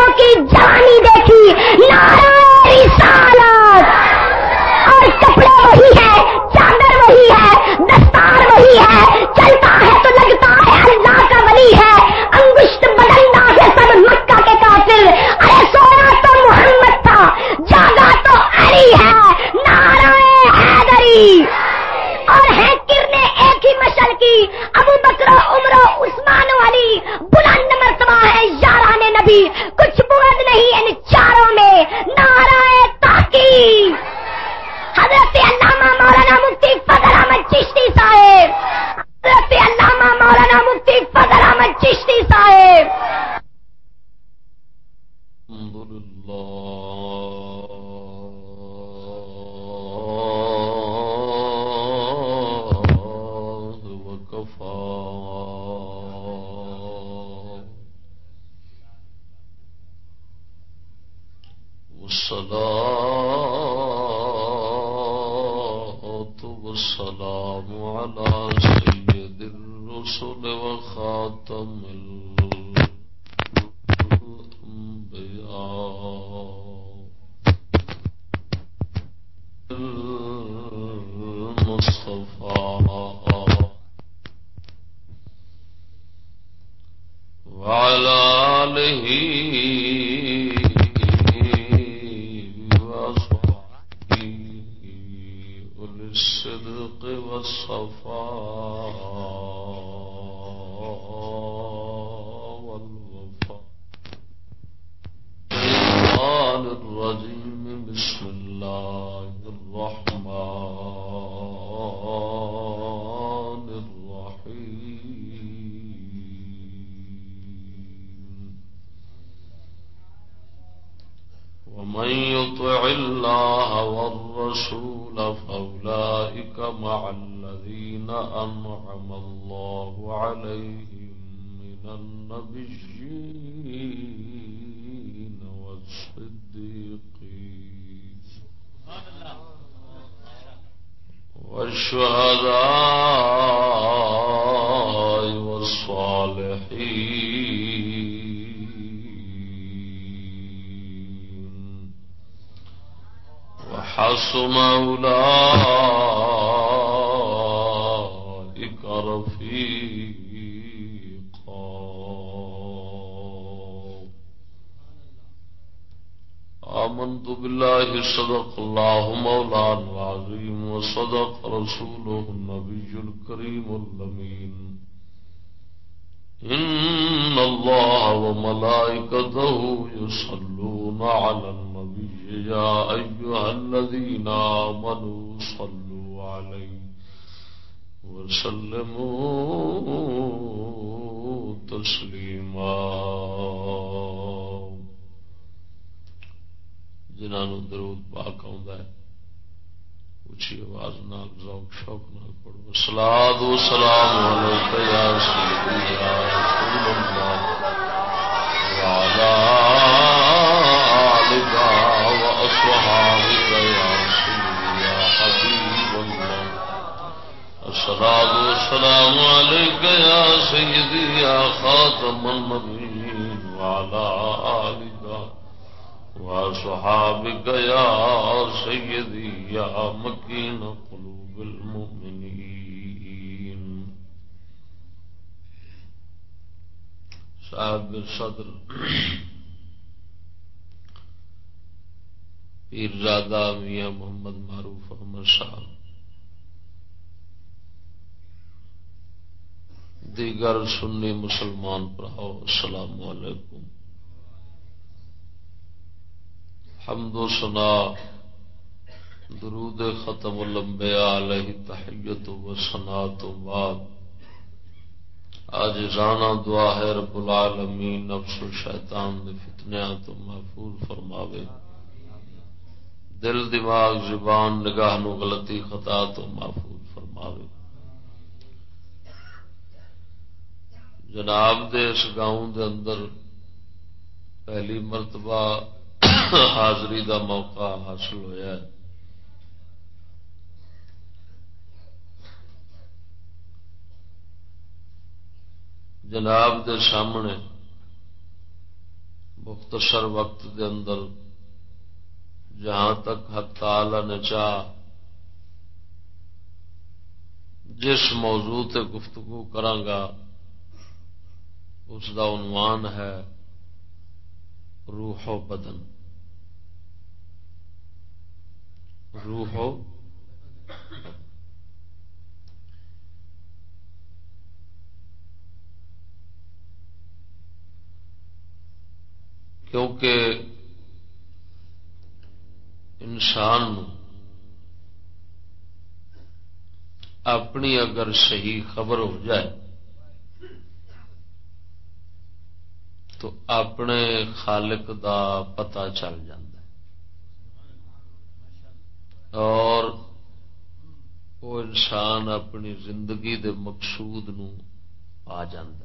کی جوانی دیکھی، نعرہ رسالت، اور کپڑے وہی ہے، چادر وہی ہے، دستار وہی ہے، چلتا ہے تو لگتا ہے اللہ کا ولی ہے، انگشت بدلنا ہے سب مکہ کے کافر، ارے سونا تو محمد تھا، جاگا تو علی ہے، نعرہ حیدری، اور ہے کرنے ایک ہی مشل کی، ابو بکر و عمر و عثمان و علی، بلند مرتبہ ہے یاران نبی، کچھ بعد نہیں ان چاروں میں، نعرہ تحقیق حضرت علامہ مولانا مفتی فضل احمد چشتی صاحب، حضرت علامہ مولانا مفتی فضل احمد چشتی صاحب. والصلاة والسلام على سيد الرسل وخاتم الأنبياء المصطفى وعلى آله الصدق والصفاء والوفاء. الشيطان الرجيم. بسم الله الرحمن الرحيم. ومن يطع الله والرسول فأولئك مع الذين أنعم الله عليهم من النبيين والصديقين والشهداء والصالحين وحسن أولئك رفيقا. آمنت بالله صدق الله مولانا العظيم وصدق رسوله النبي الكريم الأمين. إن الله وملائكته يصلون على النبي يا أيها الذين آمنوا صلوا عليه وسلموا تسليما. جنہوں درود پاک آتا ہے اچھی آواز نال ذوق شوق نال پڑھو. الصلاۃ والسلام علیک یا سیدی یا رسول اللہ وعلی آلک واصحابک یا سیدی یا حبیب اللہ. الصلاۃ والسلام علیک یا سیدی یا خاتم النبیین وعلی آلک وصحابك يا سيدي يا مكين قلوب المؤمنين. صاحب صدر پیرزادہ میاں محمد معروف احمد صاحب، دیگر سنی مسلمان پراؤ، السلام علیکم. حمد و ثنا درود ختم الانبیاء علیہ تحیت و ثنا تو بعد عاجزانہ دعا ہے رب العالمین نفس و شیطان دے فتنیاں تو محفوظ فرماوے، دل دماغ زبان نگاہ نو غلطی خطا تو محفوظ فرماوے. جناب دے اس گاؤں دے اندر پہلی مرتبہ حاضری دا موقع حاصل ہویا ہے. جناب دے سامنے مختصر وقت دے اندر جہاں تک حق تعالی نے چاہ جس موضوع تے گفتگو کرانگا اس دا عنوان ہے روح و بدن. روح و کیونکہ انسان اپنی اگر صحیح خبر ہو جائے تو اپنے خالق دا پتہ چل جاتا ہے اور وہ انسان اپنی زندگی دے مقصود نو پا جاتا ہے.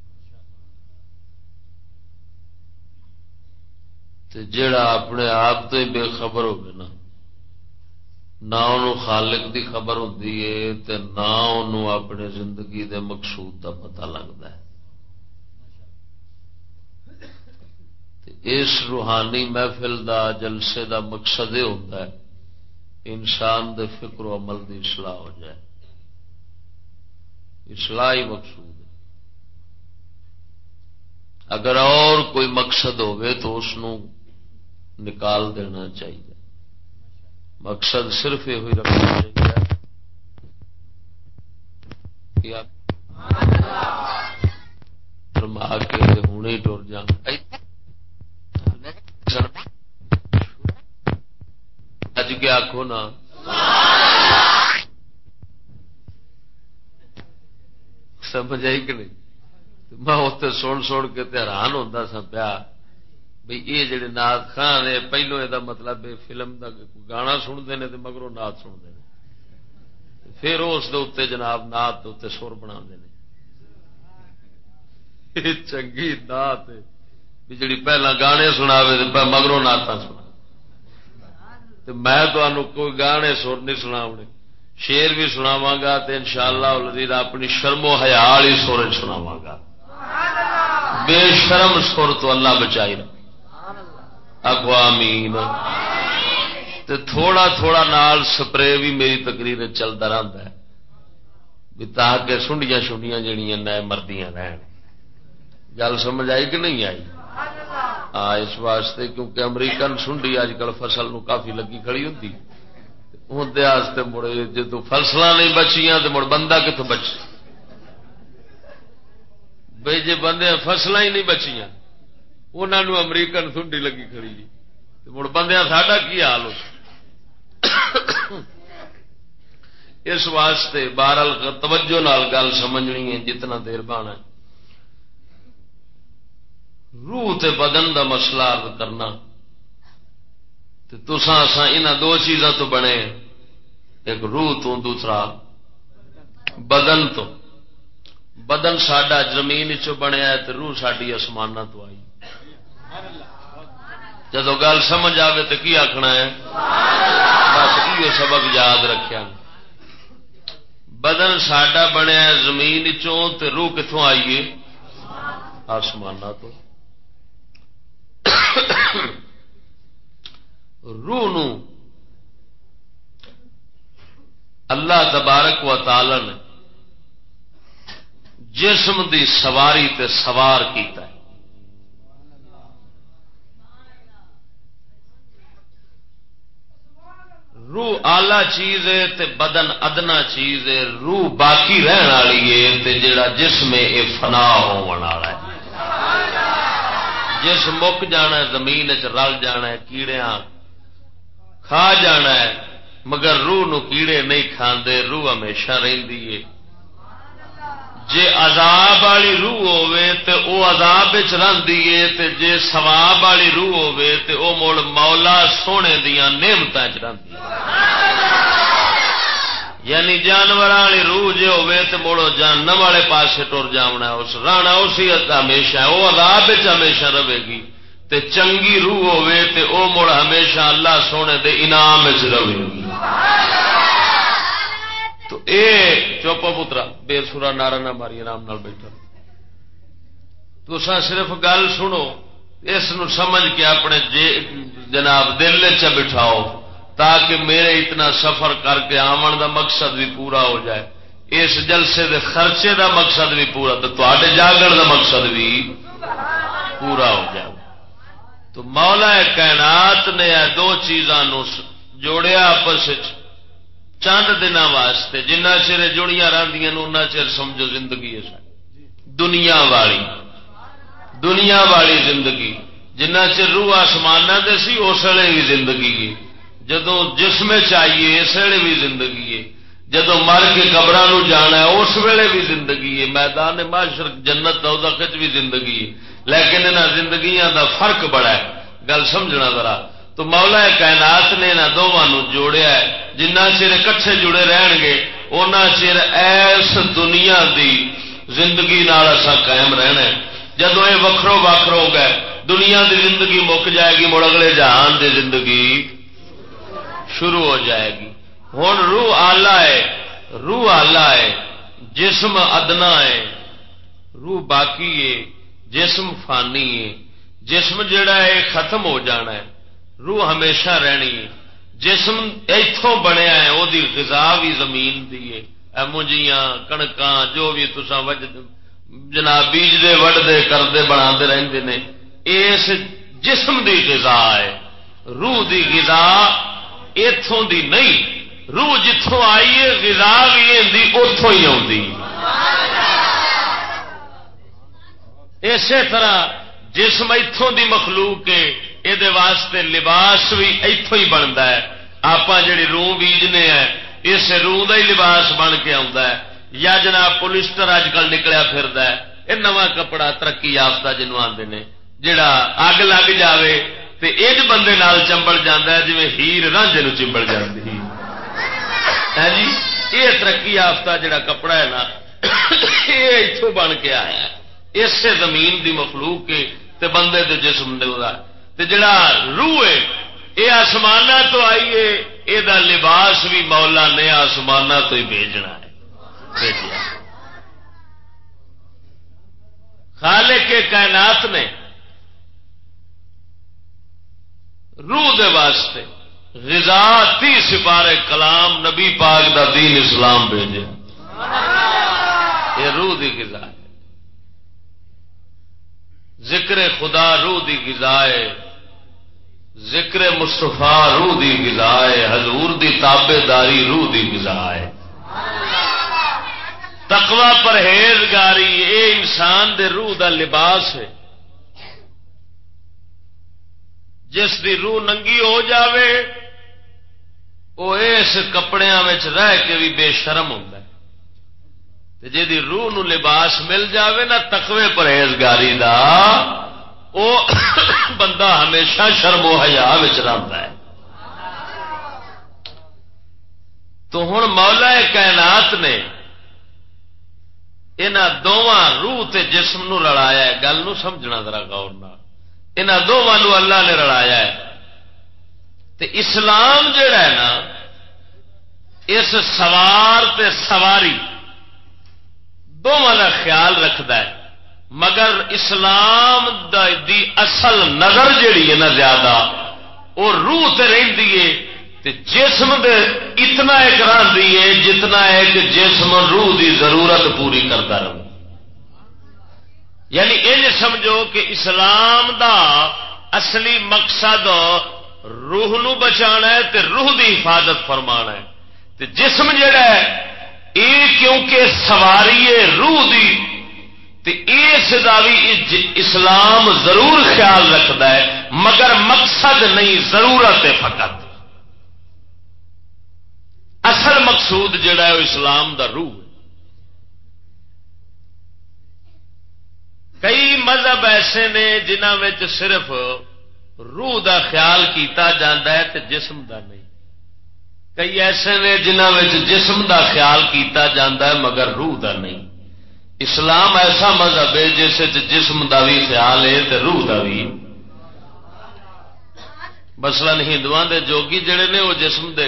تے جڑا اپنے آپ تو ہی بے خبر ہوگی نہ انہوں خالق دی خبر ہوندی ہے تے نہ انہوں اپنے زندگی دے مقصود دا پتہ لگتا ہے. تے اس روحانی محفل دا جلسے دا مقصد یہ ہوتا ہے انسان دے فکر و عمل دی اصلاح ہو جائے. اصلاح ہی مقصود ہے. اگر اور کوئی مقصد ہوئے تو اس نو نکال دینا چاہیے. مقصد صرف یہ ہوئی رکھنا چاہیے کہ فرما کے ہوں ہی ٹر جان اج کے آخو نا سمجھ آئی کہ نہیں. میں اتنے سن کے حیران ہوتا سا پیا بھئی یہ جڑے نعت خان ہے پہلو یہ مطلب فلم دا گانا سنتے ہیں تو مگروں نعت سنتے ہیں پھر اس دے اتنے جناب نعت اتنے سر بنا چنگی نعت جڑی پہلا گانے سنا مگروں نعت سنا. میں تمہوں کوئی گانے سر نہیں سنا شیر بھی سناواں گا تے انشاءاللہ العزیز اپنی شرم و حیا والی سر سناواں گا. بے شرم سر تو اللہ بچائی رکھے. آمین. تے تھوڑا تھوڑا نال سپرے بھی میری تقریر چلتا رہتا ہے بھی تاکہ سنڈیاں شنڈیاں جڑیاں نئے مردیاں رہن. گل سمجھ آئی کہ نہیں آئی؟ ہاں اس واسطے کیونکہ امریکن سنڈی اج کل فصل نو کافی لگی کھڑی ہوتی اندر مڑ جدو فصل نہیں بچیاں تو مڑ بندہ کتوں بچے بھائی جی بندے فصل ہی نہیں بچیاں انہوں امریکن سنڈی لگی کھڑی مڑ بندیاں ساڈا کی حال ہو. اس واسطے بہرحال توجہ نال گل سمجھنی ہے جتنا دیر بانا روح تے بدن دا مسئلہ عرض کرنا تے تساں اساں انہاں دو چیزاں تو بنے ایک روح تو دوسرا بدن تو. بدن ساڈا زمین چ بنیا ہے تے روح ساڈی آسماناں تو آئی. جدو گل سمجھ آئے تو کی آخنا ہے بس یہ سبق یاد رکھیا. بدن ساڈا بنیا ہے زمین چوں تے روح کتوں آئیے آسماناں تو. روح نو اللہ تبارک و تعالی نے جسم دی سواری تے سوار کیتا ہے. روح آلہ چیز ہے تے بدن ادنا چیز ہے. روح باقی رہن والی ہے تے جڑا جسم ہے یہ فنا ہون والا ہے. جسم مک جانا ہے زمین رل جانا ہے کیڑیاں کھا جانا ہے مگر روح نو کیڑے نہیں کھاندے. روح ہمیشہ رہندی ہے. جے عذاب والی روح ہوے تے او عذاب وچ رہندی ہے تے جے ثواب والی روح ہوے تے او مڑ مولا سونے دیاں نعمتاں وچ رہندی ہے. یعنی جانور والی روح جے ہوے تے مڑو جہنم والے پاسے ٹر جاونا اس رانا اسی ہمیشہ او عذاب وچ ہمیشہ رہے گی تے چنگی روح ہوے تے او مڑ ہمیشہ اللہ سونے دے انعام وچ رہے گی. تو اے چپ پترا بے سورا نعرہ نہ ماری آرام نال بیٹھا. تساں صرف گل سنو اس نو سمجھ کے اپنے جناب دل چ بٹھاؤ تاکہ میرے اتنا سفر کر کے آمن دا مقصد بھی پورا ہو جائے، اس جلسے دے خرچے دا مقصد بھی پورا، تو تواڈے جاگن دا مقصد بھی پورا ہو جائے۔ تو مولا کائنات نے یہ دو چیزاں جوڑیا آپس چند دن واسطے، جنہ چر جڑیاں رہندیاں اُنہ چر سمجھو زندگی ہے دنیا والی زندگی، جنہ چر روح آسمانہ دے سی اس ویلے بھی زندگی ہے، جدو جسم چاہیے اس ویلے بھی زندگی ہے، جدو مر کے قبراں نو جانا ہے اس ویلے بھی زندگی ہے، میدان معاشر جنت دوزخ وچ بھی زندگی ہے، لیکن انہاں زندگیاں دا فرق بڑا ہے، گل سمجھنا ذرا۔ تو مولا کائنات نے انہاں دونوں نو جوڑیا ہے، جنہ چر اکٹھے جڑے رہن گے اُنہ چر ایس دنیا دی زندگی نال اساں قائم رہنا ہے۔ جدو یہ وکھرو وکھرو ہو گئے دنیا دی زندگی مک جائے گی، مڑ اگلے جہان دی زندگی شروع ہو جائے گی۔ ہن روح آلہ ہے، جسم ادنا ہے، روح باقی ہے، جسم فانی ہے۔ جسم جڑا ہے ختم ہو جانا ہے، روح ہمیشہ رہنی ہے۔ جسم ایتھوں بنیا ہے، وہ دی غذا بھی زمین دی ہے، مجھیاں کنکاں جو بھی تساں جناب بیج دے وڈ دے کردے بنا دے رہندے نے، اس جسم دی غذا ہے۔ روح دی غذا ایتھوں دی نہیں، روح جتھوں آئی ہے غذا بھی اندی اتھوں ہی آندی۔ اسی طرح جسم ایتھوں دی مخلوق ہے، یہ واسطے لباس بھی ایتھوں ہی بنتا ہے۔ آپ جڑی روح بیجنے ہیں اس روح کا ہی لباس بن کے آتا ہے، یا جناب پولیسٹر اج کل نکلیا پھردا ہے، یہ نواں کپڑا ترقی یافتہ جنوں آندے نے، جڑا اگ لگ جاوے تے اج بندے نال چمبڑ جاندا ہے جویں ہیر رانجھے نوں چمبڑ جاندی ہے جی۔ یہ ترقی یافتہ جڑا کپڑا ہے نا یہ ایتھوں بن کے آیا ہے، اسے زمین دی مخلوق کے تے بندے دے جسم دے دا تے جڑا روح ہے یہ آسمانہ تو آئیے، یہ لباس بھی مولا نے آسمانہ تو ہی بھیجنا ہے، بھیجیا۔ خالق کائنات نے روح دے واسطے غذا 30 سپارے کلام نبی پاک دا دین اسلام بھیجے، یہ روح دی غذا ہے۔ ذکر خدا روح دی غذا ہے، ذکر مصطفیٰ روح دی غذا ہے، حضور دی تابع داری روح دی غذا ہے۔ تقوی پرہیزگاری اے انسان دے روح دا لباس ہے۔ جس دی روح ننگی ہو جاوے وہ اس کپڑیاں وچ رہ کے بھی بے شرم ہوتا ہے، جی دی روح نو لباس مل جاوے نا تقوی پرہیزگاری دا، وہ بندہ ہمیشہ شرم و حیا وچ رہندا ہے۔ تو ہن مولا کائنات نے انہاں دونوں روح تے جسم نو رلایا ہے۔ گل نو سمجھنا ذرا غور نال، انہاں دونوں نو اللہ نے رلایا ہے۔ تے اسلام جڑا ہے نا اس سوار تے سواری دونوں کا خیال رکھتا ہے، مگر اسلام دی اصل نظر جیڑی ہے نا زیادہ وہ روح تے رہندی ہے تے جسم دے اتنا ایک رہندی ہے جتنا ایک جسم روح دی ضرورت پوری کرتا رہے۔ یعنی یہ سمجھو کہ اسلام دا اصلی مقصد روح نو بچانا ہے تے روح دی حفاظت فرمانا ہے، تے جسم جڑا ہے یہ کیونکہ سواری ہے روح دی تے اس دا بھی اسلام ضرور خیال رکھتا ہے، مگر مقصد نہیں، ضرورت ہے فقط۔ اصل مقصود جڑا ہے وہ اسلام دا روح ہے۔ کئی مذہب ایسے نے جنہاں وچ صرف روح دا خیال کیتا جاندہ ہے تے جسم دا نہیں، کئی ایسے نے جنہاں وچ جسم دا خیال کیتا جاندہ ہے مگر روح دا نہیں۔ اسلام ایسا مذہب ہے جس جسم دا بھی خیال ہے تے روح دا بھی۔ مثلا ہندوؤں دے جوگی جڑے نے وہ جسم دے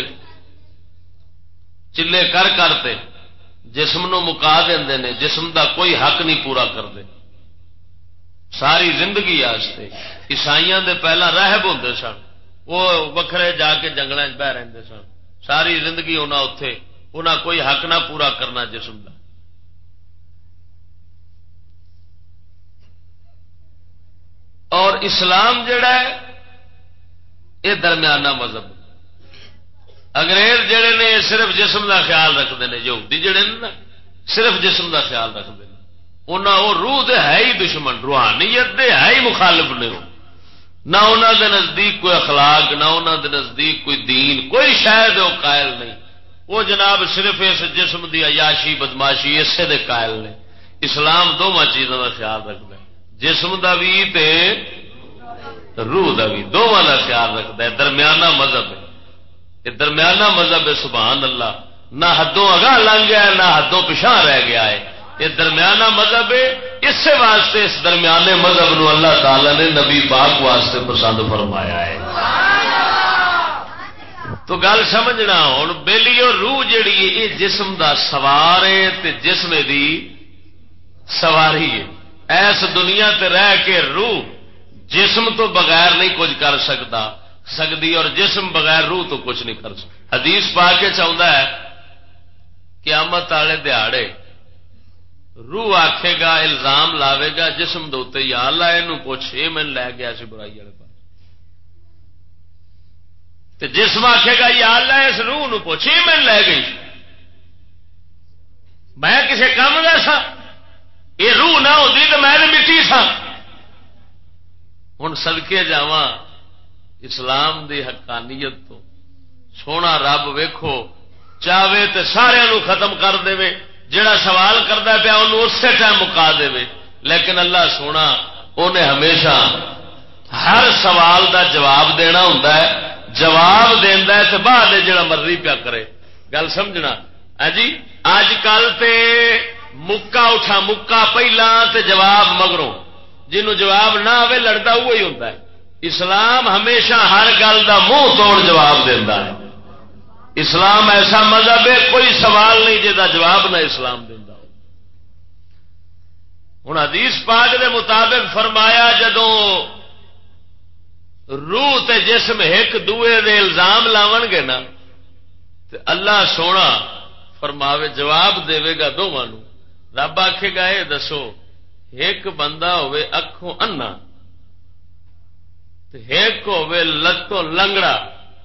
چلے کر کرتے جسم نو مکا دیندے نے، جسم دا کوئی حق نہیں پورا کرتے۔ ساری زندگی آستے عیسائیاں دے پہلا راہب ہوندے سن، وہ وکھرے جا کے جنگلاں بہ رہندے سن، ساری زندگی انہاں کوئی حق نہ پورا کرنا جسم دا. اور اسلام جڑا ہے یہ درمیانہ مذہب. انگریز جڑے نے صرف جسم دا خیال رکھتے ہیں، یہودی جڑے نے نا صرف جسم دا خیال رکھتے ہیں. انہاں وہ روح دے ہے ہی دشمن، روحانیت دے ہے ہی مخالف نے. نہ انہاں دے نزدیک کوئی اخلاق، نہ انہاں دے نزدیک کوئی دین، کوئی شاید وہ قائل نہیں. وہ جناب صرف اس جسم دی عیاشی بدماشی اسے دے قائل نے. اسلام دونوں چیزوں کا خیال رکھتا ہے، جسم دا بھی تے روح دا بھی، دونوں کا خیال رکھتا ہے. درمیانہ مذہب ہے، یہ درمیانہ مذہب ہے. سبحان اللہ، نہ حدوں اگاں لنگ گیا نہ حدوں پچھا رہ گیا ہے. یہ درمیانہ مذہب ہے. اس واسطے اس درمیانے مذہب نو اللہ تعالی نے نبی پاک واسطے پسند فرمایا ہے. تو گل سمجھنا ہوں بیلی اور روح جیڑی ہے یہ جسم دا سوار ہے تے جسم دی سواری ہے. ایس دنیا تے رہ کے روح جسم تو بغیر نہیں کچھ کر سکتی اور جسم بغیر روح تو کچھ نہیں کر سکتا. حدیث پاک کے چاہتا ہے قیامت والے دیہاڑے روح آکھے گا، الزام لاوے گا جسم دے، یا اللہ یہ پوچھ یہ میں لے گیا سی برائی والے پاس. تے جسم آکھے گا یا اللہ اس روح نو پوچھ یہ میں لے گئی، میں کسے کام دا سا، یہ روح نہ ہوتی تو میں مٹی سا. ہوں صدقے جاواں اسلام دی حقانیت تو. سونا رب ویکھو چاہے تو سارے ختم کر دے، جڑا سوال کرتا پیا انہوں اسی ٹائم مکا دے، لیکن اللہ سونا انہیں ہمیشہ ہر سوال دا جواب دینا ہوندا ہے. جواب دیندا ہے تے بعد جڑا مرضی پیا کرے. گل سمجھنا جی. اج کل تے مکا اٹھا مکا پہلا تے جواب مگروں، جنہوں جواب نہ آئے لڑتا وہی ہوتا ہے. اسلام ہمیشہ ہر گل دا منہ توڑ جواب دینا ہے. اسلام ایسا مذہب ہے کوئی سوال نہیں جہاں جواب نہ اسلام دینا ہو. ہوں حدیث پاک دے مطابق فرمایا جدوں روح تے جسم ایک دوے دے الزام لاون گے نا تے اللہ سونا فرماوے جواب دے گا دونوں نو. رب آکھے گا یہ دسو ایک بندہ ہوئے اکھوں انا تے ایک ہوئے لتوں لنگڑا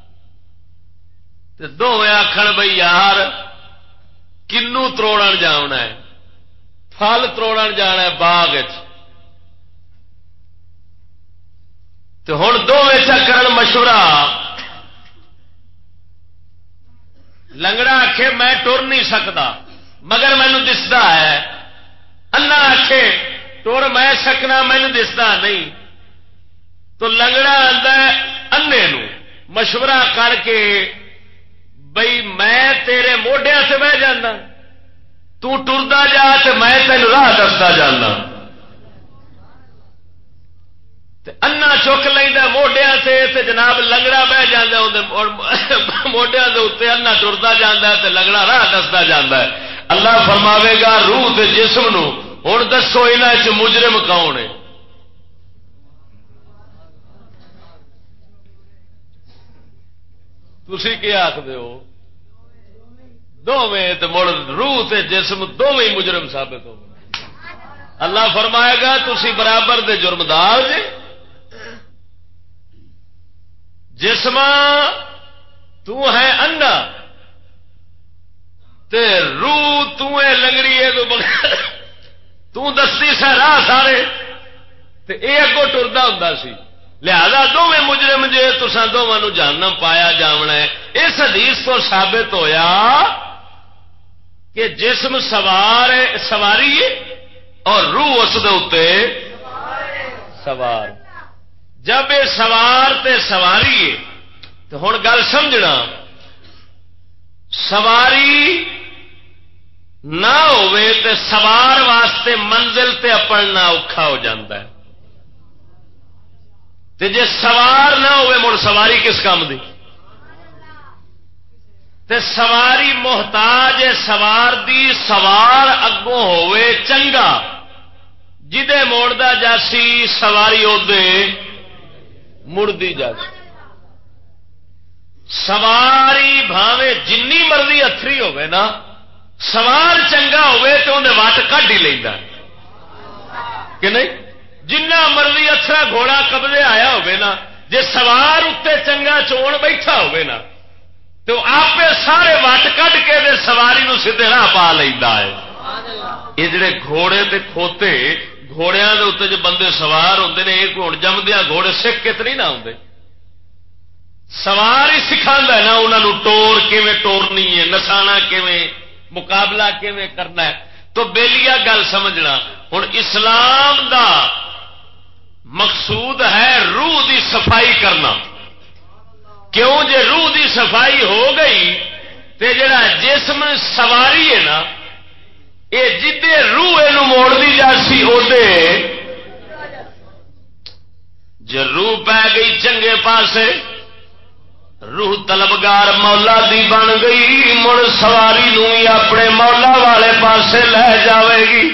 تے دونوں آخر بھائی یار کنو تروڑن جانا ہے، پھل تروڑن جانا ہے باغ تے ہن دونوں چکر مشورہ. لنگڑا آکھے میں ٹر نہیں سکتا مگر مینو دستا ہے، انا آکھے ٹر میں سکنا مینو دستا نہیں. تو لنگڑا آتا ہے انے نو مشورہ کر کے بئی میں تیرے موڈیا سے بہ جانا، تو ٹردا جا تے میں تین راہ دستا جانا. انا چک لینا موڈیا سے تے جناب لنگڑا بہ جانا موڈیا کے اتنے انا ٹرتا جانا تے لنگڑا راہ دستا جانا ہے. اللہ فرماوے گا روح تے جسم نو ہوں دسو یہاں مجرم کون ہے؟ تسی کیا آخر ہو؟ دونیں تے مڑ روح تے جسم دونیں مجرم ثابت ہو. اللہ فرمائے گا تسی برابر دے جرمدار جے. جسم تو ہے انا تے روح تو ہے لنگڑی ہے تو دستی سا راہ سارے تے اے اگوں ٹردا ہوندا سی. لہذا دونوں مجرم جے تساں دونوں جہنم پایا جاونا ہے. اس حدیث تو ثابت ہویا کہ جسم سواری ہے اور روح اس دے اوتے سوار. جب یہ سوار تے سواری ہے تو ہن گل سمجھنا سواری نہ ہوئے تے سوار واسطے منزل تے اپڑنا اوکھا ہو جاتا ہے. تے جے سوار نہ ہوئے مڑ سواری کس کام دی؟ تے سواری محتاج ہے سوار دی. سوار اگوں ہوئے چنگا جدے موڑدا جاسی سواری اودے مڑدی جاسی. سواری بھاوے جنی مرضی اتری ہوے نا سوار چنگا ہوے تو انہیں وٹ کڈ ہی لینا کہ نہیں. جنہ مرضی اترا گھوڑا قبضے آیا ہوے نا جے سوار اتنے چنگا چون بیٹھا ہوے نا تو آپ سارے وٹ کڈ کے دے سواری نو سیدھے راہ پا لینا ہے. یہ جڑے گھوڑے تے کھوتے گھوڑیاں دے اتنے جو بندے سوار ہوندے نے ایک ہوں جمدیا گھوڑے سکھ کے تو نہیں نہ ہوندے. سوار ہی سکھاندا ہے نا انہوں ٹور کیویں ٹورنی ہے نسانا کیویں مقابلہ کیویں کرنا ہے. تو بیلیا گل سمجھنا ہوں اسلام دا مقصود ہے روح دی صفائی کرنا. کیوں جے روح دی صفائی ہو گئی تے جڑا جسم سواری ہے نا یہ جدے روح یہ موڑ دی جاسی اودے جے روح پی گئی چنگے پاسے روح طلبگار مولا دی بن گئی مڑ سواری نو ہی اپنے مولا والے پاسے لے جاوے گی.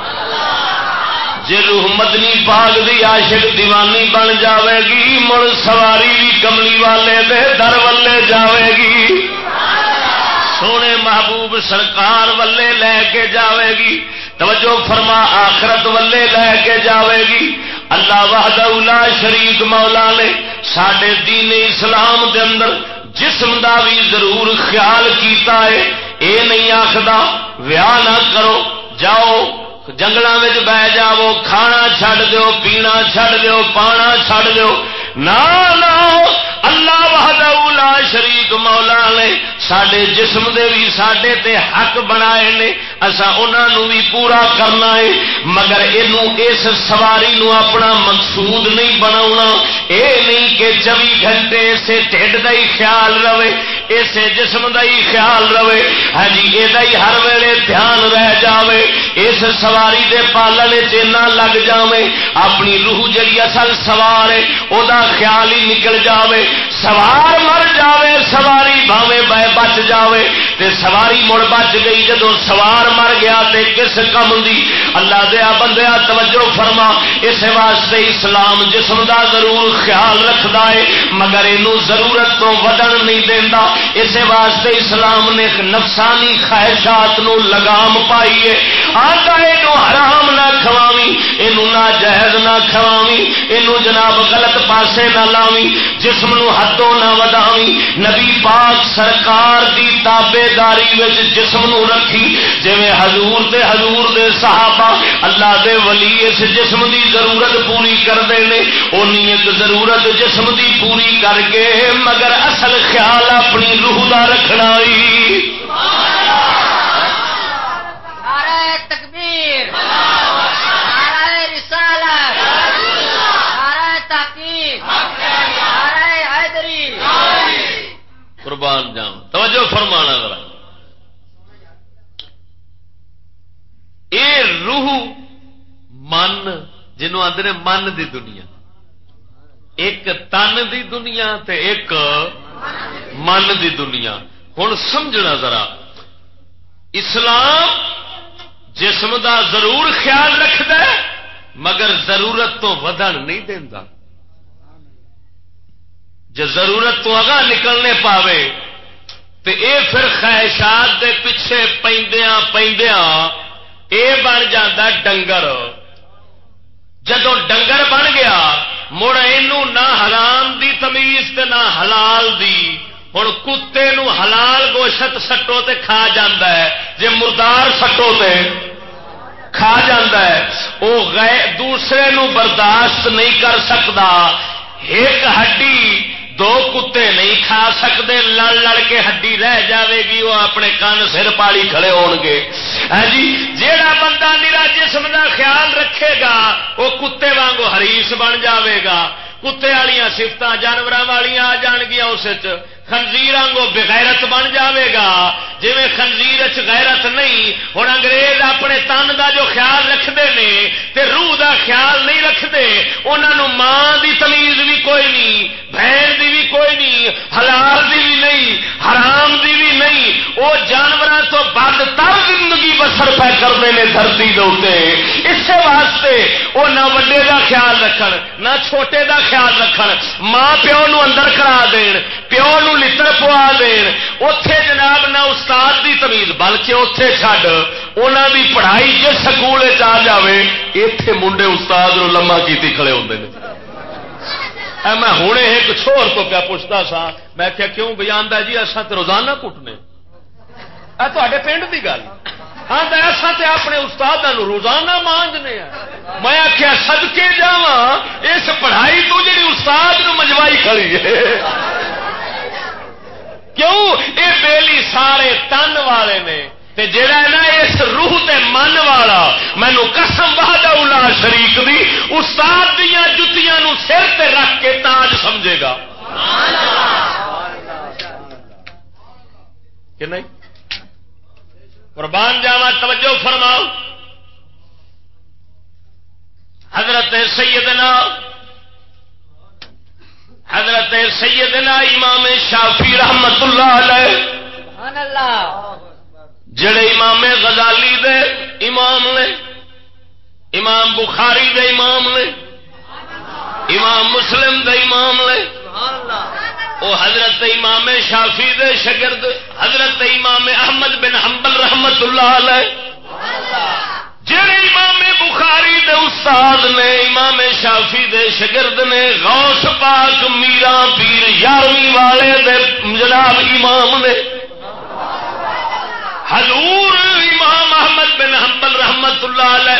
جے روح مدنی پاک دی عاشق دیوانی بن جاوے گی مڑ سواری بھی کملی والے دے در ولے جاوے گی. سونے محبوب سرکار ولے لے کے جاوے گی. توجہ فرما آخرت ولے لے کے جاوے گی. اللہ وحدہ لا شریک مولا نے ساڈے دین اسلام دے اندر جسم دا بھی ضرور خیال کیتا ہے. اے نہیں آخدا ویاہ نہ کرو جاؤ جنگلاں وچ بہ جاؤ کھانا چھڈ دیو پینا چھڈ دیو پانا چھڈ دیو. نا اللہ وحدہ لا شریک مولا نے ساڈے جسم دے بھی ساڈے تے حق بنائے نے اساں انہاں نو بھی پورا کرنا ہے. مگر اینو اس سواری نو اپنا مقصود نہیں بناونا. اے نہیں کہ 24 گھنٹے اسے ٹھڈ دا ہی خیال رہے اسے جسم دا ہی خیال رہے. ہاں جی اے دا ہی ہر ویلے دھیان رہ جاوے اس سواری دے پالن وچ نہ لگ جاوے اپنی روح جڑی اصل سوار ہے او دا خیال ہی نکل جاوے. سوار مر جاوے سواری بھاوے بچ جاوے تے سواری مڑ بچ گئی. جدو سوار مر گیا تے کس کم دی. اللہ دیا بندیا توجہ فرما. اس واسطے اسلام جسم دا ضرور خیال رکھدا ہے مگر اینو ضرورت تو ودن نہیں دیندا. اس واسطے اسلام نے نفسانی خواہشات نو لگام پائی ہے. آتا اینو حرام نہ کھواویں اینو ناجائز نہ کھواویں اینو جناب غلط پاسے نہ لاویں جسم نو حدوں نہ وداویں. نبی پاک سرکار دی تابے داری وچ جسم نو رکھی جویں حضور دے صحابہ اللہ دے ولی اس جسم دی ضرورت پوری کردے نے اونی ایک ضرورت جسم دی پوری کر کے مگر اصل خیال اپنی روح دا رکھنا ہی. نعرہ تکبیر نعرہ رسالت نعرہ تحقیق نعرہ حیدری. قربان جاؤں توجہ فرمانا ذرا. اے روح من جنوں آندے نے من دی دنیا ایک تن دی دنیا تے ایک من دی دنیا. ہن سمجھنا ذرا اسلام جسم دا ضرور خیال رکھدا ہے مگر ضرورت تو ودن نہیں دیندا. جے ضرورت تو اگاں نکلنے پاوے تے اے پھر خواہشات دے پیچھے پیندیاں اے بن جاتا ڈنگر. جدو ڈنگر بن گیا مڑ اینو نہ حرام دی تمیز تے نہ حلال دی. ہن کتے نو حلال گوشت سٹو تے کھا جاندا ہے جے مردار سٹو تے کھا جاندا ہے. او دوسرے نو برداشت نہیں کر سکدا. ایک ہڈی دو کتے نہیں کھا سکتے لڑ کے ہڈی رہ جاوے گی وہ اپنے کان سر پاڑی کھڑے ہون گے. ہاں جی جیڑا بندہ میرا جسم دا خیال رکھے گا وہ کتے وانگو حریص بن جاوے گا. کتے والی سفت جانوراں والی آ جان گیا اس خنزیر آنگو بغیرت بن جاوے گا. جی خنزیر غیرت نہیں. ہوں انگریز اپنے تن دا جو خیال رکھتے ہیں تے روح دا خیال نہیں رکھتے. انہوں ماں دی تمیز بھی کوئی نہیں بھین دی بھی کوئی نہیں، حلال دی بھی نہیں، حرام دی بھی نہیں، وہ جانوراں تو بدتر زندگی بسر پہ کرتے ہیں دھرتی دے اوتے۔ اس واسطے وہ نہ وڈے دا خیال رکھن نہ چھوٹے دا خیال رکھن، ماں پیو نو اندر کرا دین، پیو نو لتر پوا دین، اتے جناب نہ استاد دی تمیز بلکہ اتے چھڈ انہاں دی پڑھائی جس سکول آ جائے اتے منڈے استاد نو لما کیتی کھڑے ہوندے نے۔ میں ہوں ایک چھوڑ تو پیا پوچھتا سا، میں کیا کیوں بھائی آندا جی اصا تو روزانہ کٹنے تے پنڈ کی گل آتا ایسا تے اپنے استاداں نو روزانہ مانجنے ہیں۔ میں آخیا صدقے جاواں اس پڑھائی تو جڑی استاد نو مجوائی کھڑی ہے، کیوں یہ بیلی سارے تن والے نے تے جڑا ہے نا اس روح تے من والا، مینو قسم وحدہ لا شریک دی استاد دیاں جتیاں نو سر تے رکھ کے تاج سمجھے گا کہ نہیں؟ قربان جاوا توجہ فرماؤ۔ حضرت سیدنا امام شافعی رحمت اللہ علیہ، سبحان اللہ، جڑے امام غزالی دے امام نے، امام بخاری دے امام نے، امام مسلم دے امام نے، وہ حضرت امام شافعی دے شاگرد حضرت امام احمد بن حنبل رحمت اللہ علیہ، جڑے امام بخاری دے استاد نے، امام شافعی دے شاگرد نے، غوث پاک میرا پیر 11ویں والے دے جناب امام نے، حضور امام احمد بن حنبل رحمت اللہ علیہ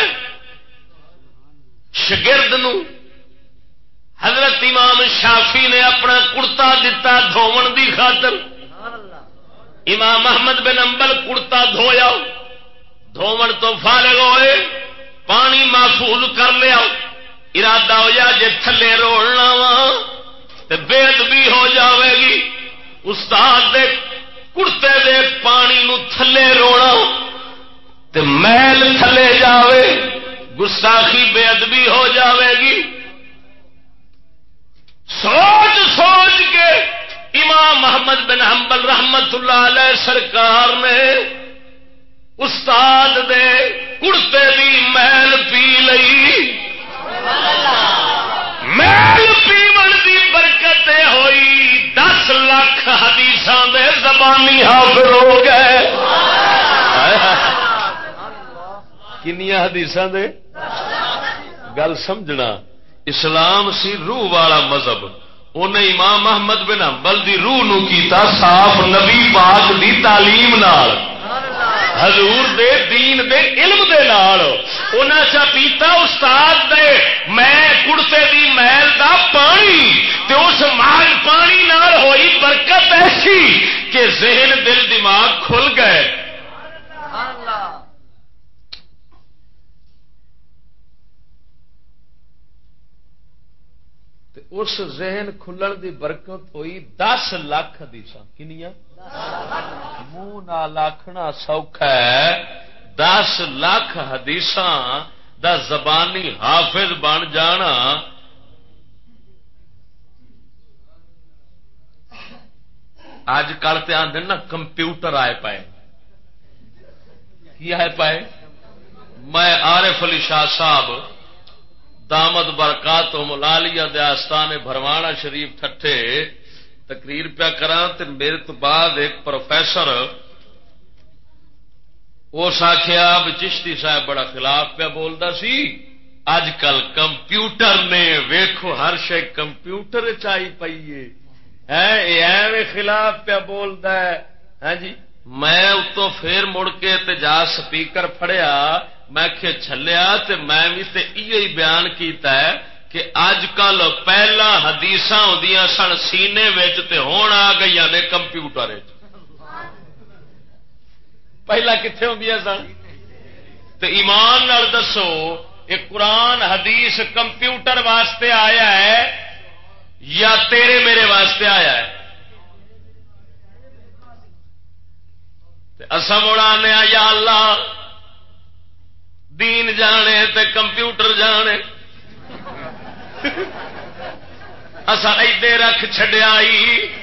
شاگرد نو حضرت امام شافعی نے اپنا کرتا دتا دھون دی خاطر۔ امام احمد بن حنبل کرتا دھویا، دھون تو فارغ ہوئے، پانی محفوظ کر لیا، ارادہ ہوا جے تھلے روڑنا وا تے بے ادبی ہو جاوے گی، استاد دے کرتے دے پانی نو تھلے روڑا تے میل تھلے جاوے، گستاخی بے ادبی ہو جاوے گی۔ سوچ سوچ کے امام محمد بن حنبل رحمت اللہ علیہ سرکار نے استاد دے کرتے دی میل پی لئی، میل پیون دی برکت ہوئی 10 لاکھ حدیثاں دے زبانی حافظ ہو گئے۔ کنیاں حدیثاں دے گل سمجھنا، اسلام سی روح والا مذہب، انہیں امام احمد بن حنبل دی روح نو کیتا صاف نبی پاک دی تعلیم نال، حضور دے دین دے علم دے نال، انہاں چا پیتا استاد دے میں کڑتے دی میل دا پانی، تے اس مال پانی نال ہوئی برکت ایسی کہ ذہن دل دماغ کھل گئے۔ اس ذہن کھلن دی برکت ہوئی 10 لاکھ حدیثاں، کنیاں؟ منہ نال آکھنا سوکھا ہے، 10 لاکھ حدیثاں دا زبانی حافظ بن جانا اج کل تے آندے نا کمپیوٹر آئے پائے، کی آئے پائے؟ میں عارف علی شاہ صاحب دامت برکاتہم العالیہ دے آستانے بھروانا شریف ٹھٹھے تقریر پیا کرا تے میرے تو بعد ایک پروفیسر اس آخیا چشتی صاحب بڑا خلاف پیا بولدا سی، اج کل کمپیوٹر نے ویکھو ہر شے کمپیوٹر چائی پئی ہے، ایویں خلاف پیا بولدا ہے۔ ہاں جی، میں اتوں پھر مڑ کے تے جا سپیکر پھڑیا، میں کہ چھلیا تے میں بھی تے ہی بیان کیتا ہے کہ اج کل پہلا حدیثاں ہوندیاں سن سینے وچ تے ہن آ گئی نے کمپیوٹر وچ، پہلا کتنے ہوندیاں سن؟ تے ایمان نال دسو یہ قرآن حدیث کمپیوٹر واسطے آیا ہے یا تیرے میرے واسطے آیا ہے؟ اسا مڑانے یا اللہ دین جانے تے کمپیوٹر جانے، اسا ایدے رکھ چھڈیائی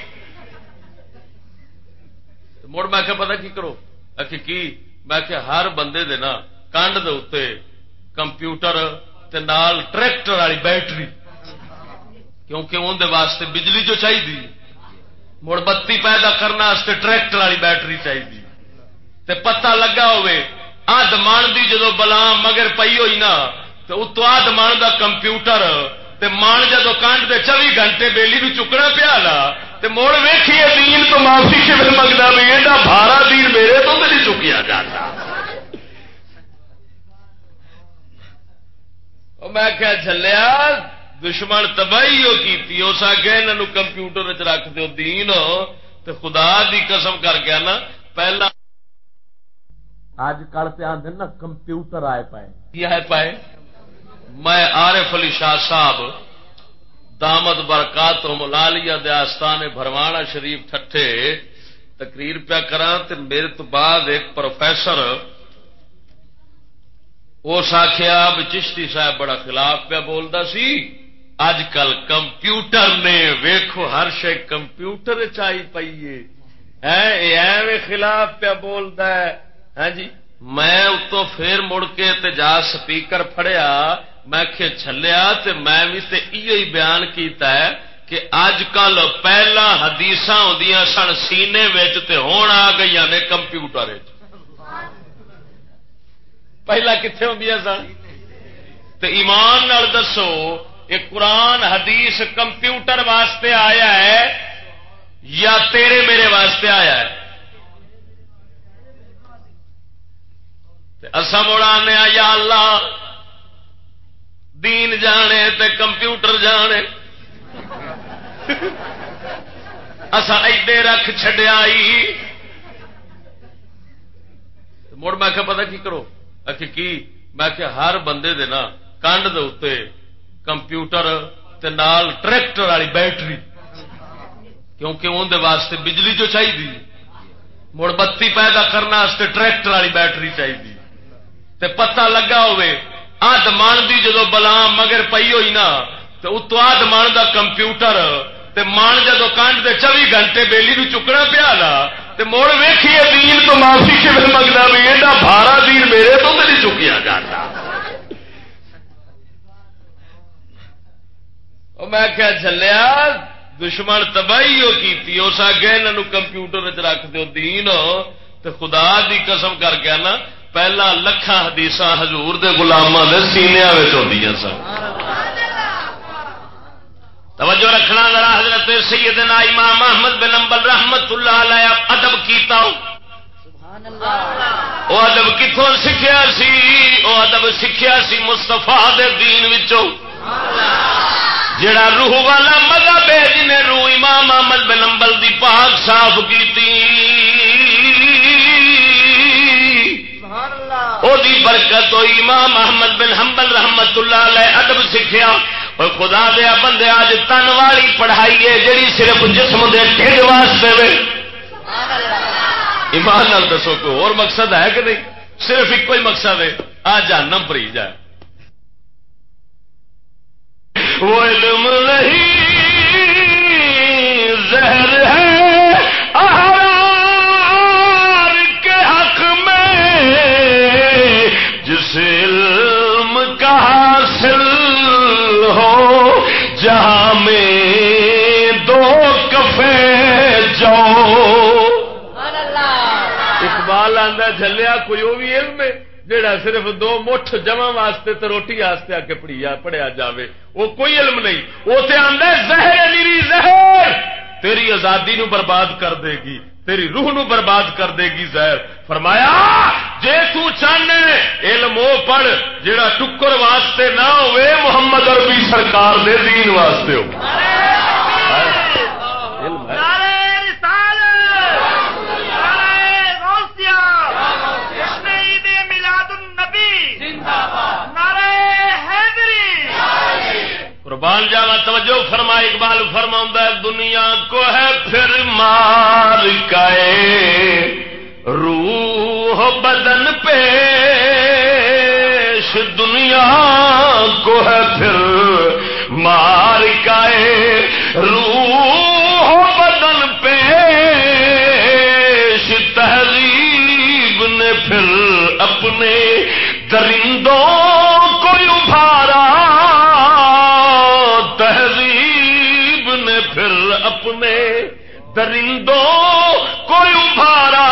مڑ میں کہ پتہ کی کرو کی میں کہ ہر بندے دے نا کنڈ دے اوتے کمپیوٹر تے نال ٹریکٹر والی بیٹری کیونکہ ان دے واسطے بجلی جو چاہیے مڑ بتی پیدا کرنا واسطے ٹریکٹر والی بیٹری چاہیے تے پتہ لگا ہوئے آد مان دی جدو بلا مگر پئی ہوئی نا تو اتو آد مان دا کمپیوٹر تے مان جدو کانڈ دے 24 گھنٹے بیلی نو چکنا پیا لا تے مڑ ویکھیے دین تو معافی کیویں منگدا بھی ایڈا بھارا دین میرے تو نہیں چکیا جاتا میں کیا جھلیا دشمن تباہی ہو کی اس آگے انہوں کمپیوٹر رکھ دو دین تو خدا دی قسم کر کے نا پہلا اج کل پہ آدھے نا کمپیوٹر آئے پائے کی آئے پائے میں عارف علی شاہ صاحب دامت برکاتہم العالیہ دے آستانے بھروانا شریف ٹھٹھے تقریر پیا کراں تے میرے تو بعد ایک پروفیسر اس آخیا بھی چشتی صاحب بڑا خلاف پیا بولتا سی اج کل کمپیوٹر نے ویکھو ہر شے کمپیوٹر چائی پیے ایویں خلاف پیا بولتا ہے ہاں جی میں اتو پھر مڑ کے تے جا سپیکر پھڑیا میں کہ چھلیا تے میں بھی تے ایو ہی بیان کیتا ہے کہ اج کل پہلا حدیثاں ہوندیاں سن سینے وچ تے ہن آ گئیاں نے کمپیوٹر وچ پہلا کتنے ہوں سن تو ایمان نال دسو یہ قرآن حدیث کمپیوٹر واسطے آیا ہے یا تیرے میرے واسطے آیا ہے اسا مڑانے یا اللہ دین جانے تے کمپیوٹر جانے اسا ایدے رکھ چھڈیائی مڑ میں کہ پتہ کی کرو کی میں کہ ہر بندے دے نا کنڈ دے اوتے کمپیوٹر تے نال ٹریکٹر والی بیٹری کیونکہ ان دے واسطے بجلی جو چاہیے مڑ بتی پیدا کرنا واسطے ٹریکٹر والی بیٹری چاہیے تے پتہ لگا ہوئے آد مان دی جدو بلا مگر پئی ہوئی نا تو اتو آد مان دا کمپیوٹر تے مان جدو کنڈ دے 24 گھنٹے بیلی نو چکنا پیا لا تے موڑ ویکھیے دین تو معافی کیویں منگدا بھی ایڈا بھارا دین میرے تو نہیں چکیا جاتا میں کیا جھلیا دشمن تباہی ہو کی اس آگے انہوں کمپیوٹر رکھ دو دین تو خدا دی قسم کر کے نا پہلا لکھاں حدیثاں حضور دے غلاماں دے سینیاں وچ ہوندیاں سن توجہ رکھنا ذرا حضرت سیدنا امام احمد بن حنبل رحمت اللہ علیہ ادب کیتا سبحان اللہ او ادب کتھوں سیکھیا سی او ادب سیکھیا سی مصطفیٰ دے دین وچوں جڑا روح والا مذہب ہے جنہیں روح امام احمد بن حنبل دی پاک صاف کیتی سبحان اللہ او دی برکت ہوئی امام احمد بن حنبل رحمت اللہ علیہ ادب سیکھیا اور خدا دیا بندے آج تن والی پڑھائی ہے جڑی صرف جسم دے ڈھڈ واسطے وے ایمان نال دسو کوئی اور مقصد ہے کہ نہیں صرف ایک کوئی مقصد ہے آ جہنم پری جائے وہ علم نہیں زہر ہے احرار کے حق میں جس علم کا حاصل ہو جہاں میں دو کفے جاؤ اقبال آندا جھلیا کوئی وہ بھی علم ہے جڑا صرف 2 مٹھ جمع واسطے تے روٹی واسطے آ کے پڑھیا جاوے وہ کوئی علم نہیں وہ تے آندا زہر میری زہر تیری آزادی نو برباد کر دے گی تیری روح نو برباد کر دے گی زہر فرمایا جے تو چاہنے علم وہ پڑھ جڑا ٹکر واسطے نہ ہوئے محمد عربی سرکار دے دین واسطے ہو علم ہے قربان جاوا توجہ فرما اقبال فرماؤں دنیا کو ہے پھر مار کائے روح بدن پیش دنیا کو ہے پھر مار ٹکائے روح بدن پیش تہذیب نے پھر اپنے درندوں کو ابھارا تہذیب نے پھر اپنے درندوں کو ابھارا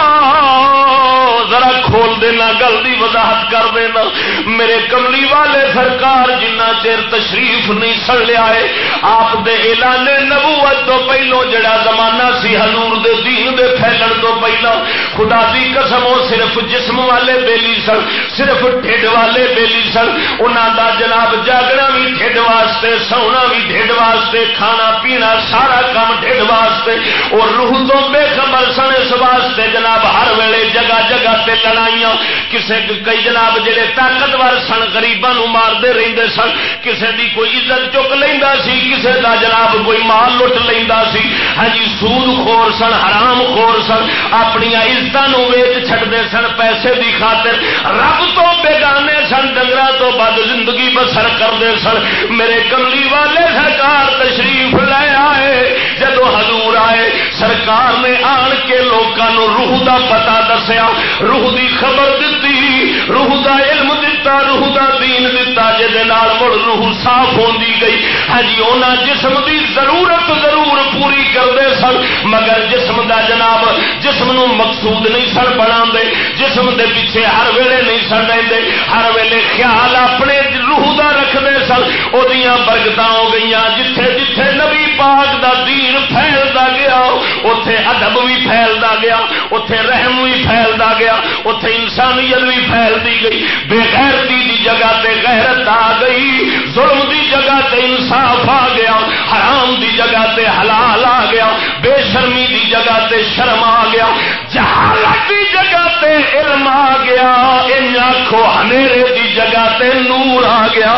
ذرا کھول دینا گل دی وضاحت کر دینا میرے کملی والے سرکار جنہ چیر تشریف نہیں سن لیا ہے آپ دے اعلان نبوت تو پہلو جڑا زمانہ سی حضور دے دین دے پھیلن تو پہلا خدا دی قسم وہ صرف جسم والے بیلی سن صرف ڈھڈ والے بیلی سن انہاں دا جناب جاگنا بھی ڈھڈ واسطے سونا بھی ڈھڈ واسطے کھانا پینا سارا کام ڈھڈ واسطے اور روح تو بے خبر سن اس واسطے جناب ہر ویلے جگہ جگہ تے لڑائیاں کسے کئی جناب جڑے طاقتور سن غریباں نو ماردے رہندے سن کسے دی کوئی عزت چک لیندا سی کسے دا جناب کوئی مال لٹ لیندا سی ہاں جی سود خور سن حرام خور سن اپنی عزتاں نو ویچ چھڈدے سن پیسے دی خاطر رب تو بیگانے سن ڈنگراں تو بد زندگی بسر کردے سن میرے کملی والے سرکار تشریف لے آئے جدو حضور آئے سرکار نے آن کے لوکاں نو روح دا پتہ دسیا روح دی خبر دتی روح دا علم دتا روح دا دین دتا جے نال مڑ روح صاف ہوندی گئی ہاں جی انہاں جسم دی ضرورت ضرور پوری کردے سن مگر جسم دا جناب جسم نو مقصود نہیں سن بناندے جسم دے پیچھے ہر ویلے نہیں سن رہندے ہر ویلے خیال اپنے روح دا رکھدے سن اودیاں برکتاں ہو گئیاں جتھے جتھے نبی پاک دا دین پھیلدا گیا اوتھے ادب بھی پھیلدا گیا اوتھے رحم بھی پھیلدا گیا اوتھے انسانیت بھی پھیلدی گئی بے غیرتی دی جگہ تے غیرت آ گئی ظلم دی جگہ تے انصاف آ گیا حرام دی جگہ تے حلال آ گیا بے شرمی دی جگہ تے شرم آ گیا جہالت دی جگہ تے علم آ گیا ان آنکھوں ہنیرے دی جگہ تے نور آ گیا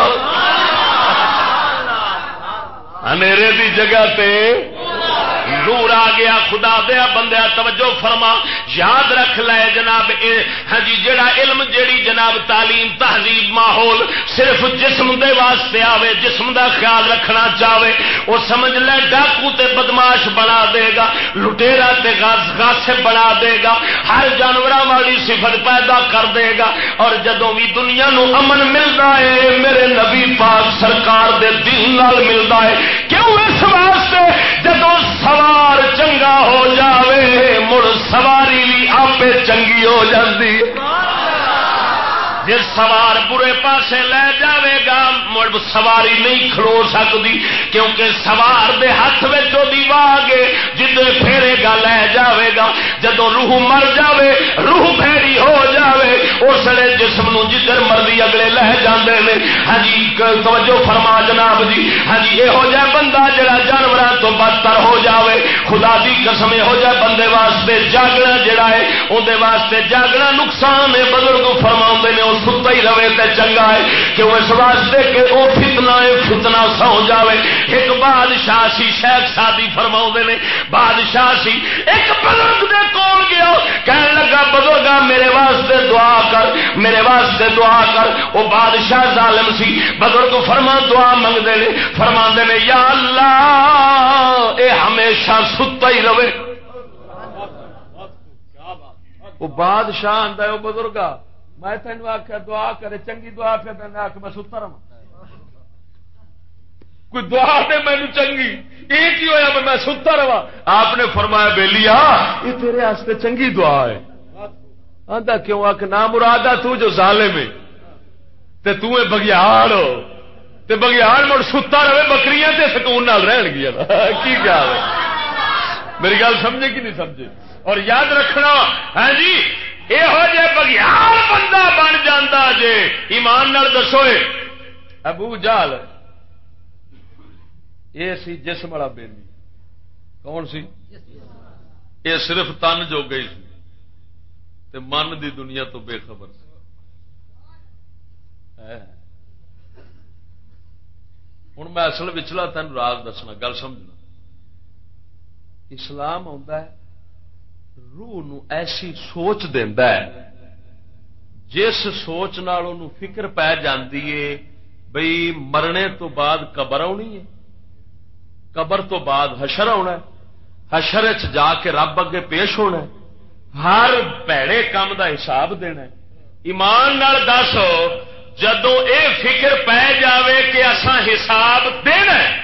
ہنیرے دی جگہ تے نور آ گیا خدا دیا بندیا توجہ فرما یاد رکھ لے جناب ہاں جی جڑا علم جیڑی جناب تعلیم تہذیب ماحول صرف جسم دے واسطے آوے جسم دا خیال رکھنا چاہے وہ سمجھ لے ڈاکو تے بدماش بنا دے گا لٹیرا تے غاصب بنا دے گا ہر جانوراں والی صفت پیدا کر دے گا اور جدوں بھی دنیا نو امن ملدا ہے میرے نبی پاک سرکار دے دین نال ملدا ہے کیوں اس واسطے جدوں سوار چنگا ہو جاوے مڑ سواری بھی آپ چنگی ہو جاتی جس سوار برے پاسے لے جاوے گا مڑ سواری نہیں کھلو سکتی کیونکہ سوار دے ہاتھ میں دی واگے جدے پھیرے گا لے جاوے گا جدو روح مر جاوے روح پھیری ہو جاوے اس نے جسم نو جدھر مرضی اگلے لے جاندے نے ہاں جی توجہ فرما جناب جی ہاں جی یہو جہ بندہ جڑا جانوراں تو بدتر ہو جاوے خدا دی قسم یہو جہ بندے واسطے جاگنا جڑا ہے اون دے واسطے جاگنا نقصان ہے بزرگ فرماوندے نے ستا ہی رہے تے چنگا ہے کیوں اس واسطے کہ وہ فتنہ ہے فتنہ سو جاوے ایک بادشاہ سی شیخ سادی فرماؤندے نے بادشاہ سی ایک بزرگ دے کول گیا کہنے لگا بزرگا میرے واسطے دعا کر میرے واسطے دعا کر وہ بادشاہ ظالم سی بزرگ فرما دعا منگدے نے فرماندے نے یا اللہ اے ہمیشہ ستا ہی رہے وہ بادشاہ آندا ہے وہ بزرگا میں تینوں آخیا دعا کرے چنگی دعا پھر میں آخ میں ستا رہا کوئی دعا دے مینو چنگی یہ کی ہوا میں ستا رہا آپ نے فرمایا بیلیا یہ تیرے واسطے چنگی دعا ہے آندا کیوں آخ نہ مرادا تو جو ظالم ہے تے تو بگیاڑ ہو تے بگیاڑ مڑ ستا رہے بکریاں تے سکون نال رہن گیا کی کیا ہے میری گل سمجھے کہ نہیں سمجھے اور یاد رکھنا ہاں جی یہو جہ بگیار بندہ بن جاتا جے ایمان نال دسو ابو جہل یہ سی جسم والا بیلی کون سی یہ صرف تن جو گئی سی تے من دی دنیا تو بے خبر سی ہوں میں اصل وچلا تین راز دسنا گل سمجھنا اسلام آتا ہے روح نو ایسی سوچ دیندا ہے جس سوچ نال انہوں فکر پی جاندی ہے بئی مرنے تو بعد قبر آنی ہے قبر تو بعد حشر ہونا ہے، حشر جا کے رب اگے پیش ہونا ہے، ہر پیڑے کام دا حساب دینا ہے۔ ایمان نال دس جدو اے فکر پی جاوے کہ اساں حساب دینا ہے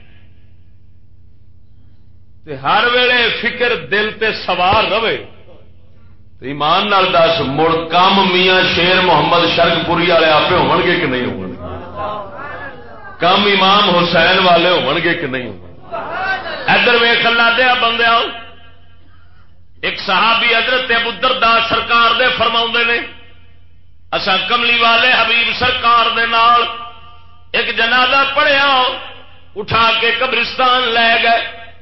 تے ہر ویلے فکر دل تے سوار رہے، ایمان نال دس مڑ کم میاں شیر محمد شرک پوری والے آپ ہون گے کہ نہیں ہون گے؟ کم امام حسین والے ہون گے کہ نہیں ہون گے؟ ادھر ویکھ اللہ دیا بندیاں، ایک صحابی حضرت ابو الدرداء سرکار دے فرماؤندے نے اساں کملی والے حبیب سرکار دے نال ایک جنازہ پڑھیا، اٹھا کے قبرستان لے گئے،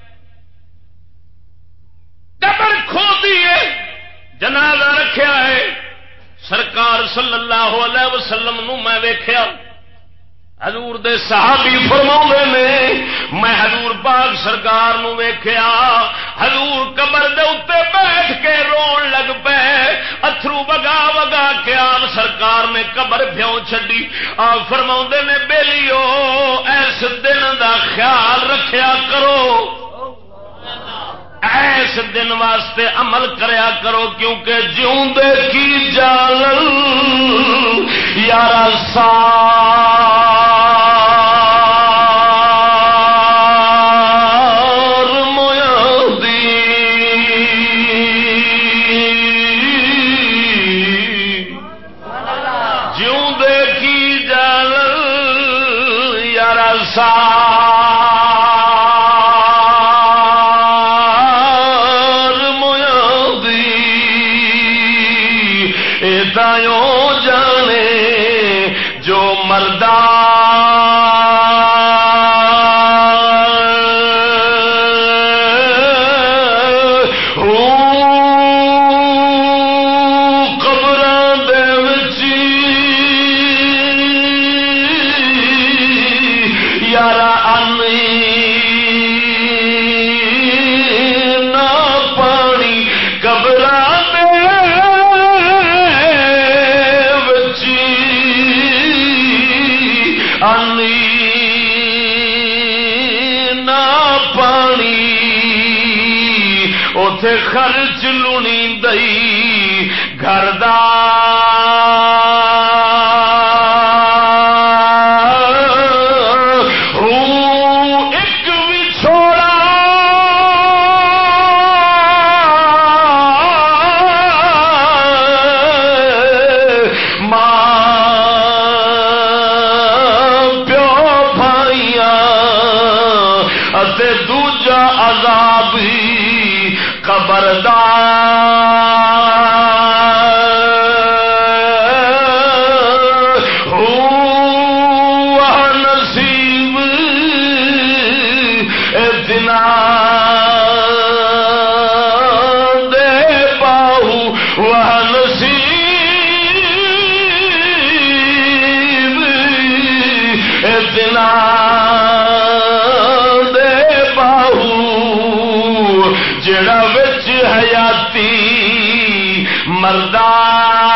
قبر کھودی ہے، جنازہ رکھیا ہے، سرکار صلی اللہ علیہ وسلم نو میں ویکھیا، حضور دے صحابی فرماؤندے نے میں حضور پاک سرکار نو ویکھیا، حضور قبر دے اوتے بیٹھ کے رون لگ پے، اتھرو وگا وگا کے آپ سرکار نے قبر بھیوں چھڈی۔ آپ فرماؤندے نے بیلیو ایس دن دا خیال رکھیا کرو، ایس دن واسطے عمل کریا کرو، کیونکہ جیوندے کی جالل یارا سار مویادی، جیوندے کی جالل یارا سار جانے جو مردہ قبراں دے وچ یارا انی نہ پانی قبراں اوتھے خرچ لونی دئی گھر دا ایک بھی چھوڑا ماں پیو بھائیاں اتے دوجا عذاب خبردار وہ نصیب اتنا دے پاؤ، وہ نصیب اتنا دے پاؤ جڑا حیاتی مردہ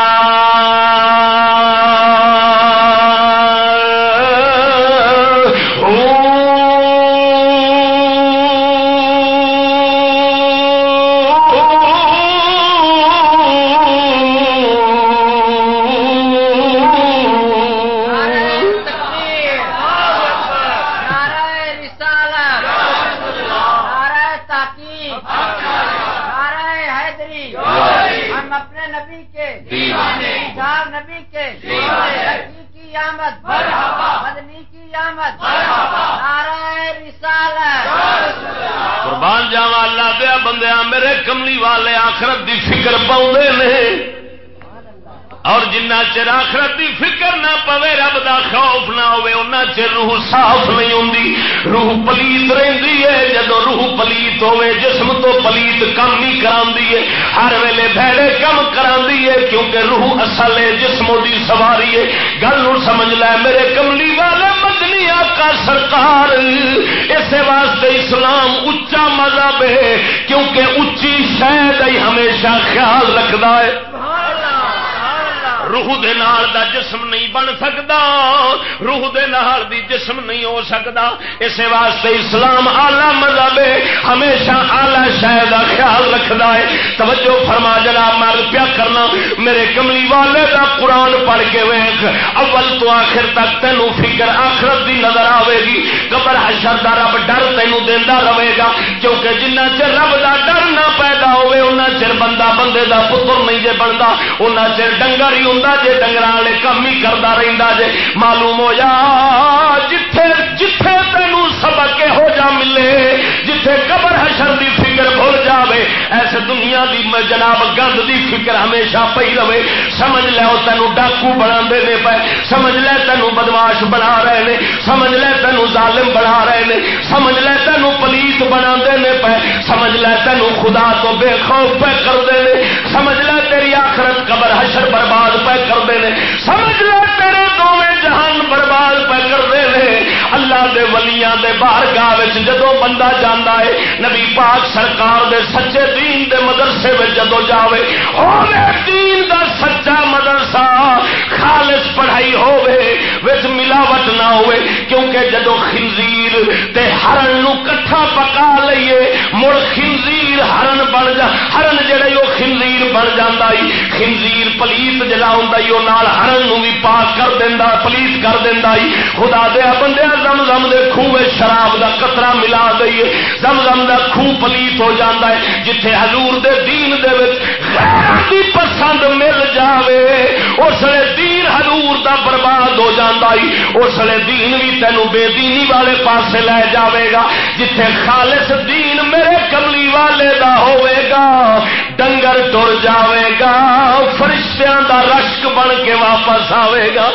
قربان جاواں اللہ دیا بندیاں، میرے کملی والے آخرت دی فکر پاؤندے نے، اور جنہ چر آخرت دی فکر نہ پوے، رب دا خوف نہ ہوے، انہاں چر روح صاف نہیں ہوندی، روح پلیت رہندی ہے۔ جدوں روح پلیت ہوے جسم تو پلیت کم نہیں کراندی ہے، ہر ویلے بھڑے کم کراندی ہے، کیونکہ روح اصل ہے، جسم دی سواری ہے۔ گل نوں سمجھ لے میرے کملی والے مدنی آقا سرکار، اس واسطے اسلام اچا مذہب ہے، کیونکہ اچھی شے دا ہمیشہ خیال رکھدا ہے۔ روح دے نال دا جسم نہیں بن سکتا، روح دے نال دی جسم نہیں ہو سکتا. اس واسطے اسلام اعلی مذہب ہے، ہمیشہ اعلی شے دا خیال رکھدا ہے. توجہ فرما جناب، میں پیا کرنا میرے کملی والے دا قرآن پڑھ کے ویکھ، اول تو آخر تک تینوں فکر آخرت دی نظر آئے گی. قبر حشر دا رب ڈر تینوں دیندا رہے گا، کیونکہ جنہ چر رب دا ڈر نہ پیدا ہوئے اُنہ چر بندہ بندے دا پتر نہیں جے بنتا، اُنہ چر ڈنگر ہی ہوندا جے ڈنگراں والے کم ہی کردا رہندا جے. معلوم ہو جا جتھے جتھے تینوں سبق ہو جا ملے، جتھے قبر حشر دی فکر بھول جاوے، ایسے دنیا دی جناب گند دی فکر ہمیشہ پئی رہے. سمجھ لے وہ تینوں ڈاکو بنا دے پے، سمجھ لے تینوں بدماش بنا رہے نے، سمجھ لے تینوں ظالم بنا رہے نے، سمجھ لے تینوں پلیت بنا دے پے، سمجھ لے تینوں خدا تو بے خوف پہ کر دے، سمجھ لے تیری آخرت قبر حشر برباد پہ کر دے، سمجھ لے تیرے دونوں جہان برباد پہ کر دے. اللہ دے ولیاں دے بارگاہ وچ جدوں بندہ جاندا ہے، نبی پاک سرکار دے سچے دین دے مدرسے وچ جدوں جاوے، ہوے دین دا سچا مدرسہ، خالص پڑھائی ہوے وچ ملاوٹ نہ ہوے. کیونکہ جدوں خنزیر تے ہرن نو کٹھا پکا لئیے، مڑ خنزیر ہرن بن جا، ہرن جڑا او خنزیر بن جاندا ہے. خنزیر پلیت جڑا ہوندا ہے او نال ہرن نو بھی پاک کر دیندا، پلیت کر دیندا ہے. خدا دے بندے زمزم دے کھوے شراب دا قطرہ ملا دئیے، زمزم دا کھو پلیت ہو جاندا ہے. جتھے حضور دے دین دے وچ غیرت دی پسند مل جاوے، اس لے دین حضور دا برباد ہو جاندا ہے. اس لے دین بھی تینوں بے دینی والے پاسے لے جاوے گا. جتھے خالص دین میرے کملی والے دا ہوئے گا، ڈنگر ٹر جاوے گا، فرشتیاں دا رشک بن کے واپس آوے گا.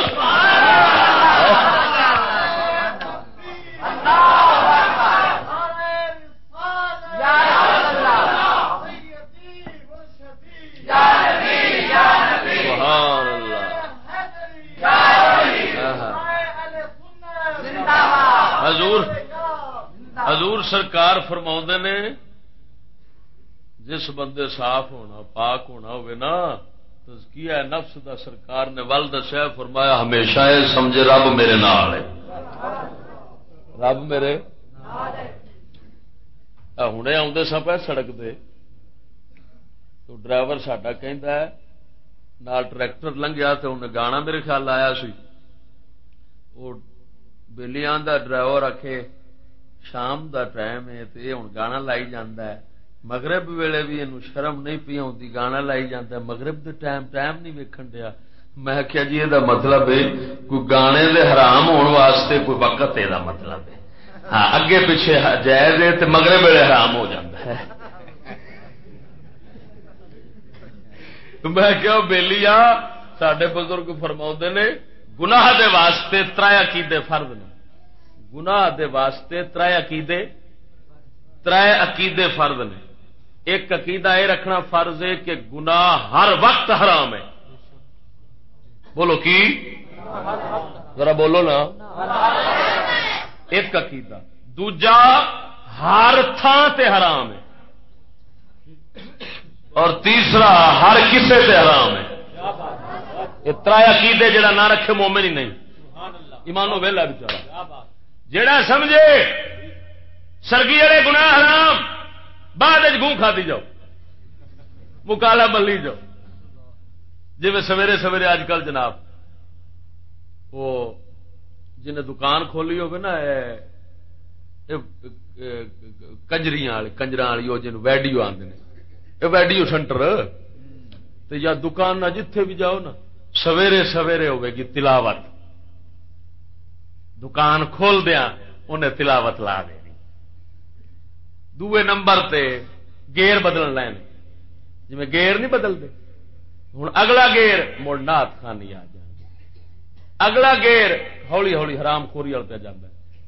حضور سرکار فرماؤندے نے جس بندے صاف ہونا پاک ہونا ہوئے نا، تزکیہ نفس دا سرکار نے ول دسیا، فرمایا ہمیشہ یہ سمجھے رب میرے نال ہے، رب میرے ہنے آدھے سا پہ سڑک دے تو ڈرائیور ساڈا کہندا ہے نال ٹریکٹر لنگیا تو انہیں گانا میرے خیال آیا سی، وہ بیلی آندا ڈرائیور آکھے شام دا ٹائم ہے تو یہ ہوں گانا لائی جاندہ ہے، مغرب ویلے بھی یہ شرم نہیں پی آتی، گانا لائی جاندہ ہے، مغرب دے ٹائم نہیں ویکھن دیا. میں کیا جی یہ مطلب ہے کوئی گانے دے حرام ہونے واسطے کوئی وقت یہ مطلب ہے، ہاں اگے پیچھے جائز ہے تو مغرب ویلے حرام ہو جاندہ ہے. میں کیا بیلی ساڈے بزرگ فرماؤندے نے گناہ دے واسطے ترے عقیدے فرض نے، گناہ دے واسطے ترے عقیدے فرض نے. ایک عقیدہ یہ رکھنا فرض ہے کہ گناہ ہر وقت حرام ہے. بولو کی ذرا بولو نا. ایک عقیدہ. دوجا ہر تھان تے حرام ہے، اور تیسرا ہر کسے تے حرام ہے. یہ ترے عقیدے جڑا نہ رکھے مومن ہی نہیں، ایمانو ویلا بیچارہ. جڑا سمجھے سرگی والے گناہ حرام بعد گوں کھا دی جاؤ، مکالا بلی جاؤ. جی میں سویرے سویرے اج کل جناب وہ جنہیں دکان کھولی ہوگی نا کنجریاں والی کنجر والی وہ جن ویڈیو آتے ہیں، یہ ویڈیو سینٹر تو یا دکان نہ جتھے بھی جاؤ نا سویرے سویرے ہوے گی تلاوت. دکان کھول دیا انہیں تلاوت لا دینی. دوے نمبر تے گیئر بدل لین، جی میں گیئر نہیں بدلتے ہوں اگلا گیئر مڑ نات خانی آ جائے، اگلا گیئر ہولی ہولی حرام خوری والے پہ جانا،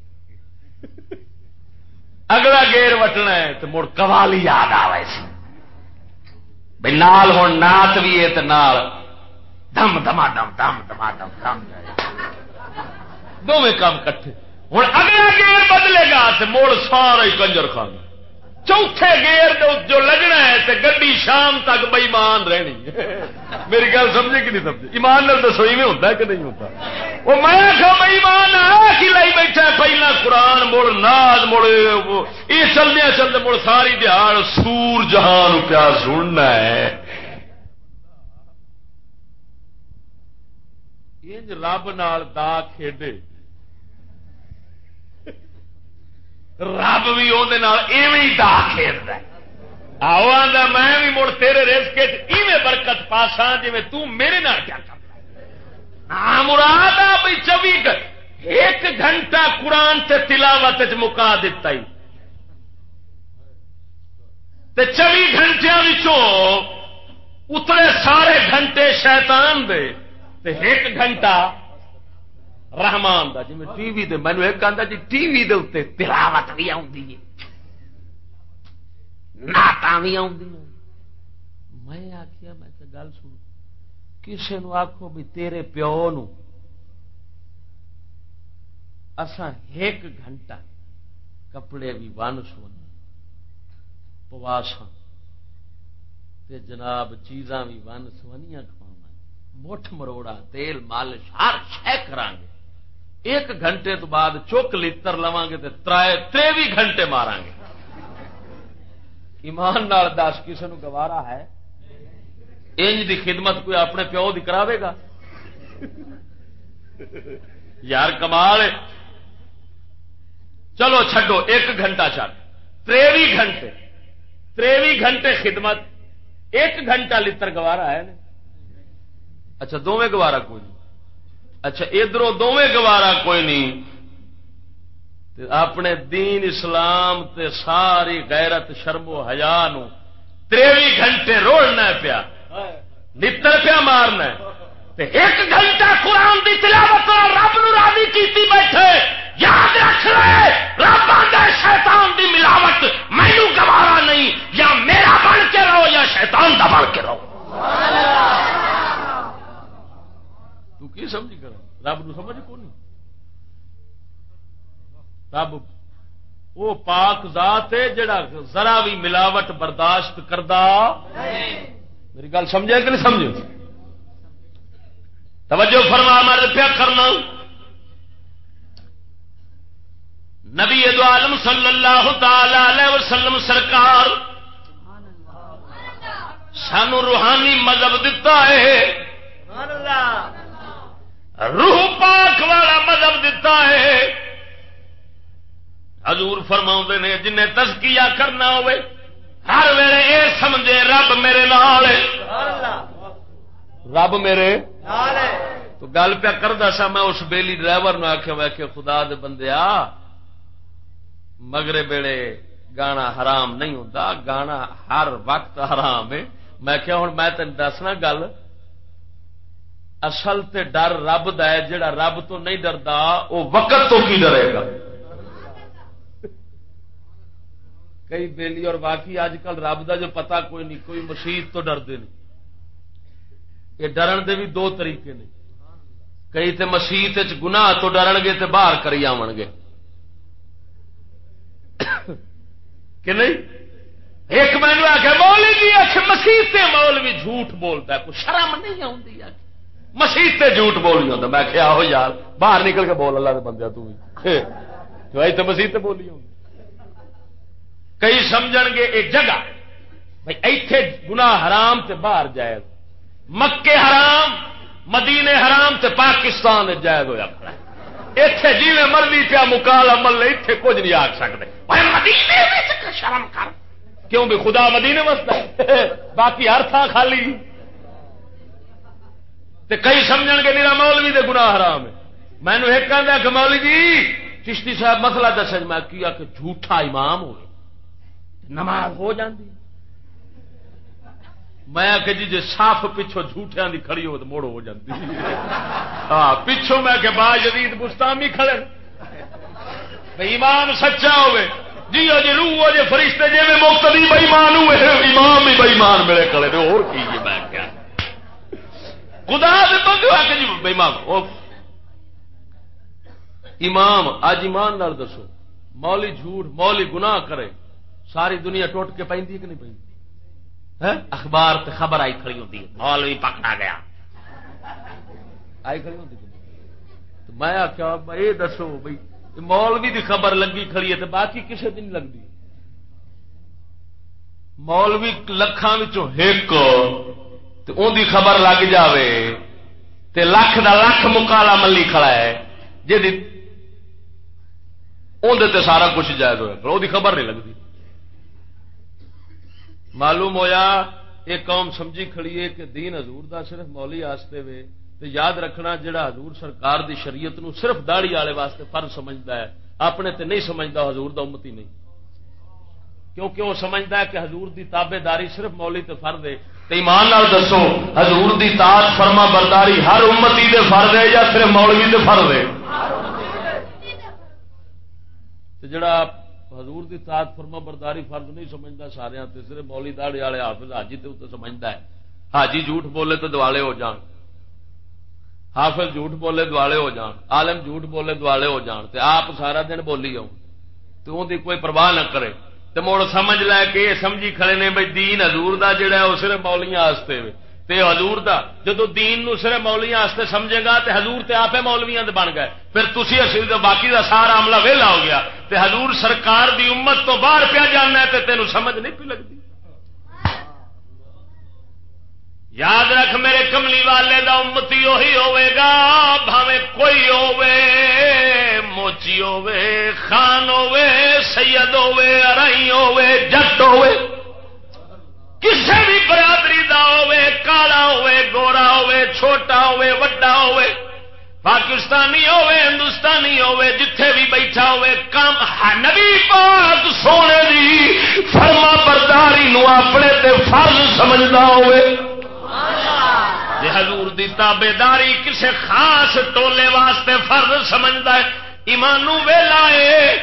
اگلا گیئر وٹنا ہے تو مڑ قوالی یاد آئے سی بھائی نال ہوں نات بھی ہے تو نال دم دما دم دم دما دم دم دونوں کام کٹھے. ہوں اگلا گیئر بدلے گا تو موڑ سارا ہی کنجر خان. چوتھے گیئر جو لگنا ہے تے گڈی شام تک بے ایمان رہنی میری گل سمجھے کہ نہیں سمجھے ایمان نال دسو ایویں ہوتا ہے کہ نہیں ہوتا وہ میں کہ بے ایمان کی لائی بیٹھا پہلا قرآن مڑ ناز مڑ یہ چلدے چلدے مڑ ساری دیہڑ سور جہان پیا سننا ہے رب نال دا کھیڈے رب بھی ایویں دا کھیلتا آؤ آدھا میں بھی مڑ تیرے رزق ایویں برکت پاسا جی تو میرے نال کیا کرتا مراد آ بھائی 1 گھنٹہ قرآن تے تلاوت مکا دیتا ہی تے 24 گھنٹے اترے سارے گھنٹے شیطان دے تے 1 گھنٹہ رحمان دا جی میں ٹی وی دے مینو ایک آتا جی ٹی وی دے اتنے تلاوت بھی آتی ہے نعت بھی آدی میں آخیا میں کہ گل سن کسی نو آخو بھی تیرے پیو نو اساں 1 گھنٹہ کپڑے بھی ون سونے پواساں تے جناب چیزاں بھی ون سونیاں کھواواں مٹھ مروڑا تیل مالش ہر شے کران گے 1 گھنٹے تو بعد چک لیتر لواں گے تے 23 گھنٹے ماراں گے ایمان نال دس کسی نو گوارا ہے انج دی خدمت کوئی اپنے پیو دی کراوے گا یار کمال ہے چلو چھڈو 1 گھنٹہ چھڈ 23 گھنٹے خدمت 1 گھنٹہ لتر گوارا ہے نا اچھا دوویں گوارا کوئی نہیں اچھا ادھروں دوویں گوارا کوئی نہیں اپنے دین اسلام تے ساری غیرت شرم و حیا نو 23 گھنٹے روڑنا پیا لتر پیا مارنا تے 1 گھنٹہ قرآن دی تلاوت اور رب نو راضی کیتی بیٹھے یاد رکھ لے رب آندا شیطان دی ملاوٹ مینوں گوارا نہیں یا میرا بن کے رہو یا شیطان دا بن کے رہو تو کی سمجھ کر رب نو سمجھ کو نہیں رب وہ پاک ذات ہے جڑا ذرا بھی ملاوٹ برداشت کردا میری گل سمجھے کہ نہیں سمجھے توجہ فرما میں پیا کرنا نبی دو عالم صلی اللہ تعالی علیہ وسلم سرکار سانو روحانی مذہب دتا ہے روح پاک والا مذہب دتا ہے حضور فرماؤں نے جنہیں تزکیہ کرنا ہوئے ہر ویلے یہ سمجھے رب میرے نال ہے رب میرے تو گل پیا کردا سا میں اس بیلی ڈرائیور نے آخیا میں کہ خدا دے بندیا مغرب ویلے گانا حرام نہیں ہوتا گانا ہر وقت حرام ہے میں کہ ہوں میں تین دسنا گل اصل تے ڈر رب دا ہے جڑا رب تو نہیں ڈردا وہ وقت تو کی ڈرے گا کئی بیلی اور باقی اج کل رب دا جو پتا کوئی نہیں کوئی مسیت تو ڈردے نہیں یہ ڈرن دے بھی 2 طریقے نے کئی تے مسیت گناہ تو ڈرن گے تے باہر کری آون گے کہ نہیں ایک میں نے آخیا مولوی جی مسیت مولوی جھوٹ بولتا ہے کوئی شرم نہیں آتی مسیت جھوٹ بول نہیں ہوتا میں کیا ہو یار باہر نکل کے بول اللہ دے بندے تو بھی مسیت بولی ہوں کئی سمجھ گے ایک جگہ بھائی ایتھے گناہ حرام تے باہر جائز مکے حرام مدینے حرام تے پاکستان جائز ہوا کھڑا ایتھے جیویں مرضی پیا مکال عمل ایتھے کچھ نہیں آکھ سکتے مدینے شرم کر کیوں بھی خدا مدینے وستا باقی ہر تھان خالی تے کئی سمجھ گے میرا مولوی دے گناہ حرام ہے میں نے ایک کہا کہ مولوی جی چشتی صاحب مسئلہ دس میں کیا کہ جھوٹا امام ہوئے نماز ہو جاندی میں کہ جی صاف پچھوں جھوٹیاں دی کھڑی ہو تو موڑ ہو جاندی ہاں پچھوں میں کہ با یزید بستامی کھڑے امام سچا ہوئے جی ہو جی روح ہو جی فرشتے جی میں مقتدی بے ایمان ہوئے امام بھی بے ایمان میرے کھڑے نے اور کی جی میں کیا خدا سے بندو آ کے جی بے ایمان امام اج ایمان نال دسو مولی جھوٹ مولی گناہ کرے ساری دنیا ٹوٹ کے پہنتی کہ نہیں پہنتی؟ اخبار تے خبر آئی کھڑی ہوتی ہے مولوی پکڑا گیا آئی کھڑی ہوتی تو میں آخیا یہ دسو بھائی مولوی دی خبر لگی کھڑی ہے تو باقی کسی دی نہیں لگتی؟ مولوی لکھاں وچوں ایک تے اون دی خبر لگ جاوے تے لکھ دا لکھ مکالا ملی کھڑا ہے جی اندر تے سارا کچھ جائز ہوا وہ دی خبر نہیں لگتی. معلوم ہویا یہ قوم سمجھی کھڑی ہے کہ دین حضور دا صرف مولی واسطے وے تے یاد رکھنا جڑا حضور سرکار دی شریعت نو صرف داڑھی والے واسطے فرض سمجھدا ہے اپنے تے نہیں سمجھدا حضور دا امتی نہیں، کیونکہ وہ سمجھدا ہے کہ حضور دی تابے داری صرف مولی تے فرض ہے. تے ایمان نال دسو حضور دی طاعت فرما برداری ہر امتی دے فرض ہے یا صرف مولوی دے فرض ہے؟ تے جڑا حضور دی طاعت فرما برداری فرض نہیں سمجھدا سارے تے صرف مولی داڑھی والے حافظ حاجی تے اوتے سمجھدا ہے. حاجی جھوٹ بولے تو دوالے ہو جان، حافظ جھوٹ بولے دوالے ہو جان، عالم جھوٹ بولے دوالے ہو جان تے آپ سارا دن بولی آؤ تے اون دی کوئی پرواہ نہ کرے تے مڑ سمجھ لے کہ یہ سمجھی کھڑے نے بھائی دین حضور دا جڑا ہے وہ صرف مولیاں واسطے تے حضور دا جدو دین نو صرف مولیاں واسطے سمجھے گا تے حضور تے آپے مولویاں دے بن گئے، پھر تسی اصل تے باقی دا سارا عملہ ویلا ہو گیا تے حضور سرکار دی امت تو باہر پیا جانا ہے تے تینوں سمجھ نہیں پی لگتی. یاد رکھ میرے کملی والے دا امتی وہی ہوے گا بھاویں کوئی ہوے، موچی ہوے، خان ہوے، سید ہوے، ارائی ہوے، جٹ ہوے، کسے بھی برادری دا ہوے، کالا ہوے، گورا ہوے، چھوٹا ہوے، وڈا ہوے، پاکستانی ہوے، ہندوستانی ہوے، جتھے بھی بیٹھا ہوے، کام نبی پاک سونے دی فرما برداری نو اپنے تے فرض سمجھدا ہوے. جی حضور دی تابیداری کسے خاص ٹولے واسطے فرض سمجھدا ہے ایمانو ویلا ہے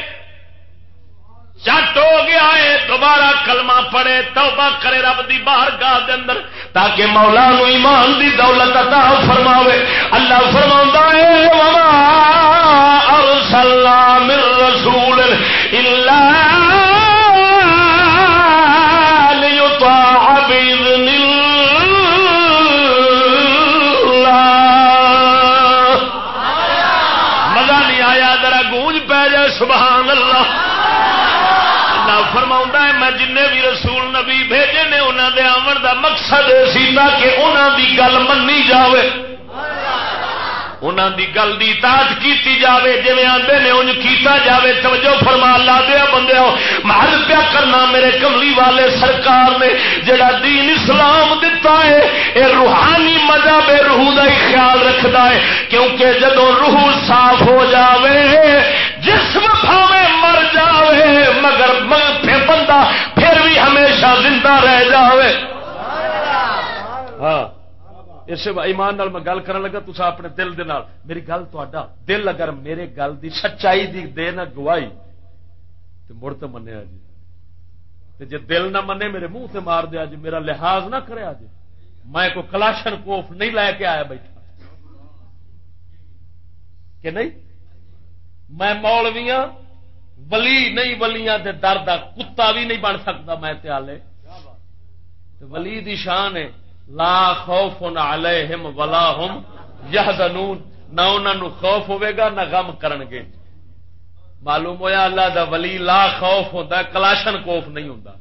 چٹ ہو گیا ہے دوبارہ کلمہ پڑھے توبہ کرے رب دی بارگاہ دے اندر تاکہ مولا نو ایمان دی دولت عطا فرماوے. اللہ فرماوندا ہے وما ارسلنا من رسول الا لیطاع باذن سبحان اللہ. اللہ فرماؤں ہے میں جن بھی رسول نبی بھیجے نے انہوں دے آمن دا مقصد سی تاکہ انہوں دی گل منی جاوے، انہوں دی گل دی اطاعت کیتی جاوے، جویں آندے نے انج کیتا جاوے. توجہ فرما اللہ دے بندیو محض پیا کرنا میرے کملی والے سرکار نے جڑا دین اسلام دتا ہے اے روحانی مذہب روح دا ہی خیال رکھدا ہے، کیونکہ جدوں روح صاف ہو جاوے جسم بھاوے مر جاوے مگر پھر بندہ پھر بھی ہمیشہ زندہ رہ جاوے. ہاں اس ایمان نال میں گل کرن لگا تسا اپنے دل دے نال میری گل تہاڈا دل اگر میرے گل دی سچائی دی دے نہ گواہی تے مڑ تے منیا جی تے جے دل نہ منے میرے منہ تے مار دیا جی، میرا لحاظ نہ کریا جی. میں کوئی کلاشن کوف نہیں لے کے آیا بیٹھا کہ نہیں، میں مولویاں ولی نہیں ولیاں دے در دا کتا بھی نہیں بن سکتا میں تے آلے. ولی دی شان ہے لا خوف علیہم ولا ہم یحزنون، نہ انہاں نو خوف ہوے گا نہ غم کرن گے. معلوم ہویا اللہ دا ولی لا خوف ہوندا ہے، کلاشن کوف نہیں ہوندا.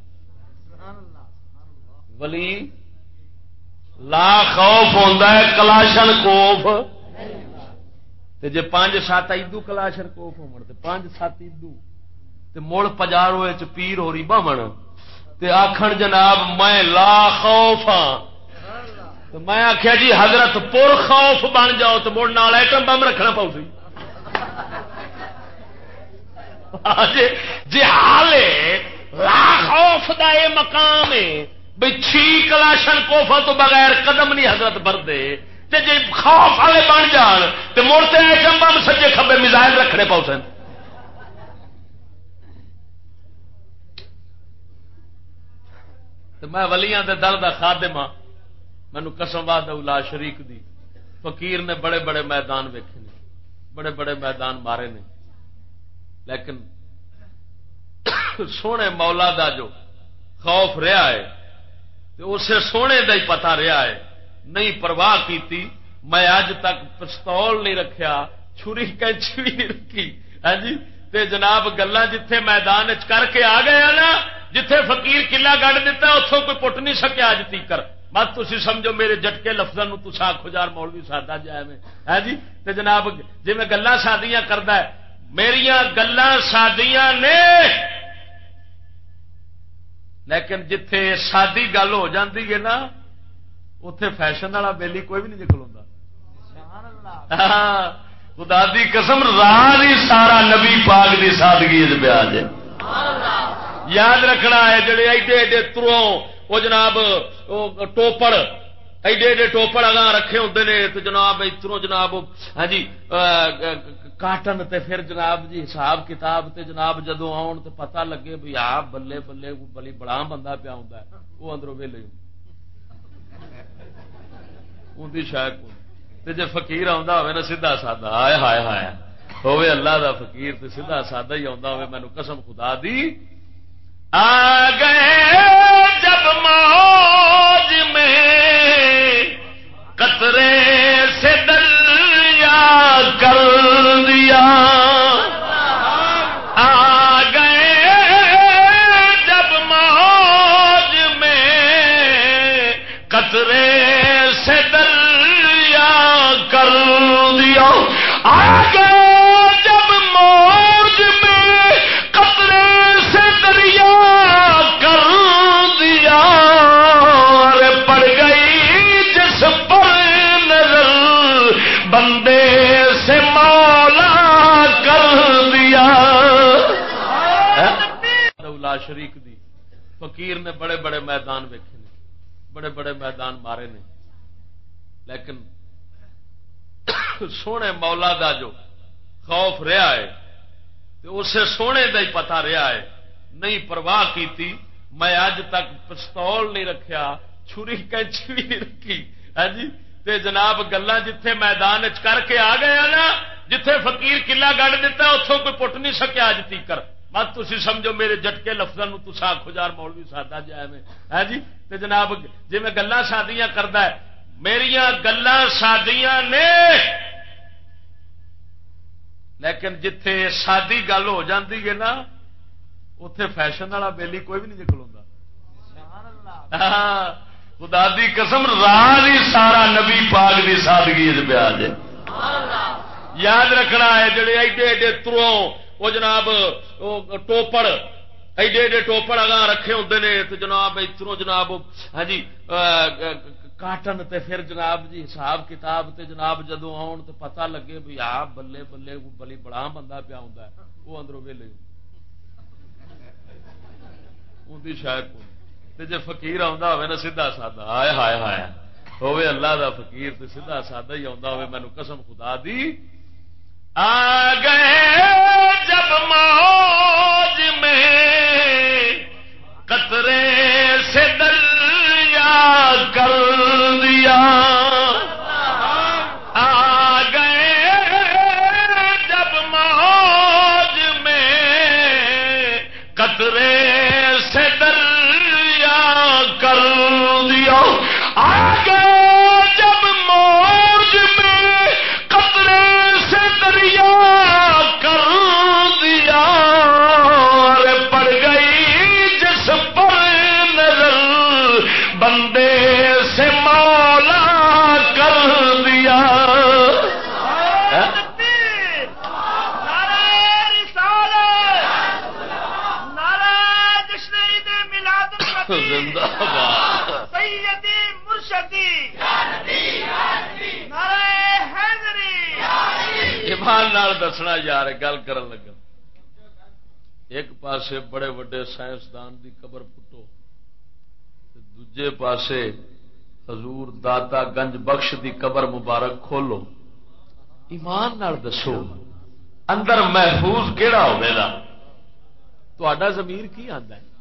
ولی لا خوف ہوندا ہے، کلاشن کوف. تے جے 5-7 ایدو کلاشن کوف ہون تے 5-7 ایدو تے مڑ پجارو وچ پیر ہوری باون تے آکھن جناب میں لا خوف ہاں، تو میں آخیا جی حضرت پر خوف بن جاؤ تو مڑ نال ایٹم بم رکھنا پاؤ سی. جی حالے لا خوف دا یہ مقام ہے بھئی 6 کلاشن کوفا تو بغیر قدم نہیں حضرت بردے تے جی خوف والے بن جان تے مڑ تے ایٹم بم سجے کھبے میزائل رکھنے پاؤ سن. میں ولیاں دے در دا خادم ہاں، مینو قسم وحدہ لا شریک دی. فقیر نے بڑے بڑے میدان ویکھے نے، بڑے بڑے میدان مارے نے، لیکن سونے مولا دا جو خوف رہا ہے اسے سونے دا ہی پتا رہا ہے نہیں پرواہ کیتی میں اج تک پستول نہیں رکھیا چھری کینچی بھی نہیں رکھی ہاں جی تے جناب گلاں جتھے میدان کر کے آ گئے نا جتھے فقیر قلعہ گڑ دیتا اتوں کوئی پٹ نہیں سکیا اج تیکر مت تسی سمجھو میرے جٹکے لفظاں نو تساں آکھو یار مولوی سادہ جائے میں ہاں جی تے جناب جی میں گلاں سادیاں کردا ہے میریاں گلاں سادیاں نے لیکن جتھے سادی گل ہو جاندی ہے نا اتے فیشن والا بیلی کوئی بھی نہیں کھلوتا خدا دی قسم راز ہی سارا نبی پاک دی سادگی بیاج ہے یاد رکھنا ہے جڑے ایڈے ایڈے تروں وہ جناب ٹوپڑ ایڈے ایڈے ٹوپڑ اگاں رکھے ہوندے نے تو جناب اتروں جناب ہاں جی کاٹن تے پھر جناب جی حساب کتاب تے جناب جدوں آن تے پتہ لگے بھی آپ بلے بلے بلی بڑا بندہ پیا ہوندا ہے وہ اندروں ویلے اندی شاید تے جے فقیر آندا ہوے نا سیدھا سادہ ہائے ہائے ہائے ہوے اللہ دا فقیر تے سیدھا سادہ ہی آندا ہوے مینوں قسم خدا دی آ گئے جب موج میں قطرے سے دریا کر دیا آ گئے جب موج میں قطرے سے دریا کر دیا آ گئے جب موج میں قطرے سے دریا کر دیا پڑ گئی جس پر نظر بندے سے مولا کر دیا لا شریک دی فقیر نے بڑے بڑے میدان ویکھے نے بڑے بڑے میدان مارے نے لیکن سونے مولا دا جو خوف رہا ہے اسے سونے دا ہی پتا رہا ہے نہیں پرواہ کیتی میں اج تک پستول نہیں رکھیا چھری کینچی بھی نہیں رکھی ہاں جی تے جناب گلاں جتھے میدان کر کے آ گئے نا جتھے فقیر قلعہ گڑ دیتا اتوں کوئی پٹ نہیں سکیا اج تیکر مت تسی سمجھو میرے جٹکے لفظاں نو تساں آکھو یار مولوی سادہ جائے میں ہاں جی تے جناب جی میں گلاں سادیاں کردا ہے میریاں گلاں سادیاں نے لیکن جتھے سادی گل ہو جاندی ہے نا اتے فیشن والا بیلی کوئی بھی نہیں کھلوتا خدا دی قسم راز ہی سارا نبی پاک دی سادگی بیاج ہے یاد رکھنا ہے جڑے ایڈے ایڈے تروں وہ جناب ٹوپڑ ایڈے ایڈے ٹوپڑ اگاں رکھے ہوندے نے تو جناب اتروں جناب ہاں جی کاٹن تے پھر جناب جی حساب کتاب تے جناب جدوں آن تے پتہ لگے بھی آپ بلے بلے بلی بڑا بندہ پیا ہوندا ہے وہ اندروں ویلے اندی شاید تے جے فقیر آندا ہوے نا سیدھا سادہ ہائے ہائے ہائے ہوے اللہ دا فقیر تے سیدھا سادہ ہی آندا ہوے مینوں قسم خدا دی آ گئے جب موج میں قطرے سے دریا کر دیا آ گئے جب موج میں قطرے سے دریا کر دیا آ گئے جب موج میں قطرے سے دریا کر دیا پڑ گئی جس پر نظر بندے سے مولا کر دیا زندہ باد سیدی مرشدی نعرہ حیدری ایمان نال دسنا یار گل کرن لگا ایک پاسے بڑے وڈے سائنسدان دی قبر پٹو دوجے پاسے حضور داتا گنج بخش دی قبر مبارک کھولو ایمان نال دسو اندر محفوظ کیڑا ہوے گا تہاڈا ضمیر کی آندا ہے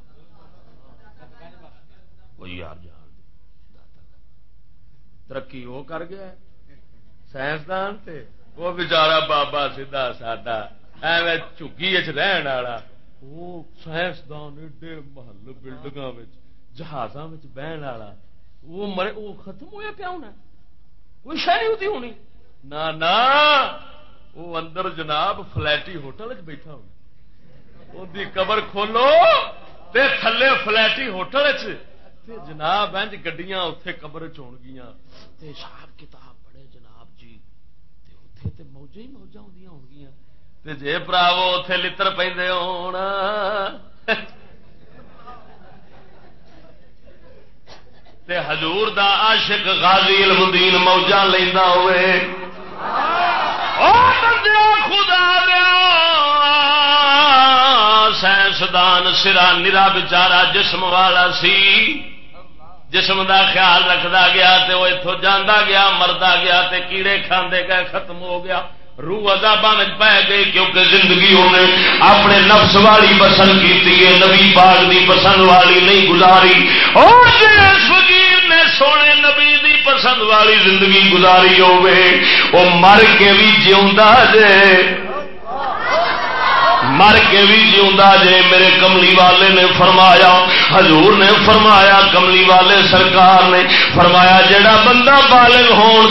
کوئی یار جان ترقی وہ کر گیا سائنسدان تے وہ بیچارہ بابا سیدھا سادہ ایویں جھگی رہن والا وہ سائنسدان ایڈے محل بلڈنگاں جہازاں بہن والا وہ مرے وہ ختم ہوا پیا ہونا کوئی شہ نہیں ہوتی ہونی نہ وہ اندر جناب فلیٹی ہوٹل بیٹھا ہونا ان کی قبر کھولو تے تھلے فلیٹی ہوٹل جناب انج گڈیاں اتے قبر چون گیا حساب کتاب بڑے جناب جی اتے تے موجاں ہی موجاں ہوندیاں ہون گیاں تے جے پراو اتے لتر پیندے ہون تے حضور دا عاشق غازی علم الدین موجاں لیندا ہوئے او بندے خدا دیا سائنسدان سرا نرا بچارا جسم والا سی جسم دا خیال رکھدا گیا تے وہ اتوں جانا گیا مردا گیا تے کیڑے کھاندے گئے ختم ہو گیا روح عذاباں وچ پے گئی کیونکہ زندگی انہیں اپنے نفس والی پسند کیتی ہے نبی پاک دی پسند والی نہیں گزاری اور جس فقیر نے سونے نبی دی پسند والی زندگی گزاری ہوے وہ مر کے بھی جیوندا جے مر کے بھی جیوندا جے میرے کملی والے نے فرمایا حضور نے فرمایا کملی والے سرکار نے فرمایا جڑا بندہ بالغ ہون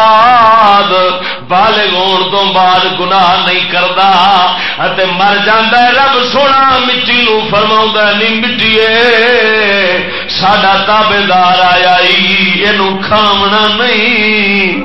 تو بعد گناہ نہیں کردا اتے مر جاندا ہے رب سونا مٹی نو فرماوندا نہیں مٹیے ساڈا تابعدار آیا اینو کھاونا نہیں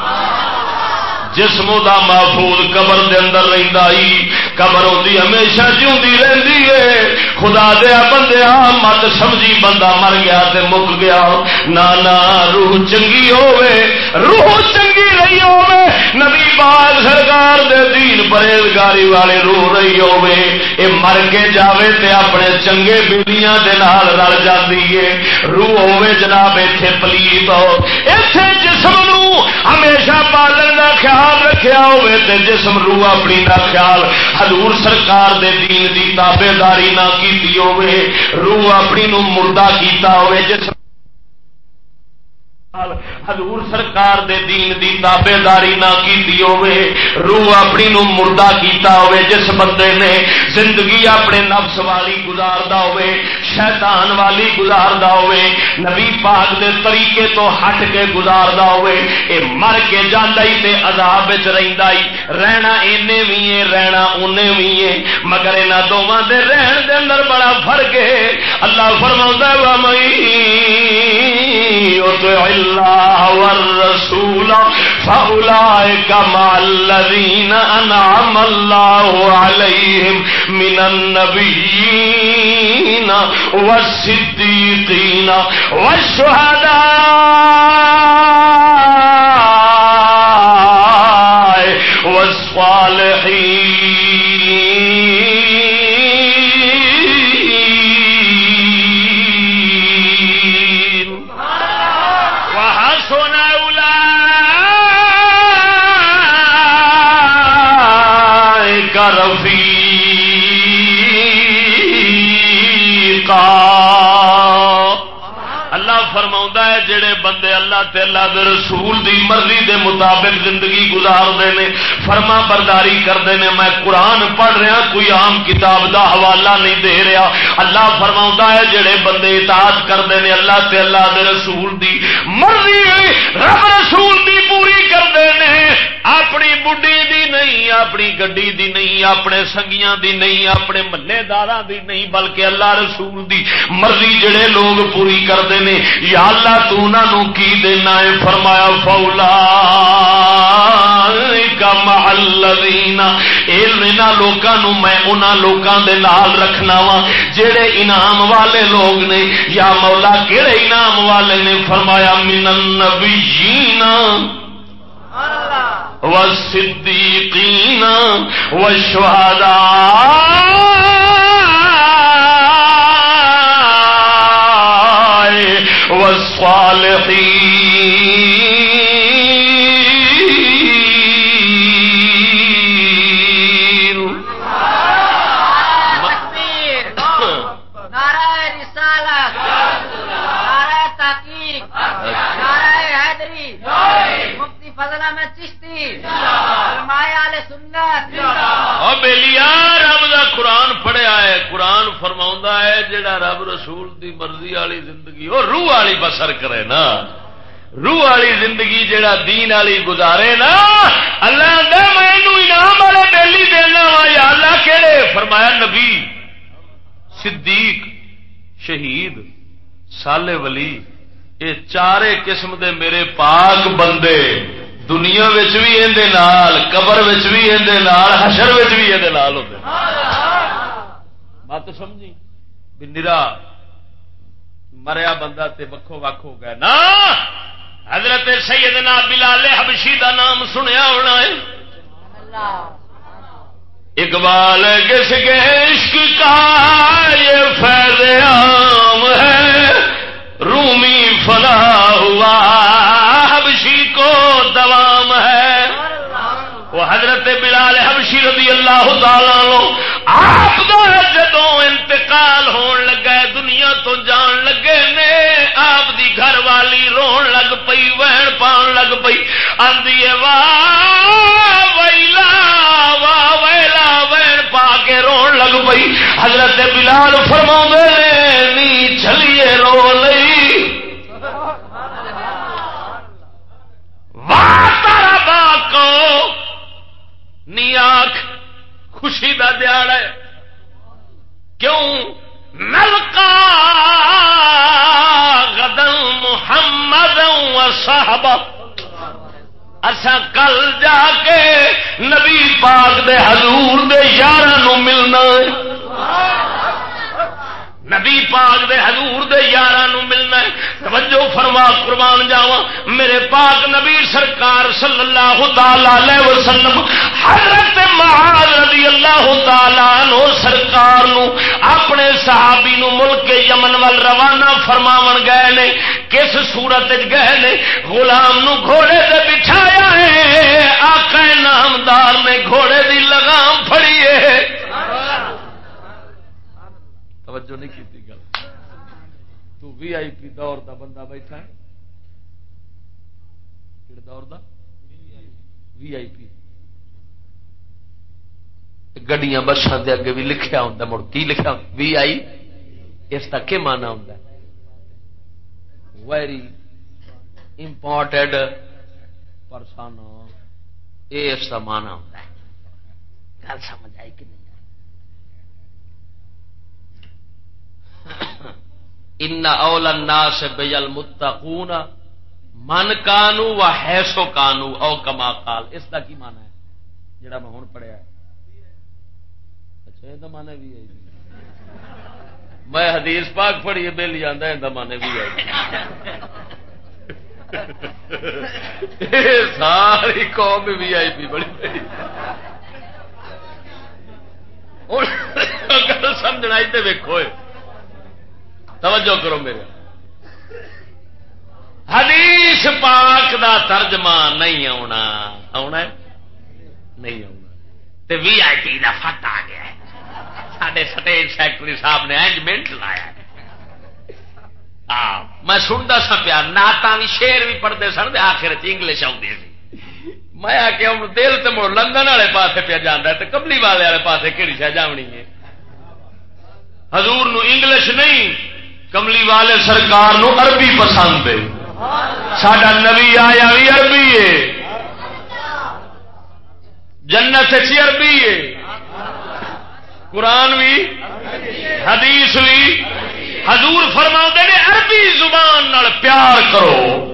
جسم دا محفوظ قبر دے اندر رہندا ہی قبر ہوندی ہمیشہ جیوندی رہندی ہے خدا دیا بندیا مت سمجھی بندہ مر گیا تے مک گیا نا روح چنگی ہوے روح چنگی رہی ہوے نبی پاک سرکار دے دین پرہیزگاری والے روح رہی ہوے اے مر کے جاوے تے اپنے چنگے بیلیاں دے نال رل جاندی ہے روح ہوے جناب ایتھے پلیت ہو ایتھے جسم نو ہمیشہ پالن دا خیال رکھیا ہوے تے جسم روح اپنی دا خیال حضور سرکار دے دین دی تابعداری نہ کیتی ہوے روح اپنی نو مردہ کیتا ہوے جسم حضور سرکار دے دین دی تابعداری نہ کیتی ہوے روح اپنی نو مردہ کیتا ہوے جس بندے نے زندگی اپنے نفس والی گزاردا ہوے شیطان والی گزاردا ہوے نبی پاک دے طریقے تو ہٹ کے گزاردا ہوے اے مر کے جاندا ہی تے عذاب وچ رہندا ہی رہنا اینے وی ہے رہنا اونے وی ہے مگر انہاں دوواں دے رہن دے اندر بڑا فرق ہے اللہ فرماوندا ہے وا اللہ والرسول فاولئک مع الذین انعم اللہ علیہم من النبیین والصدیقین والشہداء والصالحین اللہ فرماؤں ہے جڑے بندے اللہ تے اللہ دے رسول دی مرضی دے مطابق زندگی گزارتے ہیں فرما برداری کرتے ہیں میں قرآن پڑھ رہا کوئی عام کتاب دا حوالہ نہیں دے رہا اللہ فرماؤں ہے جڑے بندے اطاعت کرتے ہیں اللہ تے اللہ دے رسول دی مرضی رب رسول دی پوری کرتے ہیں اپنی بڈی دی نہیں اپنی گڈی دی نہیں اپنے سنگیاں دی نہیں اپنے محلے داراں دی نہیں بلکہ اللہ رسول دی مرضی جڑے لوگ پوری کرتے ہیں یا اللہ تو انہاں نو کی دینا ہے فرمایا فاولئک مع الذین انہاں لوکاں نو میں انہاں لوکاں دے نال رکھنا وا جڑے انعام والے لوگ نے یا مولا کہڑے انعام والے نے فرمایا من النبیین والصدیقین والشہداء والصالحین تکبیر نعرہ رسالت نعرہ تحقیق نعرہ حیدری مفتی فضل احمد چشتی علماء اہل سنت اور بیلیا رب دا قرآن پڑھیا ہے. قرآن فرماؤندا ہے جڑا رب رسول دی مرضی والی زندگی اور روح والی بسر کرے نا، روح والی زندگی جڑا دین والی گزارے نا، اللہ دے مینوں انعام والے بیلی دینا وا یا اللہ کہڑے؟ فرمایا نبی، صدیق، شہید، صالح ولی، یہ چارے قسم دے میرے پاک بندے دنیا وچ بھی اندے نال، قبر وچ بھی اندے نال، حشر وچ بھی اندے نال ہوندے. بات سمجھی بھی نرا مریا بندہ تے وکھو وکھ ہو گیا نا. حضرت سیدنا بلال حبشی دا نام سنیا ہونا ہے. اقبال کس کے عشق کا یہ فیض عام ہے، رومی فلاح ہوا حبشی کو دوام ہے. وہ حضرت بلال حبشی رضی اللہ تعالیٰ عنہ آپ دا جدوں انتقال ہون لگا، دنیا تو جان لگے نے، آپ دی گھر والی رون لگ پئی، وہن پان لگ پئی، آندی واہ ویلا واہ ویلا، وہن پا کے رون لگ پئی. حضرت بلال فرماوندے نے نی چلیے رو لئی، واہ تارا باکو نی آنکھ خوشی دا دیاڑ ہے. کیوں؟ نلقا غدن محمد و صحابہ، اساں کل جا کے نبی پاک دے حضور دے یاراں نو ملنا ہے، نبی پاک دے حضور دے یاراں نو ملنا ہے. توجہ فرما قربان جاواں میرے پاک نبی سرکار صلی اللہ تعالی علیہ وسلم حضرت معاذ رضی اللہ تعالی عنہ سرکار نو اپنے صحابی نو ملک یمن ول روانہ فرماون گئے نے. کس صورت وچ گئے نے؟ غلام نو گھوڑے تے بٹھایا ہے، آقا نامدار نے گھوڑے دی لگام پھڑی ہے. توجہ نہیں کی گل. تو وی آئی پی دور دا بندہ بیٹھا ہے، کہڑے دور دا؟ وی آئی پی. گڈیاں بساں دے اگے بھی لکھیا ہوندا، مڑ کی لکھیا وی آئی، اس دا کی معنی ہوندا؟ ویری امپورٹڈ پرسن، یہ اس دا معنی ہوندا ہے. گل سمجھ آئی کہ نہیں؟ ان اول الناس بالمتقون من کانوا وحیث کانوا او کما قال. اس دا کی معنی ہے جڑا میں ہن پڑھیا ہے؟ اچھا یہ دا معنی بھی ہے. میں حدیث پاک پڑھی بل جاندا ہے دا معنی بھی ہے. ساری قوم وی آئی پی بڑی گل سمجھنا تے ویکھو، توجہ کرو میرے. حدیث پاک دا ترجمہ نہیں آنا، آنا ہے نہیں آنا. تے وی آئی پی دا فٹ آ گیا ہے. ساڈے سٹیج سیکٹری صاحب نے اینجمنٹ لایا. میں سنتا سا پیا نعتاں بھی شعر بھی پڑھتے سن، آخر انگلش آتی سی. میں آ کے دل تو مڑ لندن والے پاسے پیا جانا ہے، تو کملی والے والے پاسے کہڑی شاید جاونی ہے. حضور نو انگلش نہیں، کملی والے سرکار نو عربی پسند ہے. ساڈا نبی آیا بھی عربی ہے، جنت چ عربی ہے، قرآن بھی حدیث بھی. حضور فرماتے نے عربی زبان نال پیار کرو.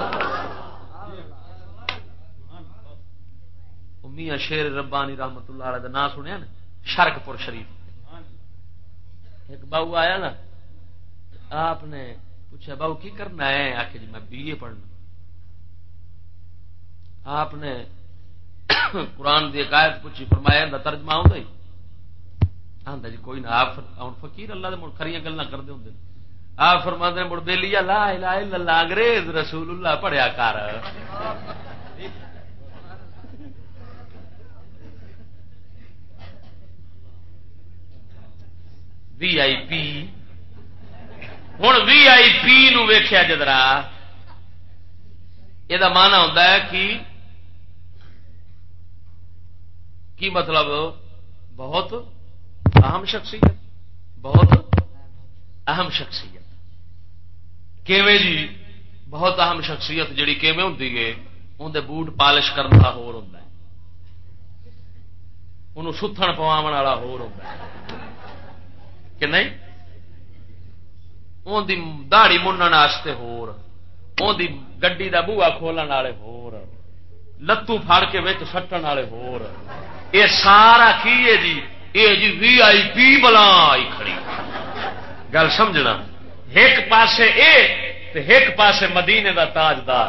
میاں شیر ربانی رحمت اللہ علیہ دا نام سنیا نا؟ شرک پور شریف. ایک باؤ آیا نا، آپ نے پوچھا باؤ کی کرنا ہے؟ آخر جی میں بی اے پڑھنا. آپ نے قرآن دی ایک آیت پوچھی، فرمایا دا ترجمہ آؤں گا؟ آندا جی کوئی نہ. آپ فقیر اللہ دے مڑ کھریاں گلاں کردے ہوندے. آپ فرماندے نے مڑ بیلیا لا الہ الا اللہ انگریز رسول اللہ پڑھیا کر. وی آئی پی ہوں وی آئی پی نو ویکھیا جدرا، یہ مانا ہوتا ہے کہ کی مطلب بہت اہم شخصیت، بہت اہم شخصیت کیویں جی؟ بہت اہم شخصیت جڑی کیویں ہوندی ہے، اندر بوٹ پالش کرنا ہور ہوندا ہے، انہوں ستھن پواون والا ہور ہوندا ہے کہ نہیں؟ ان دی داڑھی منن واسطے ہور، ان دی گڈی دا بوہا کھولن والے ہور، لتو پھڑ کے وچ سٹن والے ہور، یہ سارا کی ہے جی؟ یہ جی وی آئی پی بلا آئی کھڑی گل سمجھنا، ایک پاسے اے تے ایک پاسے مدینے دا تاجدار،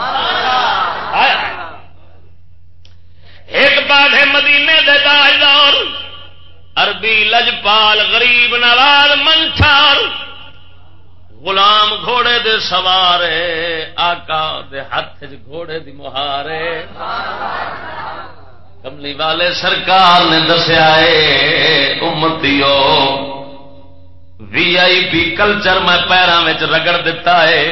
ایک پاسے مدینے دے تاجدار، عربی لجپال غریب نواز منچار، غلام گھوڑے دے سوارے، آقا دے ہاتھ چ گھوڑے دی مہارے، کملی والے سرکار نے دسیا ہے امتیو وی آئی پی کلچر میں پیراں وچ رگڑ دیتا ہے،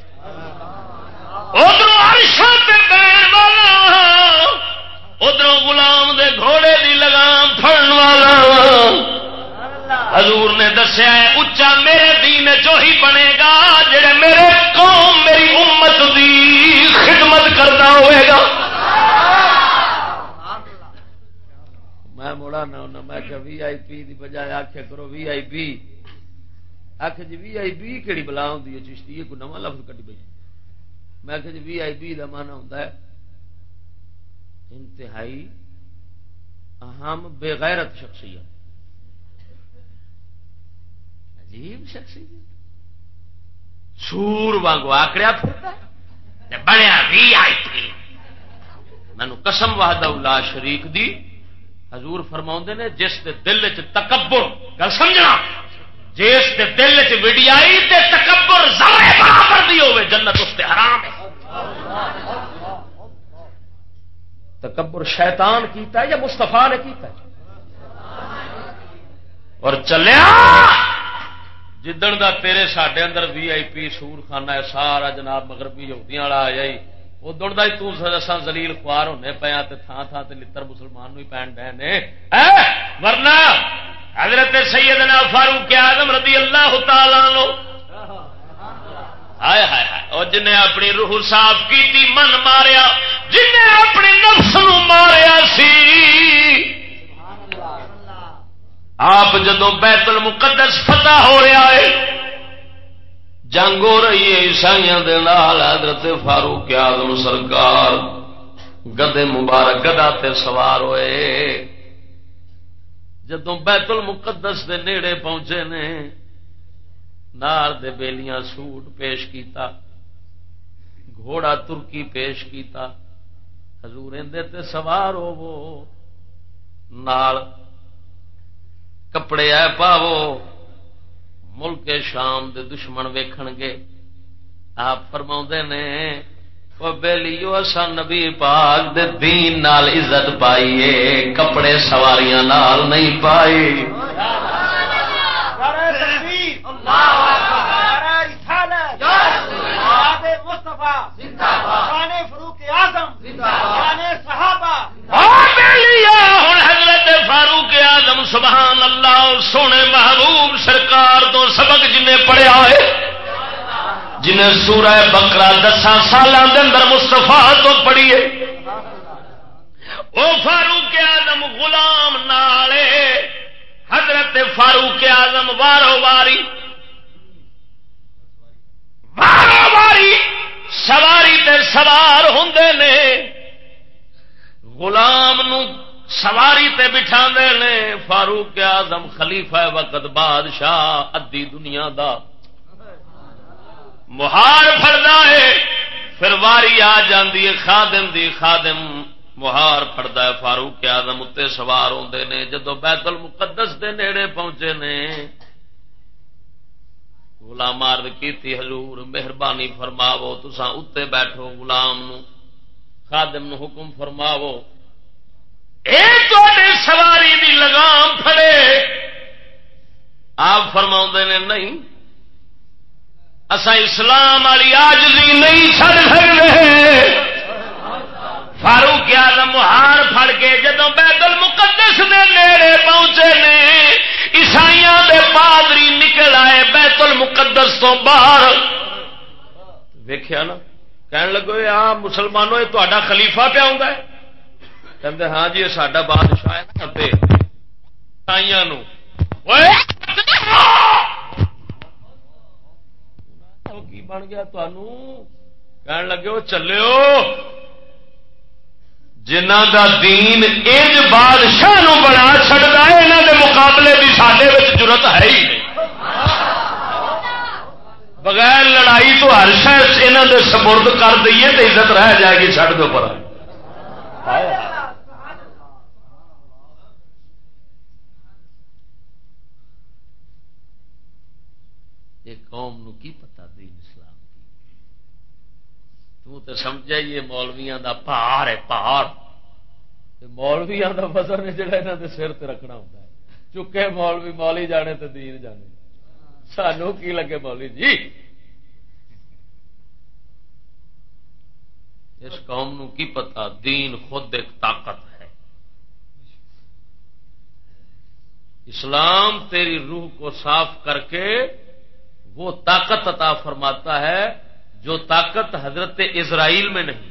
ادھر عرشاں تے بیٹھ والا، ادھر غلام دے گھوڑے دی لگام پھڑن والا، حضور نے دسیا ہے اچا میرے دین جو ہی بنے گا جڑے میرے قوم میری امت دی خدمت کرتا ہوئے گا۔ میں مڑا نہ ہونا، میں کہ وی آئی پی دی بجائے آخیا کرو وی آئی پی، آخ جی وی آئی پی کہڑی بلا ہوندی ہے چشتی، یہ کوئی نواں لفظ کٹی پی، میں آخیا جی وی آئی پی دا معنی ہوندا ہے انتہائی اہم بے غیرت شخصیت، عجیب شخصیت، سور وانگو آکڑیا پھرتا بڑیا وی آئی پی۔ مینو قسم وحدہ لا شریک دی، حضور فرماؤں نے جس دے دل چ تکبر، گل سمجھنا، جس دے دل چ وڈیائی تے تکبر ذرے برابر دی ہوئے جنت اس تے حرام ہے۔ تکبر شیطان کیتا ہے یا مصطفیٰ نے کیتا ہے؟ اور چلیا جدن دا تیرے ساڈے اندر وی آئی پی سور خانہ ہے سارا جناب مغربی یہودیاں والا آیا ہی، ادھر دا تساں ذلیل خوار ہونے پیا تے تھان تھان تے لتر مسلمان نو ہی پین ڈے نے، ورنہ حضرت سیدنا فاروق اعظم رضی اللہ تعالی عنہ ہائے ہائے ہائے، اور جنہیں اپنی روح صاف کیتی من ماریا، جنہیں اپنی نفس نو ماریا سی، آپ جدوں بیت المقدس فتح ہو رہا ہے، جنگ ہو رہی ہے عیسائیاں دے نال، حضرت فاروق اعظم سرکار گدے مبارک گدا تے سوار ہوئے، جدوں بیت المقدس دے نیڑے پہنچے نے، نال دے بیلیاں سوٹ پیش کیتا، گھوڑا ترکی پیش کیتا، حضور اندے تے سوار ہوو، نال کپڑے آئے پاو، ملک شام دے دشمن ویکھن گے، آپ فرماؤندے نے او بیلیو اساں نبی پاک دے دین نال عزت پائیے، کپڑے سواریاں نال نہیں پائی۔ فاروق اعظم سبحان اللہ، سونے محبوب سرکار تو سبق جنہیں پڑھیا ہے، جنہیں سورہ بقرہ 10 سالاں دے اندر مصطفیٰ تو پڑھیے، او فاروق اعظم غلام نالے حضرت فاروق اعظم وارو واری سواری تے سوار ہوندے نے، غلام نو سواری تے بٹھا دے نے، فاروق اعظم خلیفہ وقت بادشاہ ادھی دنیا دا مہار پھڑدا ہے، پھر واری آ جاندی ہے خادم دی، خادم مہار پھڑدا ہے، فاروق اعظم اتے سوار ہوندے نے، جدوں بیت المقدس دے نیڑے پہنچے نے، غلام عرض کیتی حضور مہربانی فرماو تساں اتے بیٹھو، غلام نو خادم نو حکم فرماو سواری دی لگام پھڑے، آپ فرماؤندے نے نہیں اساں اسلام والی عاجزی نہیں چھڑ سکتے، فاروق اعظم ہار پھڑ کے جدوں بیت المقدس دے نیڑے پہنچے نے عیسائیاں دے پادری نکل آئے بیت المقدس تو باہر ویکھیا نا کہن لگے آ مسلمانوں یہ تہاڈا خلیفہ پیا ہوندا ہے کہندے ہاں جی یہ ساڈا بادشاہ ہے تے عیسائیاں نو اوئے کی بن گیا تانوں کہن لگے وہ چلو جنہ دا دین انج بادشاہ نو بنا چھڑدا ہے انہاں دے مقابلے دی ساڈے وچ جرأت ہے ہی نہیں بغیر لڑائی تو ہر شے انہاں دے سپرد کر دئیے تے عزت رہ جائے گی چھڑ دو پر ایک قوم نو کی پتہ دین اسلام کی تو سمجھا یہ مولویاں دا پہاڑ ہے پہاڑ مولویاں دا وزن ہے جڑا انہاں دے سر تے رکھنا ہوندا ہے چکے مولوی مولی جانے تے دین جانے سانو کی لگے مولی جی اس قوم نو کی پتہ دین خود ایک طاقت ہے اسلام تیری روح کو صاف کر کے وہ طاقت عطا فرماتا ہے جو طاقت حضرت اسرائیل میں نہیں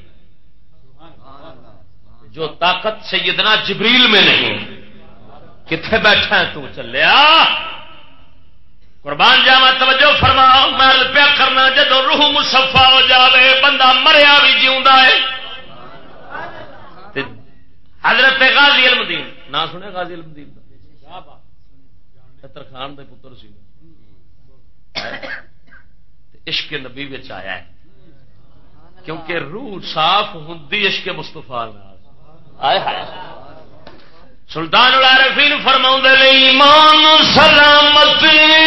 جو طاقت سیدنا جبریل میں نہیں کتنے بیٹھا ہے تو چلیا قربان جاوا توجہ فرما میں پیا کرنا جدو روح مصفا ہو جاوے بندہ مریا بھی جیوندا ہے حضرت غازی المدین نہ سنے غازی المدین ستر خان دے پتر سی عشق نبی وچ آیا ہے کیونکہ روح صاف ہوندی عشق مصطفیٰ آئے ہائے سلطان العارفین فرماؤں دے لئے ایمان سلامت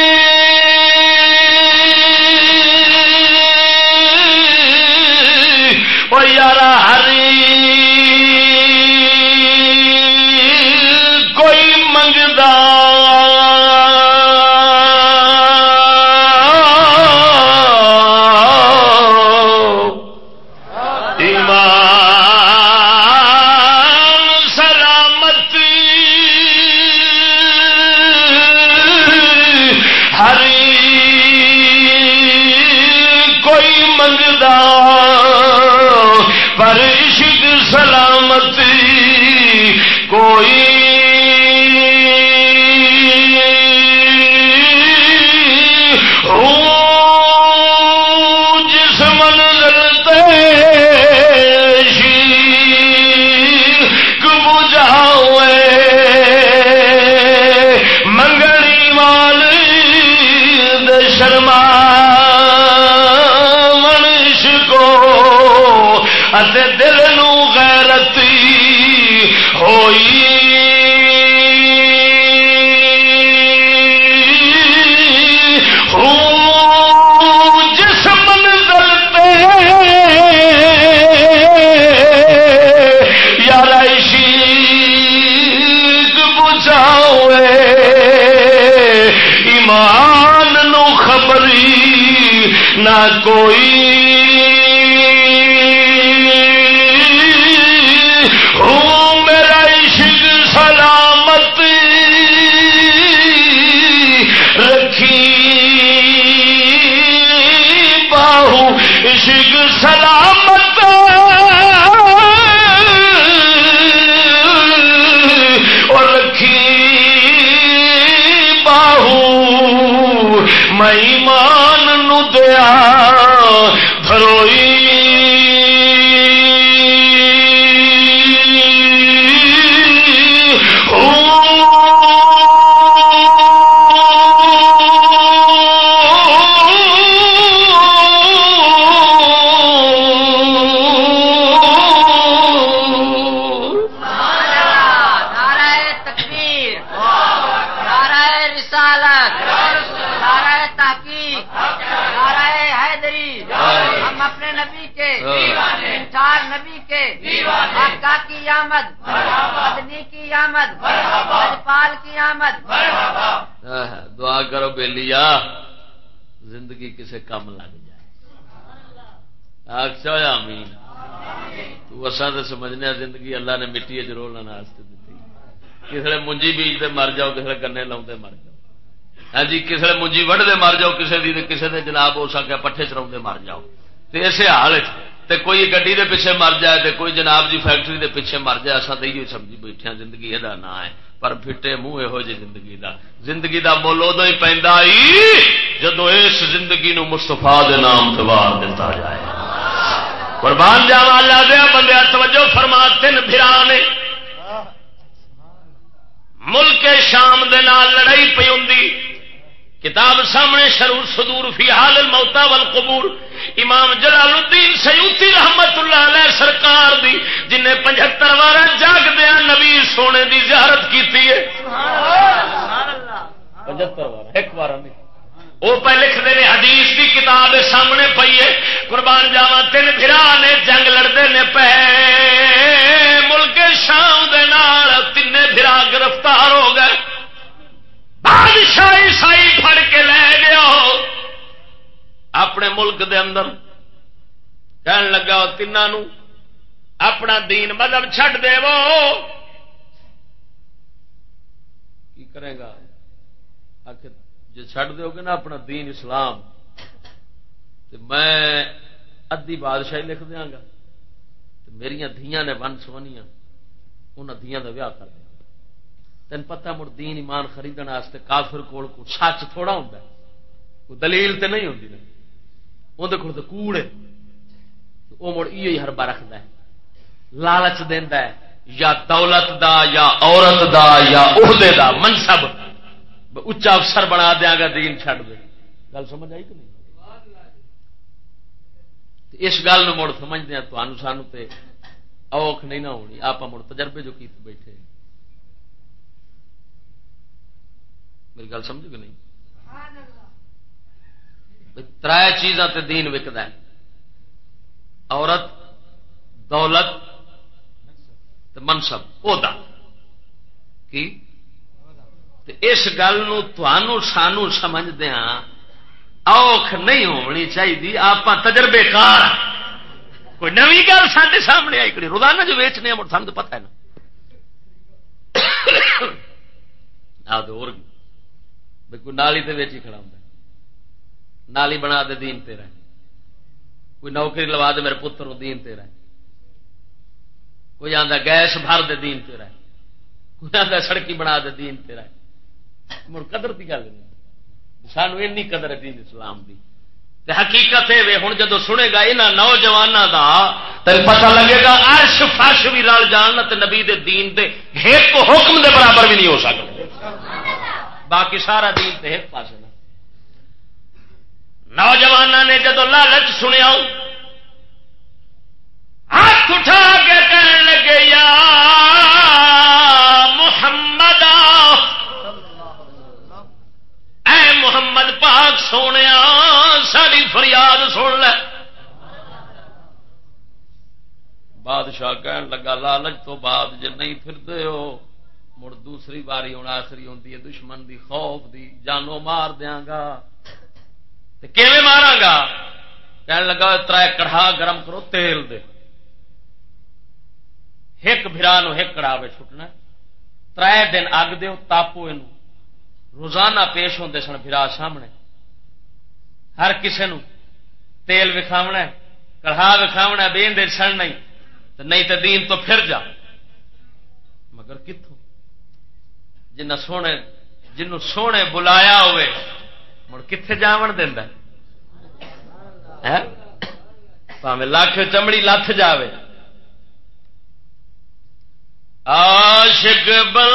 او یارا ہری کوئی منگدا پر عشق سلامتی کوئی جس منزل عشق بجھاوے منگڑی والی دے شرما دل نو غیرتی ہوئی جس منزل پہ یار عشق بجھاوے ایمان نو خبری نہ کوئی میرا عشق سلامت رکھی باہو عشق سلامت اور رکھی باہو میں ایمان نو دیا دھروئی نبی کے آقا کی آمد مدنی کی آمد لجپال کی آمد دعا کرو بیلیا زندگی کسے کم لگ جائے آمین تو اساں تے سمجھنے زندگی اللہ نے مٹی وچ رولن واسطے دتی. کسے منجی بیجتے مر جاؤ, کسے گنے لاؤندے مر جاؤ. ہاں جی, کسے منجی وڈھدے مر جاؤ, کسے دے جناب ہو سکے پٹھے چراؤندے مر جاؤ. تے اسے حال تے کوئی گڈی دے پیچھے مر جائے تے کوئی جناب جی فیکٹری دے پیچھے مر جائے. اساں تے یہ سمجھی بیٹھے زندگی یہ نا ہے, پر پھٹے منہ یہو جی زندگی دا مول ادو ہی پیندا جدو اس زندگی نو مصطفیٰ دے نام توار دیتا جائے. قربان جاواں اللہ دے بندے توجہ فرما, 3 بھرا نے ملک شام دے نال لڑائی پئی ہوندی. کتاب سامنے شرح صدور فی حال الموتى والقبور امام جلال الدین سیوطی رحمت اللہ علیہ سرکار دی, جنہیں 75 وار جاگدیا نبی سونے دی زیارت کیتی ہے. 75 وار ایک بار نہیں, وہ پہ لکھتے ہیں حدیث کی کتاب سامنے پئی ہے. قربان جاواں 3 بھرا نے جنگ لڑتے نے پے ملک شام دے نال, 3 بھرا گرفتار ہو گئے. بادشاہ عیسائی پھڑ کے لے گیا اپنے ملک دے اندر. کہن لگا تینوں اپنا دین مذہب چھڈ دے. وہ کی کرے گا؟ آخر جی چھڈ دو گے نا اپنا دین اسلام, تو میں ادھی بادشاہی لکھ دیا گا, میریا دھیاں نے ون سونیاں انہاں دھیاں دا ویاہ کر دیا. تین پتہ مڑ دین ایمان خریدنے واسطے کافر کول کو سچ تھوڑا ہوں, کوئی دلیل تے نہیں ہوتی نا, اندر کول تو کوڑ ہے. وہ مڑ یہ ہربا رکھتا ہے, لالچ دینا ہے, یا دولت دا یا عورت دا یا عہدے دا منصب, اچا افسر بنا دیا گا دین چھڈ دے. گل سمجھ آئی کہ نہیں؟ اس گل میں مڑ سمجھتے ہیں تو سانو تے اوکھ نہیں نہ ہونی. آپ مڑ تجربے جو کیتے بیٹھے, میری گل سمجھو کہ نہیں؟ 3 چیزاں تے دین وکدا ہے, عورت, دولت تے منصب, عہدہ. کی اس گل نو سانو سمجھدے ہاں اوکھ نہیں ہونی چاہیے. آپ تجربے کار, کوئی نوی گل سارے سامنے آئی کری, روزانہ جو ویچنے مڑ سانو تو پتہ ہے نا. کوئی نالی تے ویچی کھڑا ہوں, نالی بنا دے دین تیرا, کوئی نوکری لوا دے میرے پتر نو دین تیرا, کوئی آندا گیس بھر دے دین تیرا, کوئی آندا سڑکی بنا دے دین تیرا. مڑ قدر کی گل نہیں, سانو اینی قدر ہے دین اسلام دی. تے حقیقت ہے ہوں جدو سنے گا یہاں نوجوانوں دا تے پتہ لگے گا عرش فرش بھی رل جان تے نبی دے دین دے ایک حکم دے برابر بھی نہیں ہو سکتا. باقی سارا دین تے ایک پاس نا. نوجوانوں نے جدو لالچ سنیا ہاتھ اٹھا کے کہنے لگے یا محمد, اے محمد پاک سونے ساری فریاد سن لے. بادشاہ کہن لگا لالچ تو بعد جے نہیں پھردے ہو مڑ دوسری باری ہوں آخری ہوتی ہے دشمن دی خوف دی, جانو مار دیاں گا. کیویں مارا گا؟ کہنے لگا 3 کڑھا گرم کرو تیل دے, ایک بھرا نو ایک کڑاہ چھٹنا, 3 دن اگ دیو تاپو اینو. روزانہ پیش ہوندے سن بھرا سامنے, ہر کسے نو تیل وکھاونا, کڑھا وکھاونا, بین دے سن نہیں تے دین تو پھر جا. مگر کتوں جنوں سونے بلایا ہوئے مڑ کتنے جاون دیندا ہے؟ پاویں لاکھ چمڑی لتھ جاوے. عاشق بن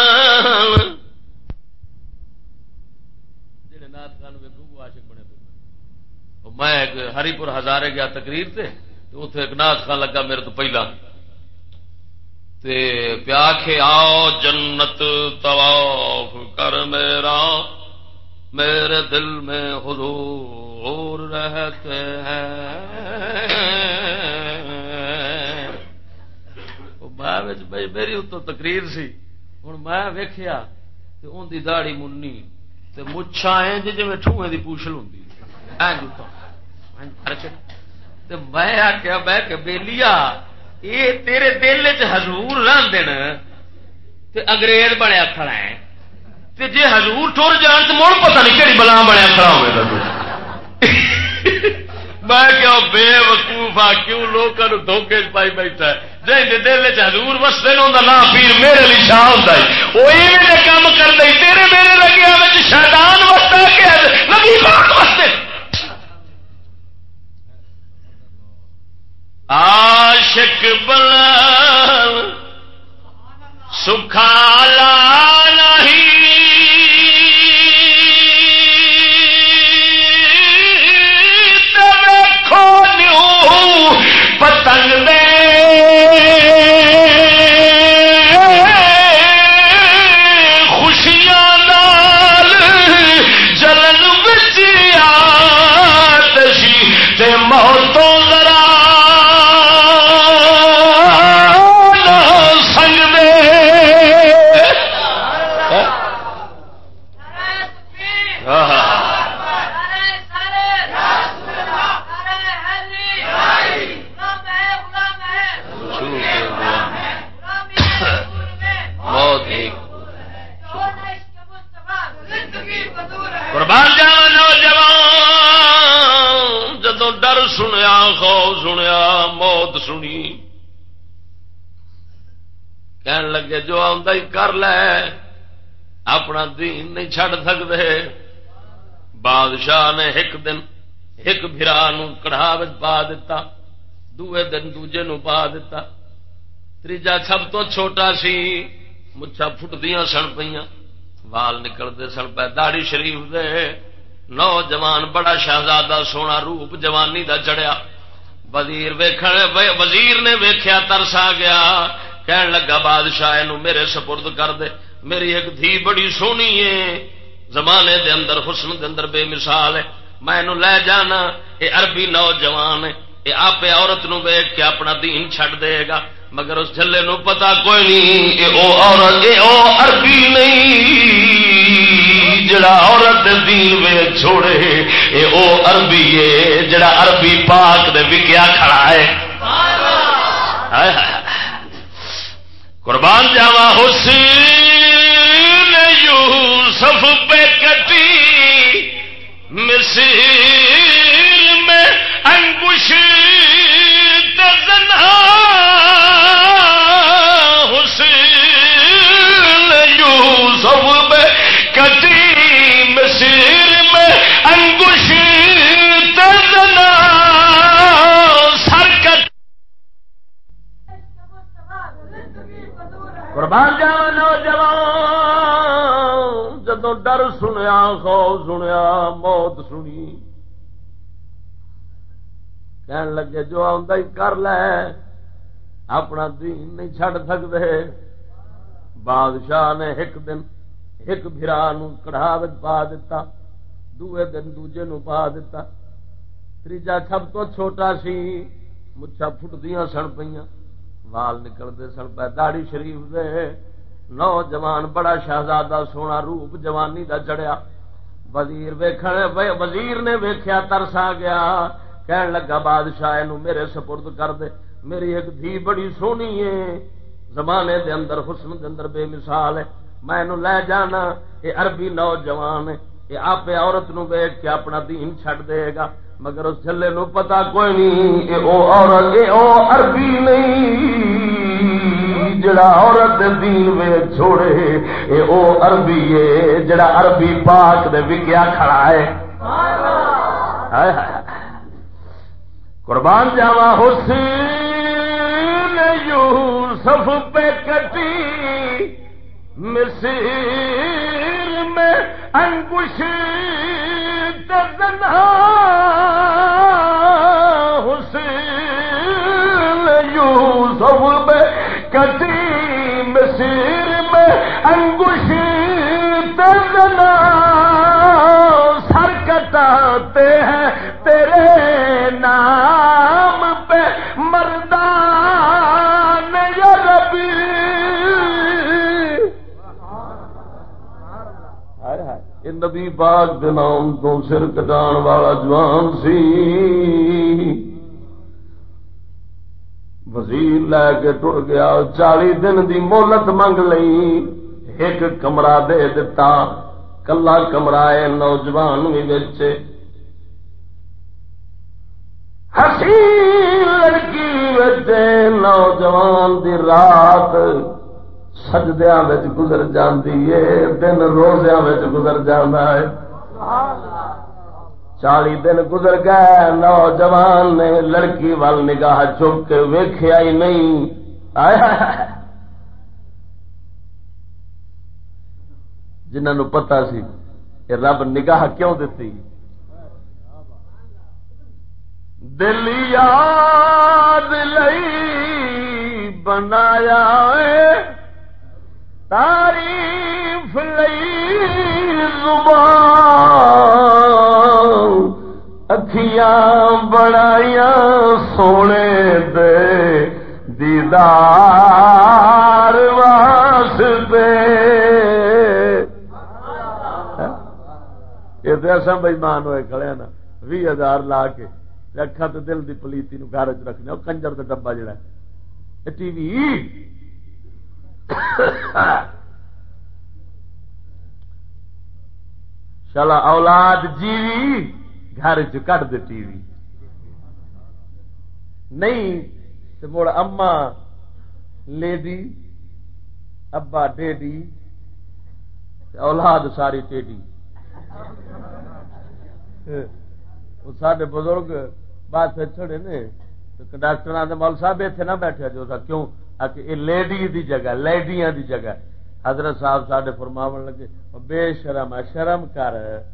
جڑے نات خان ویکھو وہ عاشق بنے پھر. میں ہری پور ہزارے گیا تقریر تے اتنے ایک نات خان لگا میرے تو پہلا تے پیا کے آؤ جنت طواف کر میرا, میرے دل میں حضور رہتے ہیں. میں میری اتوں تقریر سی, ہوں میں ویخیا ان کی داڑھی منی مچھا جی میں ٹھوئے کی پوچھل ہوں میں آخیا بہ کے بیلیا یہ تیرے دل چ حضور رہندے نا تے انگریز بنیا کھڑا ہے تے جے حضور ٹر جان تو مڑ پتہ نہیں کہڑی بلا بنیا کھڑا ہوئے گا میں کیا بے وقوف آ کیوں لوگوں کو دھوکے پائی بیٹھا ہے جی دل چ حضور وستے نہ نام پیر میرے لیے شاہ ہوتا ہے وہ ایویں کام کر دے تیرے میرے لگیا شیطان وستا کہ نبی پاک وستے عاشق بلال سکھالا نہیں پتنگ دے خوشیاں نال جلن بچ آتشی تے موتوں ذرا نہ سنگ دے قربان جاوا نوجوان جدوں ڈر سنیا خوف سنیا موت سنی کہن لگے جو آندا ہی کر لے اپنا دین نہیں چھڈ سکدے بادشاہ نے ایک دن ایک بھرا نوں کڑھا وچ پا دتا دوے دن دوجے نوں پا دتا تیجا سب تو چھوٹا سی مچھا پھٹدیاں سن پیاں وال نکلتے سن پہ داڑھی شریف دے نوجوان بڑا شہزادہ سونا روپ جوانی دا چڑھیا وزیر نے ویکھیا ترس آ گیا کہن لگا بادشاہ نو میرے سپرد کر دے میری ایک دھی بڑی سونی ہے زمانے دے اندر حسن دے اندر بے مثال ہے میں نو لے جانا یہ عربی نوجوان ہے یہ آپ عورت نو ویکھ کے اپنا دین چھڈ دے گا مگر اس جھلے نو پتا کوئی نہیں اے او عورت اے او عربی نہیں جڑا عورت دین ویکھ چھوڑے اے او عربی ہے جڑا عربی پاک دے وکیا کھڑا ہے قربان جاوا حسین یوسف پہ کٹی مصر میں انگوش تزنا حسین یوسف میں کٹی مصر میں انگوش تزنا سرکت قربان جاوا نوجوان جدوں ڈر سنیا خوف سنیا موت سنی کہن لگے جو آندا ہی کر لے اپنا دین نہیں چھڈ سکدے بادشاہ نے ایک دن ایک بھرا نوں کڑھا وچ پا دتا دوے دن دوجے نوں پا دتا تیجا سب تو چھوٹا سی مچھا پھٹدیاں سن پیاں وال نکلتے سن پہ داڑھی شریف دے نوجوان بڑا شہزادہ سونا روپ جوانی دا چڑھیا وزیر نے ویکھیا ترس آ گیا کہن لگا بادشاہ نو میرے سپرد کر دے میری ایک دھی بڑی سونی ہے زمانے دے اندر حسن دے اندر بے مثال ہے میں نو لے جانا یہ عربی نوجوان ہے یہ آپ عورت نو ویکھ کے اپنا دین چھڈ دے گا مگر اس جھلے نو پتا کوئی نہیں اے او عورت اے او عربی نہیں جڑا عورت دین ویکھ چھوڑے اے او عربی ہے جڑا عربی پاک دے وکیا کھڑا ہے قربان جاوا حسین یوسف پہ کٹی مصر میں انگوش تزنا حسین یوسف میں کٹی مصر میں انگوش تزنا سر کٹاتے ہیں تیرے نام پہ مردان یا ربی نبی پاک کے نام تو سر کٹان والا جوان سی وزیر لے کے ٹر گیا 40 دن دی مہلت منگ لئی ایک کمرہ دے دتا کلا کمرہ ہے نوجوان بھی وچ حسین لڑکی وچ نوجوان دی رات سجدیاں وچ گزر جاندی ہے دن روزیاں وچ گزر جاندا ہے 40 دن گزر گئے نوجوان نے لڑکی وال نگاہ چک کے ویکھیا ہی نہیں جنہاں نو پتہ سی کہ رب نگاہ کیوں دتی دل یاد لئی بنایا تعریف لئی زبان اکھیاں بڑائیاں سونے دے دیدار واسطے یہ تو ایسا بےمان ہوئے کھڑے نا 20,000 لا کے اکھا تو دل دی پلیتی نو گھر چ رکھنے وہ کنجر کا ڈبا جڑا ہے ٹی وی شالا اولاد جیوی گھر چ کٹ دے ٹی وی نہیں تو مڑ اما لیڈی ابا ڈیڈی اولاد ساری ٹیڈی سارے بزرگ بات چھڑے نے ڈاکٹر آدھے مول صاحب اتنے نہ بیٹھے جو کیوں یہ لیڈی دی جگہ لیڈیاں دی جگہ حضرت صاحب ساڈے فرماون لگے بے شرم ہے شرم کر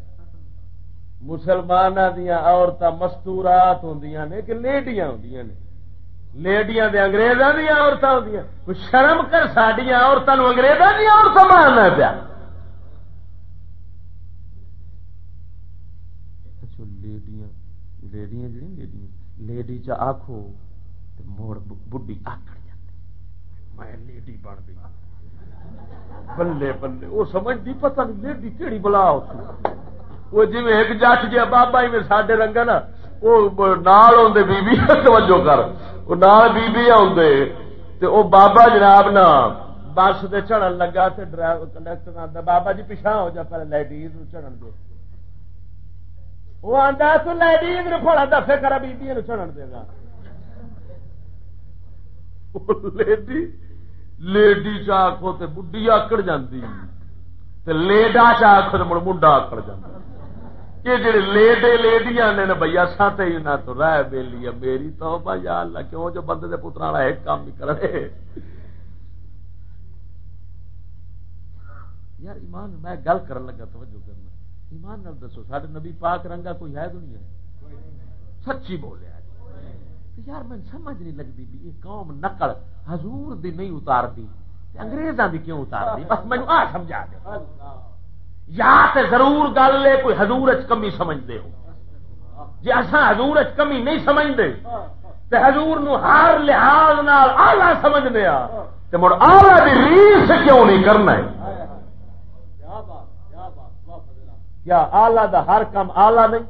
مسلمان دیا عورتاں مستورات ہوندیاں نے کہ لیڈیاں ہوندیاں نے لیڈیاں دے انگریزاں دیا عورتاں ہوندیاں شرم کر ساڈیاں عورتاں نو انگریزاں دیا عورتاں ماننا پیا لیڈیاں جی لیڈی چ آخو موڑ بڈی آکڑ جاتی میں لیڈی بن گئی بلے بلے وہ سمجھتی پتہ نہیں لیڈی کہڑی بلا وہ جی ایک جٹ جہا بابا ہی میں ساڈے رنگا نا وہ نال آدھے بیبی توجہ کر وہ نال بیبی آدھے تے وہ بابا جناب نا بس دے چڑھن لگا تے ڈرائیور کنڈکٹر آتا بابا جی پیچھا ہو جا پہلے لیڈیز چڑھن دو وہ آتا تو لیڈیز تھوڑا دفے کرا بیبی چڑھن دے گا لیڈی چاخو تے بڈی آکڑ جاندی تے لیڈا چاخو تے منڈا آکڑ جاندی یہ جڑے لیڈے لیڈیاں نے نا بھیا ساتے ہی نہ تو رہ بیلی ہے میری توبہ یا اللہ کیوں جو بندے دے پترا والا ایک کام بھی کرے یار ایمان میں گل کرن لگا توجہ کرنا ایمان نال دسو ساڈے نبی پاک رنگا کوئی ہے دنیا سچی بولیا یار میں سمجھ نہیں لگتی بھی یہ قوم نقل حضور دی نہیں اتارتی انگریزاں دی کیوں اتارتی بس مینوں آ سمجھا دے یا تے ضرور گل ہے کوئی حضور اچ کمی سمجھدے ہو جی اساں حضور اچ کمی نہیں سمجھدے تے حضور نو ہر لحاظ نال اعلی سمجھنے آ تے مڑ اعلی دی ریس کیوں نہیں کرنا ہے کیا آلہ دا ہر کام آلہ نہیں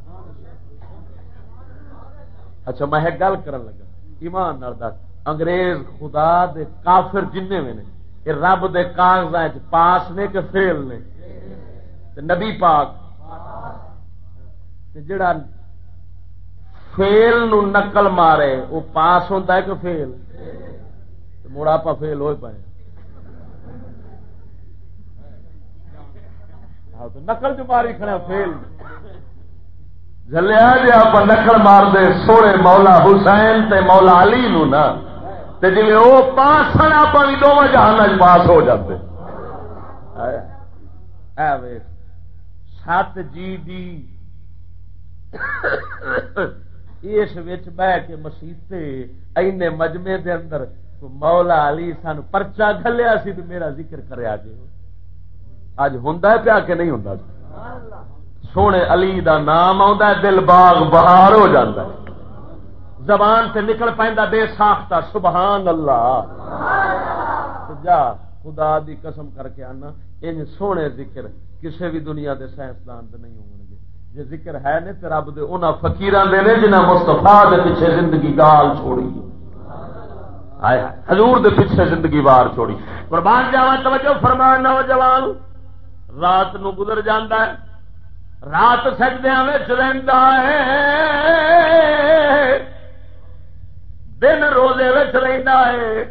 اچھا میں گل کرن لگا ایمان نال دس انگریز خدا دے کافر جننے میں نے یہ رب دے کاغذاں وچ پاس نے کہ فیل نے تے نبی پاک تے جڑا فیل نو نقل مارے وہ پاس ہوندا ہے کہ فیل تے مڑ آپا فیل ہوئے پائے تو نقل جو ماری کھڑا فیل جلیا جی آپ نقل مار دے سونے مولا حسین تے مولا علی نو نا تے جی وہ پاس سن آپ بھی دونوں جہان پاس ہو جاتے سات جی دی اس وچ بہ کے مسیتے اینے مجمے دے اندر مولا علی سان پرچا گھلیا سی تے میرا ذکر کریا جی اج ہوندا ہے پیا کہ نہیں ہوندا سونے علی دا نام آندا ہے دل باغ بہار ہو جاندا ہے زبان سے نکل پیندا بے ساختہ سبحان اللہ جا خدا دی قسم کر کے آنا ان سونے ذکر کسی بھی دنیا دے سائنسدان تے نہیں ہون گے جے ذکر ہے نے تے رب دے انہاں فقیراں دے نے جنہاں مصطفی دے پیچھے زندگی گال چھوڑی حضور دے پیچھے زندگی وار چھوڑی. قربان جاواں توجہ فرما نوجوان رات نو گزر جاندا ہے رات سجدیاں وچ رہندا ہے دن روزے وچ رہندا ہے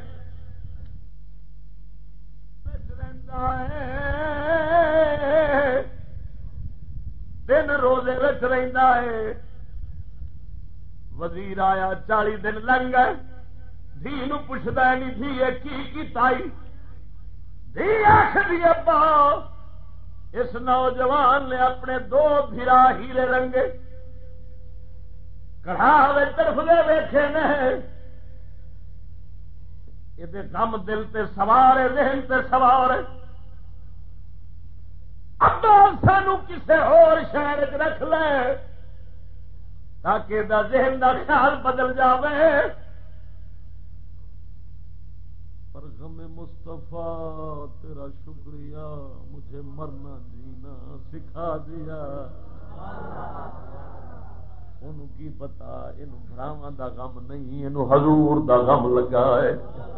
دن روزے وچ رہندا ہے. وزیر آیا 40 دن لنگ گئے دھی نو پوچھدا نہیں دھی کی کیتا دھی آخری ابا اس نوجوان نے اپنے 2 بھرا ہیرے رنگے کڑھا طرف دے ویکھے نے یہ غم دل تے سوار ہے ذہن تے سوار ہے. ابا سانو کسے اور شہر چ رکھ لے تاکہ دا ذہن دا خیال بدل جاوے. پر غم مصطفیٰ تیرا شکریہ مجھے مرنا جینا سکھا دیا. انہوں کی پتا انہوں بھراواں دا غم نہیں انہوں حضور دا غم لگا ہے.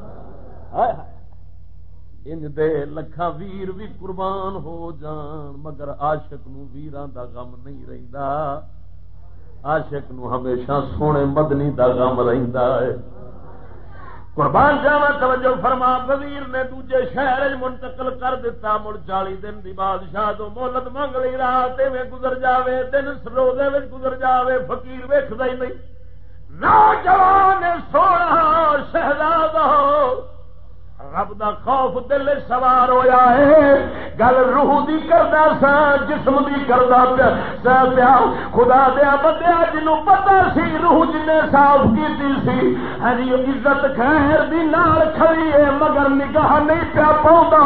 ان دے لکھاں ویر بھی قربان ہو جان مگر عاشق نو ویراں دا غم نہیں رہندا. عاشق نو ہمیشہ سونے مدنی دا غم رہندا ہے. قربان جاواں توجہ فرما وزیر نے دوجے شہر منتقل کر دیتا. مڑ 40 دن دی بادشاہ تو مہلت منگ لئی رات میں گزر جاوے دن روزے وچ گزر جاوے فقیر ویکھدا ہی نہیں. نوجوان سونا شہزادہ رب دا خوف دل سوار ہویا ہے. گل روح دی کردا سا جسم دی کردا پیا خدا دیا بندیا جنوں پتہ سی روح جن صاف کیتی سی ہری عزت خیر دی نال کھڑی ہے مگر نگاہ نہیں پیا پاوندا.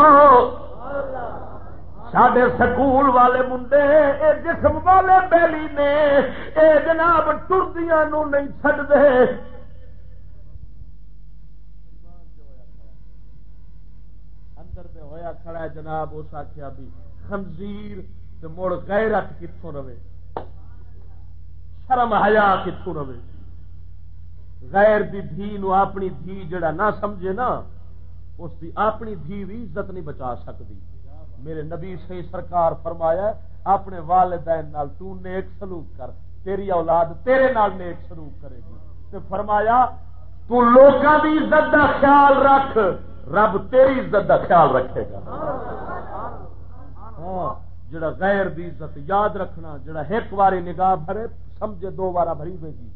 ساڈے سکول والے منڈے اے جسم والے بیلی نے اے جناب ٹردیاں نو نہیں چھڈدے. ہویا کھڑا ہے جناب اس آخیا بھی خنزیر تے مڑ غیرت کتوں رہے شرم حیا کتوں رہے. غیر دی دھی نو اپنی دھی جڑا نہ سمجھے نا اس دی اپنی دھی بھی عزت نہیں بچا سکتی. میرے نبی صحیح سرکار فرمایا اپنے والدین نال تو نیک سلوک کر تیری اولاد تیرے نال نیک سلوک کرے گی. تے فرمایا تو لوکاں دی عزت دا خیال رکھ رب تیری عزت دا خیال رکھے گا. ہاں جڑا غیر دی عزت یاد رکھنا جڑا ایک واری نگاہ بھرے سمجھے 2 بار بھری دے گی.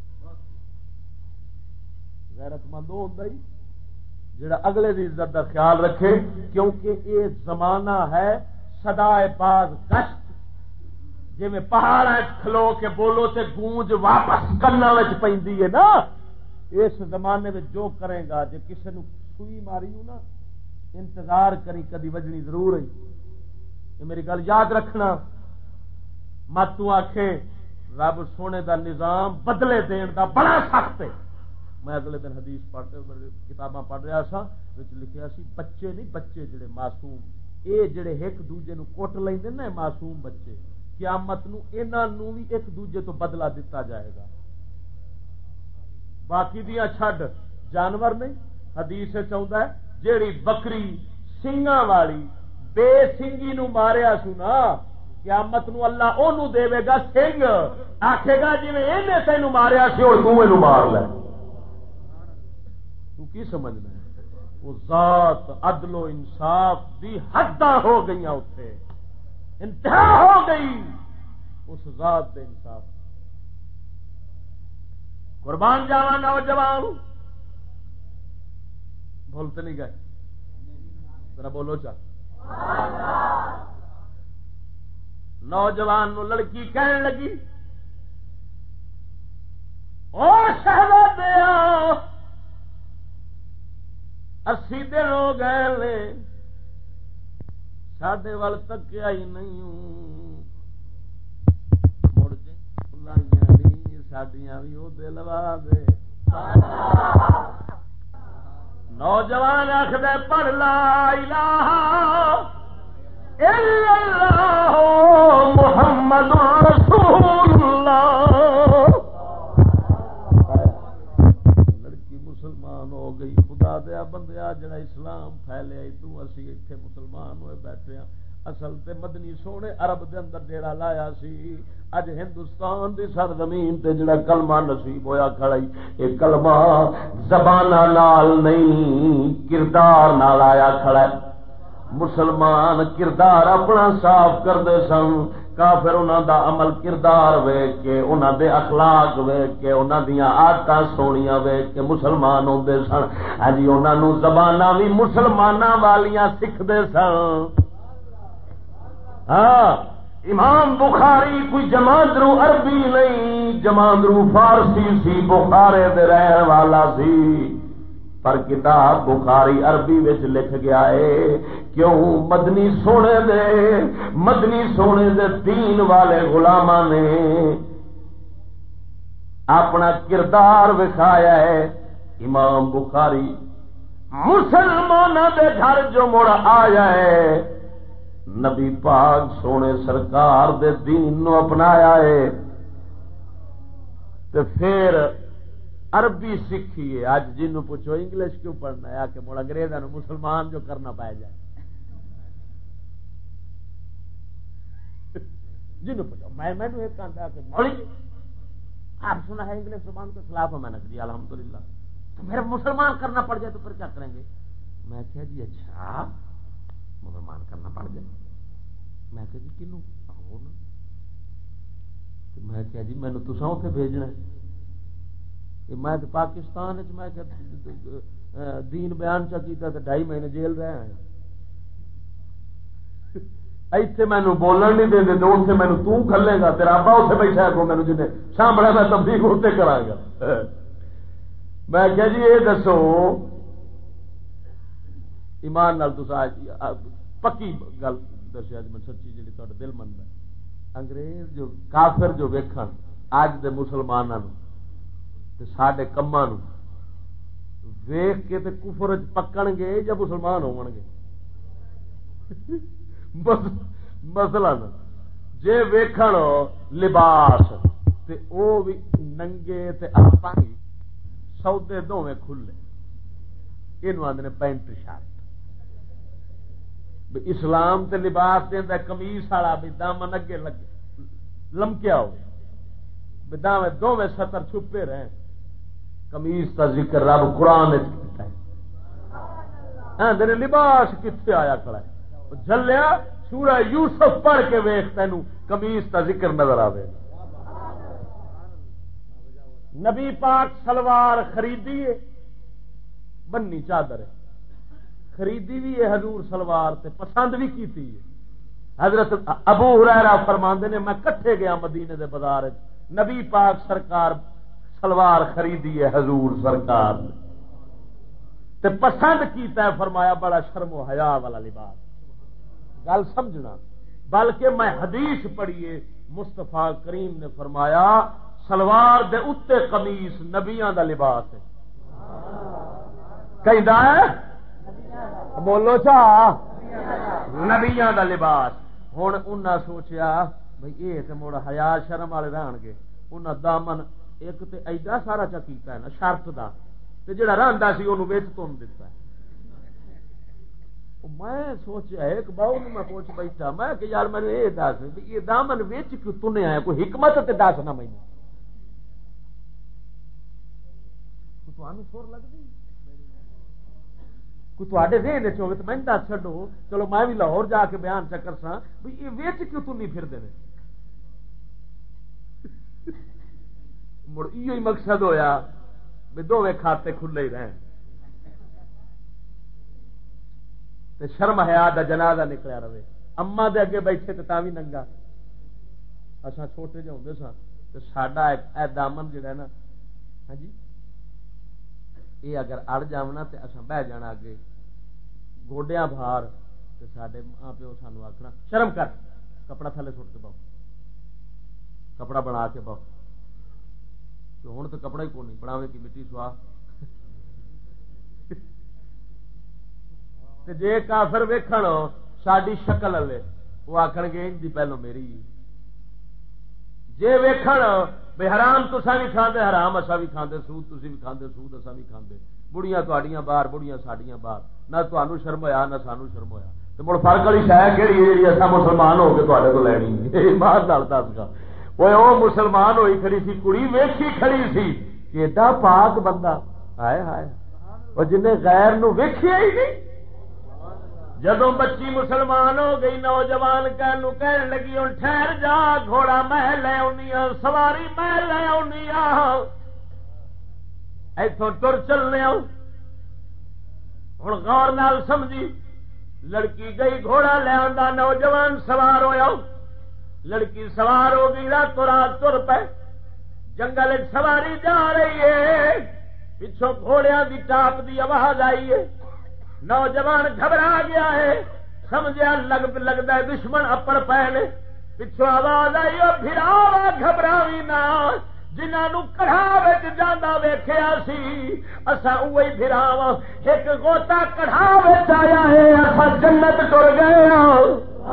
غیرت مند ہوندا ہی جڑا اگلے دی عزت دا خیال رکھے کیونکہ یہ زمانہ ہے صدائے باز کشت جی میں پہاڑ کھلو کے بولو تے گونج واپس کنا وچ پیندی ہے نا. اس زمانے میں جو کرے گا جے کسے نو سوئی ماری ہوں نا انتظار کری کدی وجنی ضرور ہے. یہ میری گل یاد رکھنا مت تو آکھے رب سونے دا نظام بدلے دین دا بڑا سخت ہے. میں اگلے دن حدیث کتاباں پڑھ رہا سا لکھیا سی بچے نہیں بچے جڑے معصوم اے جڑے ایک دوجے نو کوٹ لیندے نا معصوم بچے قیامت نو انہاں نو بھی ایک دوجے تو بدلہ دتا جائے گا. باقی دیاں چھڈ جانور نہیں. حدیث چاہتا ہے جیڑی بکری سنگاں والی بے سنگی نو ماریا سنا قیامت نو اللہ اونوں دے گا سنگ آکھے گا جی میں تینوں ماریا سی اور تو اینوں مار لے. تو کی سمجھنا ہے وہ ذات عدل و انصاف دی حداں ہو گئیاں اوتھے انتہا ہو گئی اس ذات دے انصاف. قربان جاواں نوجوان بولتے نہیں گئے ذرا بولو چا. نوجوان نو لڑکی کہنے لگی او شہزادیا 80 دن ہو گئے ساڈے وال تکیا ہی نہیں مڑ جائیں نہیں ساڈیاں بھی وہ دل لوا دے. نوجوان آخر پڑھ لا الہ الا اللہ محمد رسول اللہ. لڑکی مسلمان ہو گئی مسلمان ہوئے بیٹھے ہیں. اصل تے مدنی سونے عرب دے اندر ڈیرا لایا سی. اج ہندوستان دی سرزمین تے جڑا کلمہ نصیب ہویا کھڑا ہے اے کلمہ زباناں نال نہیں کردار نال آیا کھڑا ہے. مسلمان کردار اپنا صاف کردے سن, کافر انہاں دا عمل کردار ویکھ کے انہاں دے اخلاق ویکھ کے انہاں دیاں عادتاں سونیاں ویکھ کے مسلمان ہوندے سن. ہاں جی انہاں نو زباناں وی مسلماناں والیاں سکھدے سن. ہاں امام بخاری کوئی جماندرو عربی نہیں, جماندرو فارسی سی, بخارے دے رہن والا سی, پر کتاب بخاری عربی وچ لکھ گیا ہے. کیوں مدنی سونے دے دین والے غلاماں نے اپنا کردار وکھایا ہے. امام بخاری مسلمانوں دے گھر جو مڑ آیا ہے نبی پاک سونے سرکار دے دین نو اپنایا ہے تے پھر عربی سیکھی ہے. اج جنوں پوچھو انگلش کیوں پڑھنا ہے کہ مڑ انگریزاں نو مسلمان جو کرنا پائے جائے. جنوں پوچھو میں نے ایک کہا کہ مولی آپ سنا ہے انگلش زبان کے خلاف ہے. میں نے کہا جی الحمدللہ. تو میرا مسلمان کرنا پڑ جائے تو پھر کیا کریں گے؟ میں کہا جی اچھا مسلمان کرنا پڑ جائے. میں کہا جی کنوں آؤ نا. میں کہا جی مینوں تساں اوتھے بھیجنا ہے. میں تو پاکستان میں دین بیان چا کیتا تے 2.5 مہینے جیل رہا ہے. ایتھے مینوں بولن نہیں دے تو اوتھے مینوں تو کھلے گا, تیرا ابا اوتھے بیٹھا ہے کو مینوں جنے سامنے میں تبلیغ اوتھے کراں گا. میں کہا جی یہ دسو ایمان نال تساں پکی گل دسیا جی میں سچی جی تھوڑا دل منتا. انگریز جو کافر جو ویکھن اج دے مسلماناں تے ساڈے کماں نو ویکھ کے تے کفر وچ پکن گے یا مسلمان ہون گے؟ مثلا جے ویکھن لباس تے او بھی ننگے تے آپاں سودے دوویں کھلے, اینو آندے پینٹ شرٹ. اسلام تے لباس دیندا قمیص والا بھی دامن اگے لگے لمکیا ہو, بداویں دوویں سطر چھپے رہن. قمیص کا ذکر رب قرآن وچ کیتا ہے. ہاں دے لباس کتنے آیا کھڑا ہے. جھلیا سورہ یوسف پڑھ کے ویکھ تینوں قمیص کا ذکر نظر آوے. نبی پاک سلوار خریدی ہے, بنی چادر ہے, خریدی بھی ہے حضور سلوار تے پسند بھی کیتی ہے. حضرت ابو ہریرہ فرماندے نے میں کٹھے گیا مدینے دے بازار وچ, نبی پاک سرکار سلوار خریدی ہے حضور سرکار تے پسند کیتا ہے, فرمایا بڑا شرم و حیا والا لباس. گل سمجھنا, بلکہ میں حدیث پڑھیے مصطفیٰ کریم نے فرمایا سلوار دے اتے قمیص نبیاں دا لباس ہے. کہندا ہے بولو چا نبیاں دا لباس. ہن انہاں سوچیا بھئی اے تے مڑ حیا شرم والے رہن گے. انہاں دامن ایک تے ایڈا سارا چا کیتا ہے نا شرط دا, تے جڑا رہندا سی اونوں وچ تن دتا ہے. میں سوچیا ایک باؤ نے میں پوچھ بیٹھا, میں کہ یار مینوں یہ دس یہ دامن وچ کیوں تنیا ہے, کوئی حکمت تے دس نہ مینوں. تانوں سر لگدی کوئی تواڈے ذہن وچ ہوے تے میں دس چھڈو, چلو میں بھی لاہور جا کے بیان چکر سا بھی یہ وچ کیوں تنی پھردے نے. مڑ ایو مقصد ہویا بھی دوویں کھاتے کھلے ہی رہن. تے شرم حیا دا جنازہ نکلیا رہے. اما دے اگے بیٹھے تے تاں وی ننگا. اساں چھوٹے جے ہوندے ساں تے ساڈا اے دامن جڑا ہے نا, ہاں جی یہ اگر اڑ جاونا تے اساں بہ جانا اگے گوڈیاں بھار, تے ساڈے ماں پیو سانو آکھنا شرم کر, کپڑا تھلے سٹ کے باؤ, کپڑا بنا کے باؤ. تو ہن تو کپڑا ہی کوئی نہیں, بناوے کی مٹی سوا. جے کافر ویکھن ساڈی شکل والے وہ آخر گے ان دی پہلو میری. جے ویکھن بے حرام تساں بھی کھاندے حرام اساں بھی کھاندے, سود تسی بھی کھاندے سود اساں بھی کھاندے, بڑیاں تہاڈیاں باہر بڑیاں ساڈیاں باہر, نہ تانوں شرم ہویا نہ سانوں شرم ہویا. تو مڑ فرق والی شاید کہڑی ہے جی اصا مسلمان ہو کے تے کو لینی ایمان نال دس گا وہ مسلمان ہوئی کھڑی سی کڑی ویکھی کھڑی سی کہ ایڈا پاک بندہ ہائے ہائے وہ جنہیں غیر نو ویکھیا ہی نہیں. جدوں بچی مسلمان ہو گئی نوجوان کہن لگی ہوں ٹھہر جا گھوڑا میں لے آنی سواری میں لے آنی ایتھوں تر چلنے ہوں غور نال سمجھی. لڑکی گئی گھوڑا لے آندا نوجوان سوار ہویا لڑکی سوار ہو گئی راتوں رات تر پے جنگل سواری جا رہی ہے پچھوں گھوڑیاں دی ٹاپ دی آواز آئی ہے نوجوان گھبرا گیا ہے سمجھا لگتا ہے دشمن اپڑ پے نے پچھوں آواز آئی اور پھر گھبراوی نہ جنہوں کڑھا جانا ویخیا سی اصا اوہی پھراوا ایک گوتا کڑھا آیا ہے اصا جنت ٹر گئے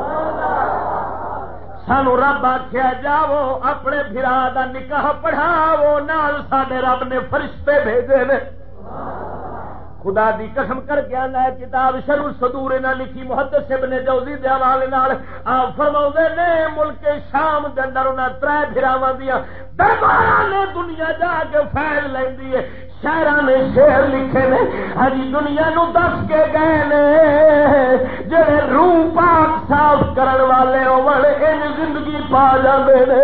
سانو رب آخیا جاؤ اپنے پھرا دا نکاح پڑھاو نال ساڈے رب نے فرشتے بھیجے نے. خدا دی قسم کر کے آنا ہے کتاب شرح الصدور نہ لکھی محدث ابن جوزی دے حوالے نال آپ فرماؤندے نے ملک شام دے اندر انہاں ترے پھراواں دیاں درباراں نے دنیا جا کے پھیل لیندی ہے شاعراں نے شعر لکھے نے ہری دنیا نو دس کے گئے نے جڑے روح پاک صاف کرن والے ہون ان زندگی پا جاندے نے.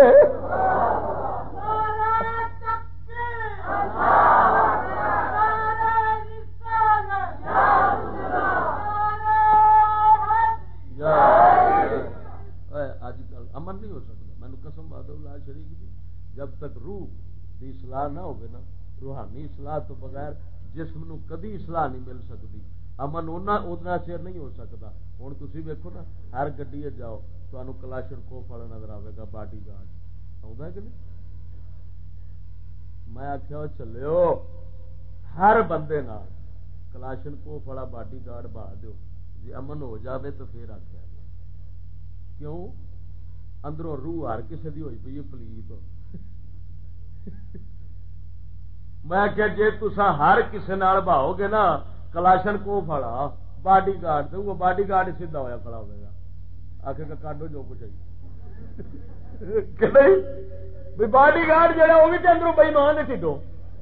امن نہیں ہو سکتا مینو قسم بہادر اللہ شریف کی جب تک روح کی اصلاح نہ ہوگی نا روحانی اصلاح تو بغیر جسم نو کدی اصلاح نہیں مل سکتی. امن اتنا چیر نہیں ہو سکتا. ہوں تھی ویکو نا ہر گڈی جاؤ تمہیں کلاشن کوف والا نظر آئے گا باڈی گارڈ آتا کہ نہیں. میں آخیا چلو ہر بندے نال کلاشن کوف والا باڈی گارڈ بہا دو جی امن ہو جاوے تو پھر آخیا کیوں اندروں روح ہر کسی دی ہوئی پی پلیت. میں کہ جی تسا ہر کسی نال بہاؤ گے نا کلاشن کوف والا باڈی گارڈ تو وہ باڈی گارڈ سیدھا ہوا کھڑا ہوگا آخر کا کاڈو جو کچھ ہے باڈی گارڈ جہاں وہ بھی تو اندروں بےمان ہے سیدھو.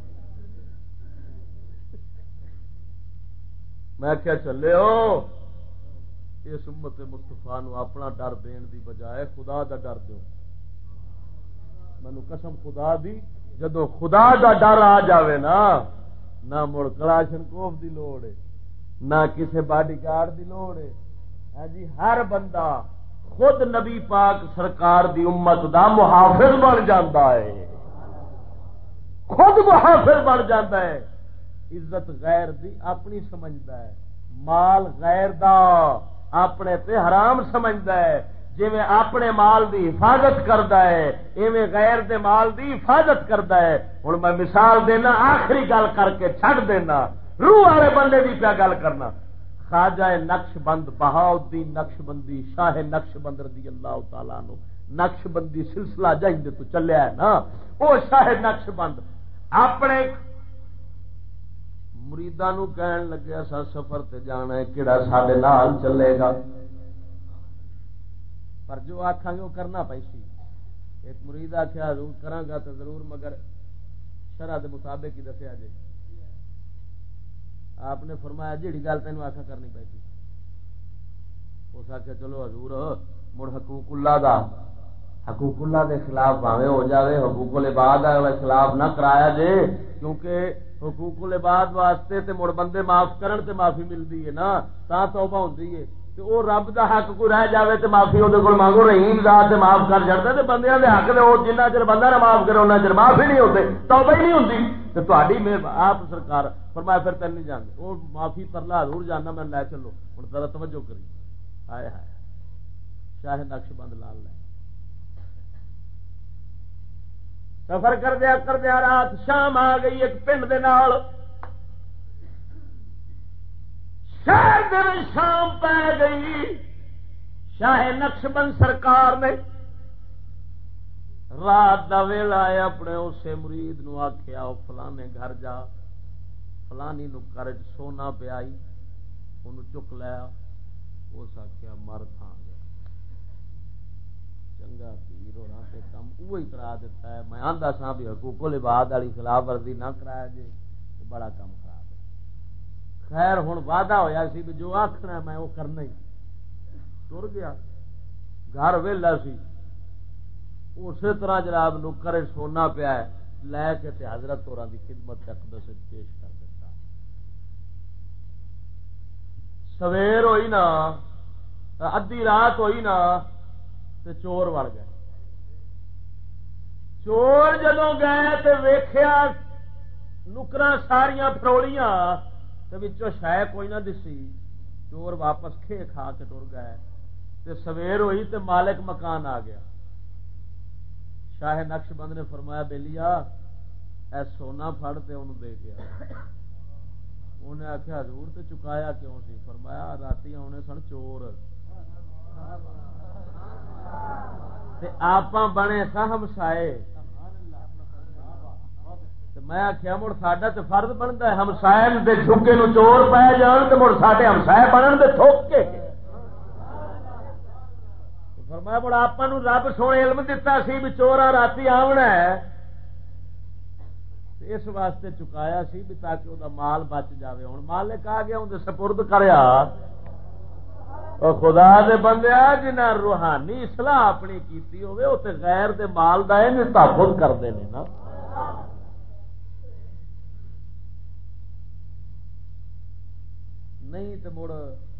میں کیا چلے ہو اس امت مصطفیٰ نو اپنا ڈر دین دی بجائے خدا دا ڈر دیو. مینو قسم خدا دی جدو خدا دا ڈر آ جاوے نا نہ مڑ کلاشن کوف دی لوڑ ہے نہ کسی باڈی گارڈ دی لوڑ ہے. جی ہر بندہ خود نبی پاک سرکار دی امت دا محافظ بن جاتا ہے خود محافظ بن جاتا ہے. عزت غیر دی اپنی سمجھدا ہے مال غیر دا اپنے تے حرام سمجھدا ہے. جی میں اپنے مال دی حفاظت کردا ہے ایویں غیر دے مال دی حفاظت کردا ہے. ہن میں مثال دینا آخری گل کر کے چھڈ دینا روح والے بندے دی پیا گل کرنا. خواجہ نقش بند بہاؤدین نقش بندی شاہ نقش بند رضی اللہ تعالیٰ عنہ نقش بندی سلسلہ جہاں تو چلیا ہے نا وہ شاہ نقش بند اپنے مریداں نو کہن لگیا سا سفر تے جانا ہے کیڑا ساڈے نال چلے گا پر جو آکھاں گے وہ کرنا پیسی. ایک مرید آخیا ضرور کراں گا تو ضرور مگر شرع دے مطابق ہی دسیا جائے. آپ نے فرمایا جیڑی گل تینوں آخا کرنی پیسی. اس آخیا چلو حضور مڑ حقوق اللہ دے خلاف بھاوے ہو جاوے حقوق العباد دے خلاف نہ کرایا جے کیونکہ حقوق العباد واسطے تے مڑ بندے معاف کرن تے معافی ملتی ہے نا تا توبہ ہوندی ہے. تے او رب دا حق کوئی رہ جاوے تے معافی اودے کول مانگو رحیم ذات تے معاف کر چھڑدا تے بندیاں دے حق دے او جنہ چر بندہ نہ معاف کرے انہاں چر معاف ہی نہیں ہوندے توبہ ہی نہیں ہوندی. تے تہاڈی میں آپ سرکار فرمایا پھر تین نہیں جانتے او معافی پرلا ضرور جاننا میں لے چلو. ہن ذرا توجہ کری ہائے ہائے شاہ نقش بند لال لے سفر کردیا رات شام آ گئی ایک پنڈ دے نال شہر دے شام پی گئی. شاہ نقش بند سرکار نے رات دا ویلا ہے اپنے اسے مرید نو آخیا فلانے گھر جا فلانی نو کرج سونا پیائی انہوں چک لیا اس آخیا مر تھان گیا چنگا پیر ہونا تے کم وہی کرا دیتا ہے. میں آندا سا بھی حقوق العباد والی خلاف ورزی نہ کرایا جے بڑا کم خراب ہے. خیر ہوں وعدہ ہویا سی بھی جو آخنا میں وہ کرنا ہی. ٹر گیا گھر ویلا سی اسی طرح جناب نکر سونا پیا ہے لے کے تے حضرت ہوراں دی خدمت اقدس پیش کر دیتا. سویر ہوئی نا ادھی رات ہوئی نا تے چور وڑ گئے. چور جدوں گئے تے ویکھیا نکراں ساریاں فروڑیاں تے وچوں شے کوئی نہ دسی. چور واپس کھے کھا کے ٹر گئے. تے سویر ہوئی تے مالک مکان آ گیا. شاہ نقش بند نے فرمایا بیلیا اے سونا پھڑ تے انہوں دے گیا. انہیں آخیا حضور تے چکایا کیوں سی؟ فرمایا راتی آنے سن چور تے آپاں بنے سا ہمسائے. میں آخیا مڑ ساڈا تے فرض بنتا ہے ہمسائے دے چھکے نو چور پی جان تے مڑ ساڈے ہمسائے بنن تے ٹھوک کے. فرمایا مڑ آپاں نو رب سونے علم دتا سی بھی چورا راتی آونا ہے اس واسطے چکایا سی بھی تاکہ وہ مال بچ جاوے. ہوں مالک آ گیا اندر سپرد کریا. خدا دے بندیا جنہ روحانی اصلاح اپنی کیتی ہوئے وہ تے غیر دے مال دا تحفظ کرتے ہیں نا. نہیں تو مڑ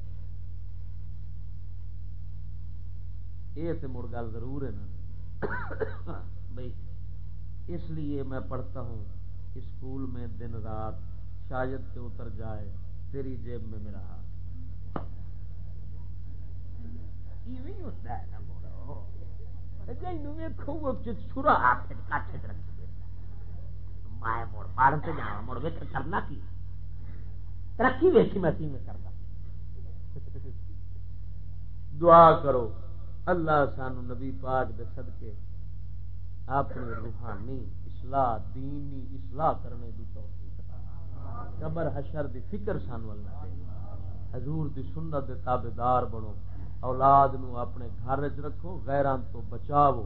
یہ تو مڑ گل ضرور ہے نا بھائی. اس لیے میں پڑھتا ہوں اسکول میں دن رات شاید کہ اتر جائے تیری جیب میں میرا ہاتھ. ہوتا ہے نا چھرا ہاتھ کاٹے رکھی میں مڑ پڑھ سے جا مڑ ویک کرنا کی ترقی ویسی میں کرتا. دعا کرو اللہ سانو نبی پاک دے صدقے اپنی روحانی اصلاح دینی اصلاح کرنے دی توفیق قبر حشر دی فکر سانو اللہ دے. حضور دی سنت دے تابعدار بنو. اولاد نو اپنے گھر وچ رکھو غیراں تو بچاؤ.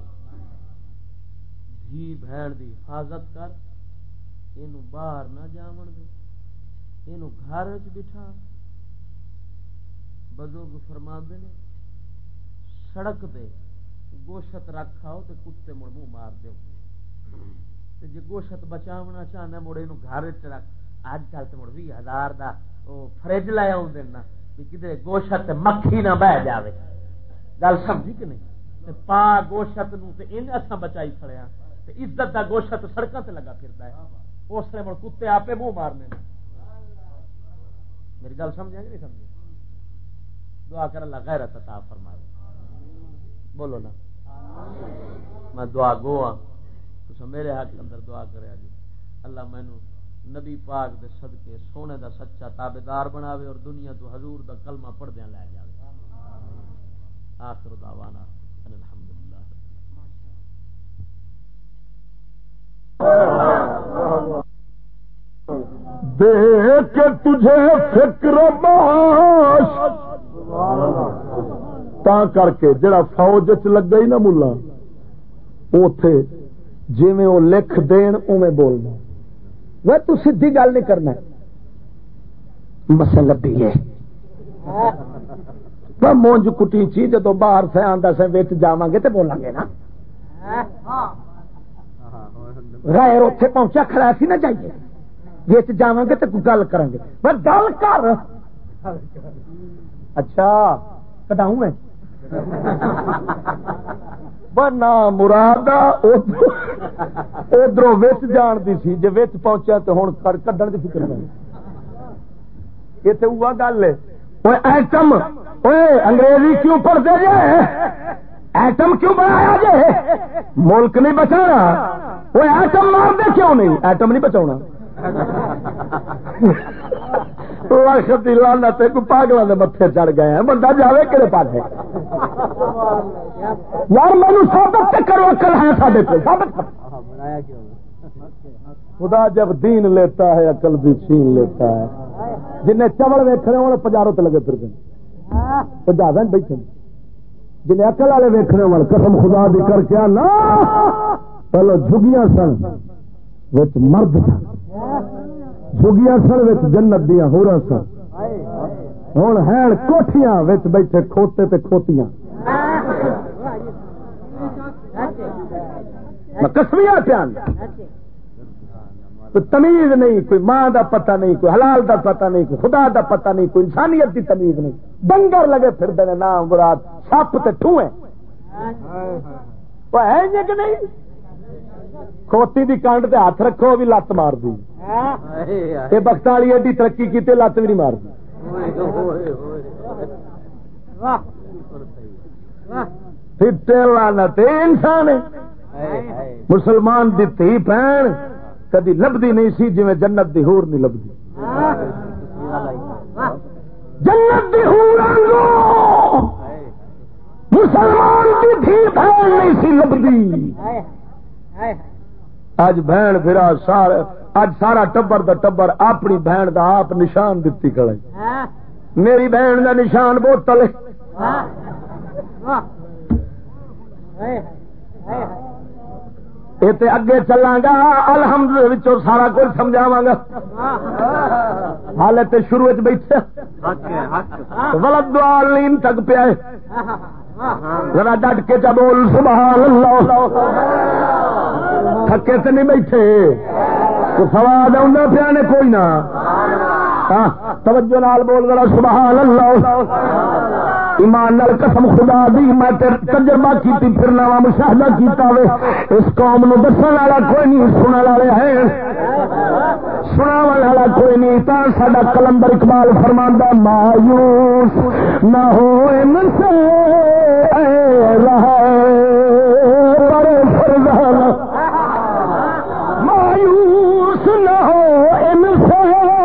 دھی بہن دی حفاظت کر. اینو باہر نہ جاون دے. اینو گھر وچ بٹھا. بزرگ فرماندے نے سڑک تے گوشت رکھاؤ تے کتے مڑ منہ مار دیو. تے جے گوشت بچاونا چاہنا مڑ اینو گھر وچ رکھ. اج کل تے مڑ 20,000 دا او فریج لے آوندے نا کہ کدھر گوشت تے مکھی نہ بہ جاوے. گل سمجھی کہ نہیں؟ تے پا گوشت نو تے ان اساں بچائی کھڑے ہاں تے عزت دا گوشت سڑکاں تے لگا پھردا ہے. اس لیے مڑ کتے آپے منہ مارنے نے. میری گل سمجھا کہ نہیں سمجھے؟ دعا کر اللہ غیرت عطا فرمائے. بولو نا میں دعا گو ہاں تو میرے حق اندر دعا کرے جی اللہ مینو نبی پاک دے صدقے سونے دا سچا تابعدار بناوے اور دنیا تو حضور دا کلمہ پڑھدیاں لے جاوے. آخر دعوانا ان الحمدللہ. دیکھ کے تجھے فکر باش تا کر کے جڑا فوج چ لگ گئی نا ملا اوتھے جویں وہ لکھ دین اوویں بولنا. وہ تو سیدھی گل نہیں کرنا مسئلہ بھی ہے. مونج کٹی چی جدو باہر سے آندا سے وچ جاواں گے تے بولاں گے نا. غیر اوتھے پہنچا کھڑا سی نہ جائیے وچ جاواں گے تے گل کریں گے. بس گل کر. اچھا کٹاؤں میں نہ مراد ادھر وچ جان دی سی جے وچ پہنچا تو ہوں کڈن دی فکر نہیں. یہ تو وہ گل ہے. ایٹم انگریزی کیوں پڑھتے جے؟ ایٹم کیوں بنایا جے؟ ملک نہیں بچانا. وہ ایٹم مار دے کیوں نہیں؟ ایٹم نہیں بچاؤنا. پاگلوں کے متے چڑھ گئے ہیں. بندہ جاوے کہڑے پاس یار مینو ثابت کرو عقل ہے سارے کو ثابت. خدا جب دین لیتا ہے عقل بھی چھین لیتا ہے. جنہیں چوڑ ویکھنے ہونے پجاروں تے لگے پھر تو جہاز بیٹھے جنہیں عقل والے ویکھنے والے قسم خدا دی کر کے نا پہلو جھگیاں سن وچ مرد سن جھگیاں سن وچ جنت دیاں ہوراں سن ہن ہیں کوٹھیاں وچ بیٹھے کھوتے تے کھوتیاں قسمیاں پیان کوئی تمیز نہیں کوئی ماں دا پتہ نہیں کوئی حلال دا پتہ نہیں کوئی خدا دا پتہ نہیں کوئی انسانیت دی تمیز نہیں ڈنگر لگے پھردے نے نام مراد سپ تے ٹھوئے وہ ہے کہ نہیں کھوتی دی کانڈ تے ہاتھ رکھو بھی لت مار دی یہ بخت والی ایڈی ترقی کی لت بھی نہیں مار دی انسان مسلمان دی تھی بہن کدی لبدی نہیں سی جی جنت دی حور نہیں لبدی جنت دی حور مسلمان دی تھی بہن نہیں سی لبدی اج بہن پھرا اج سارا ٹبر دا ٹبر اپنی بہن دا آپ نشان دتی کھڑے میری بہن دا نشان بوتل یہ اگے چلاں گا الحمد سارا کچھ سمجھاواں گا حالے تے شروع بیٹھے ولد الضالین تک پیا ذرا ڈٹ کے چا بول سبحان اللہ تھکے تے نہیں بیٹھے تو سواد آؤں پیا نے کوئی نہ توجہ نال بول ذرا سبحان اللہ ایمان نال قسم خدا دی میں تجربہ کیتی پھرنا وا مشاہدہ کیتا وے اس قوم نو دسن والا کوئی نہیں سنن والے ہیں سناون والا کوئی نہیں تا ساڈا کلندر اقبال فرماندا مایوس نہ ہو ان سے رہے پر فرزان مایوس نہ ہو ان سے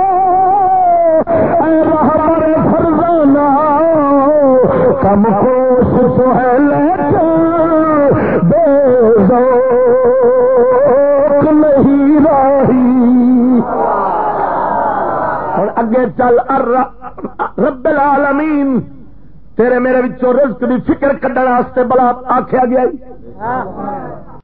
رہے پر فرزان کم کوش تو ہے لیکن بے ذوق نہیں راہی اور اگے چل رب العالمین تیرے میرے وچوں رزق دی فکر کڈن واسطے بلا آکھیا گیا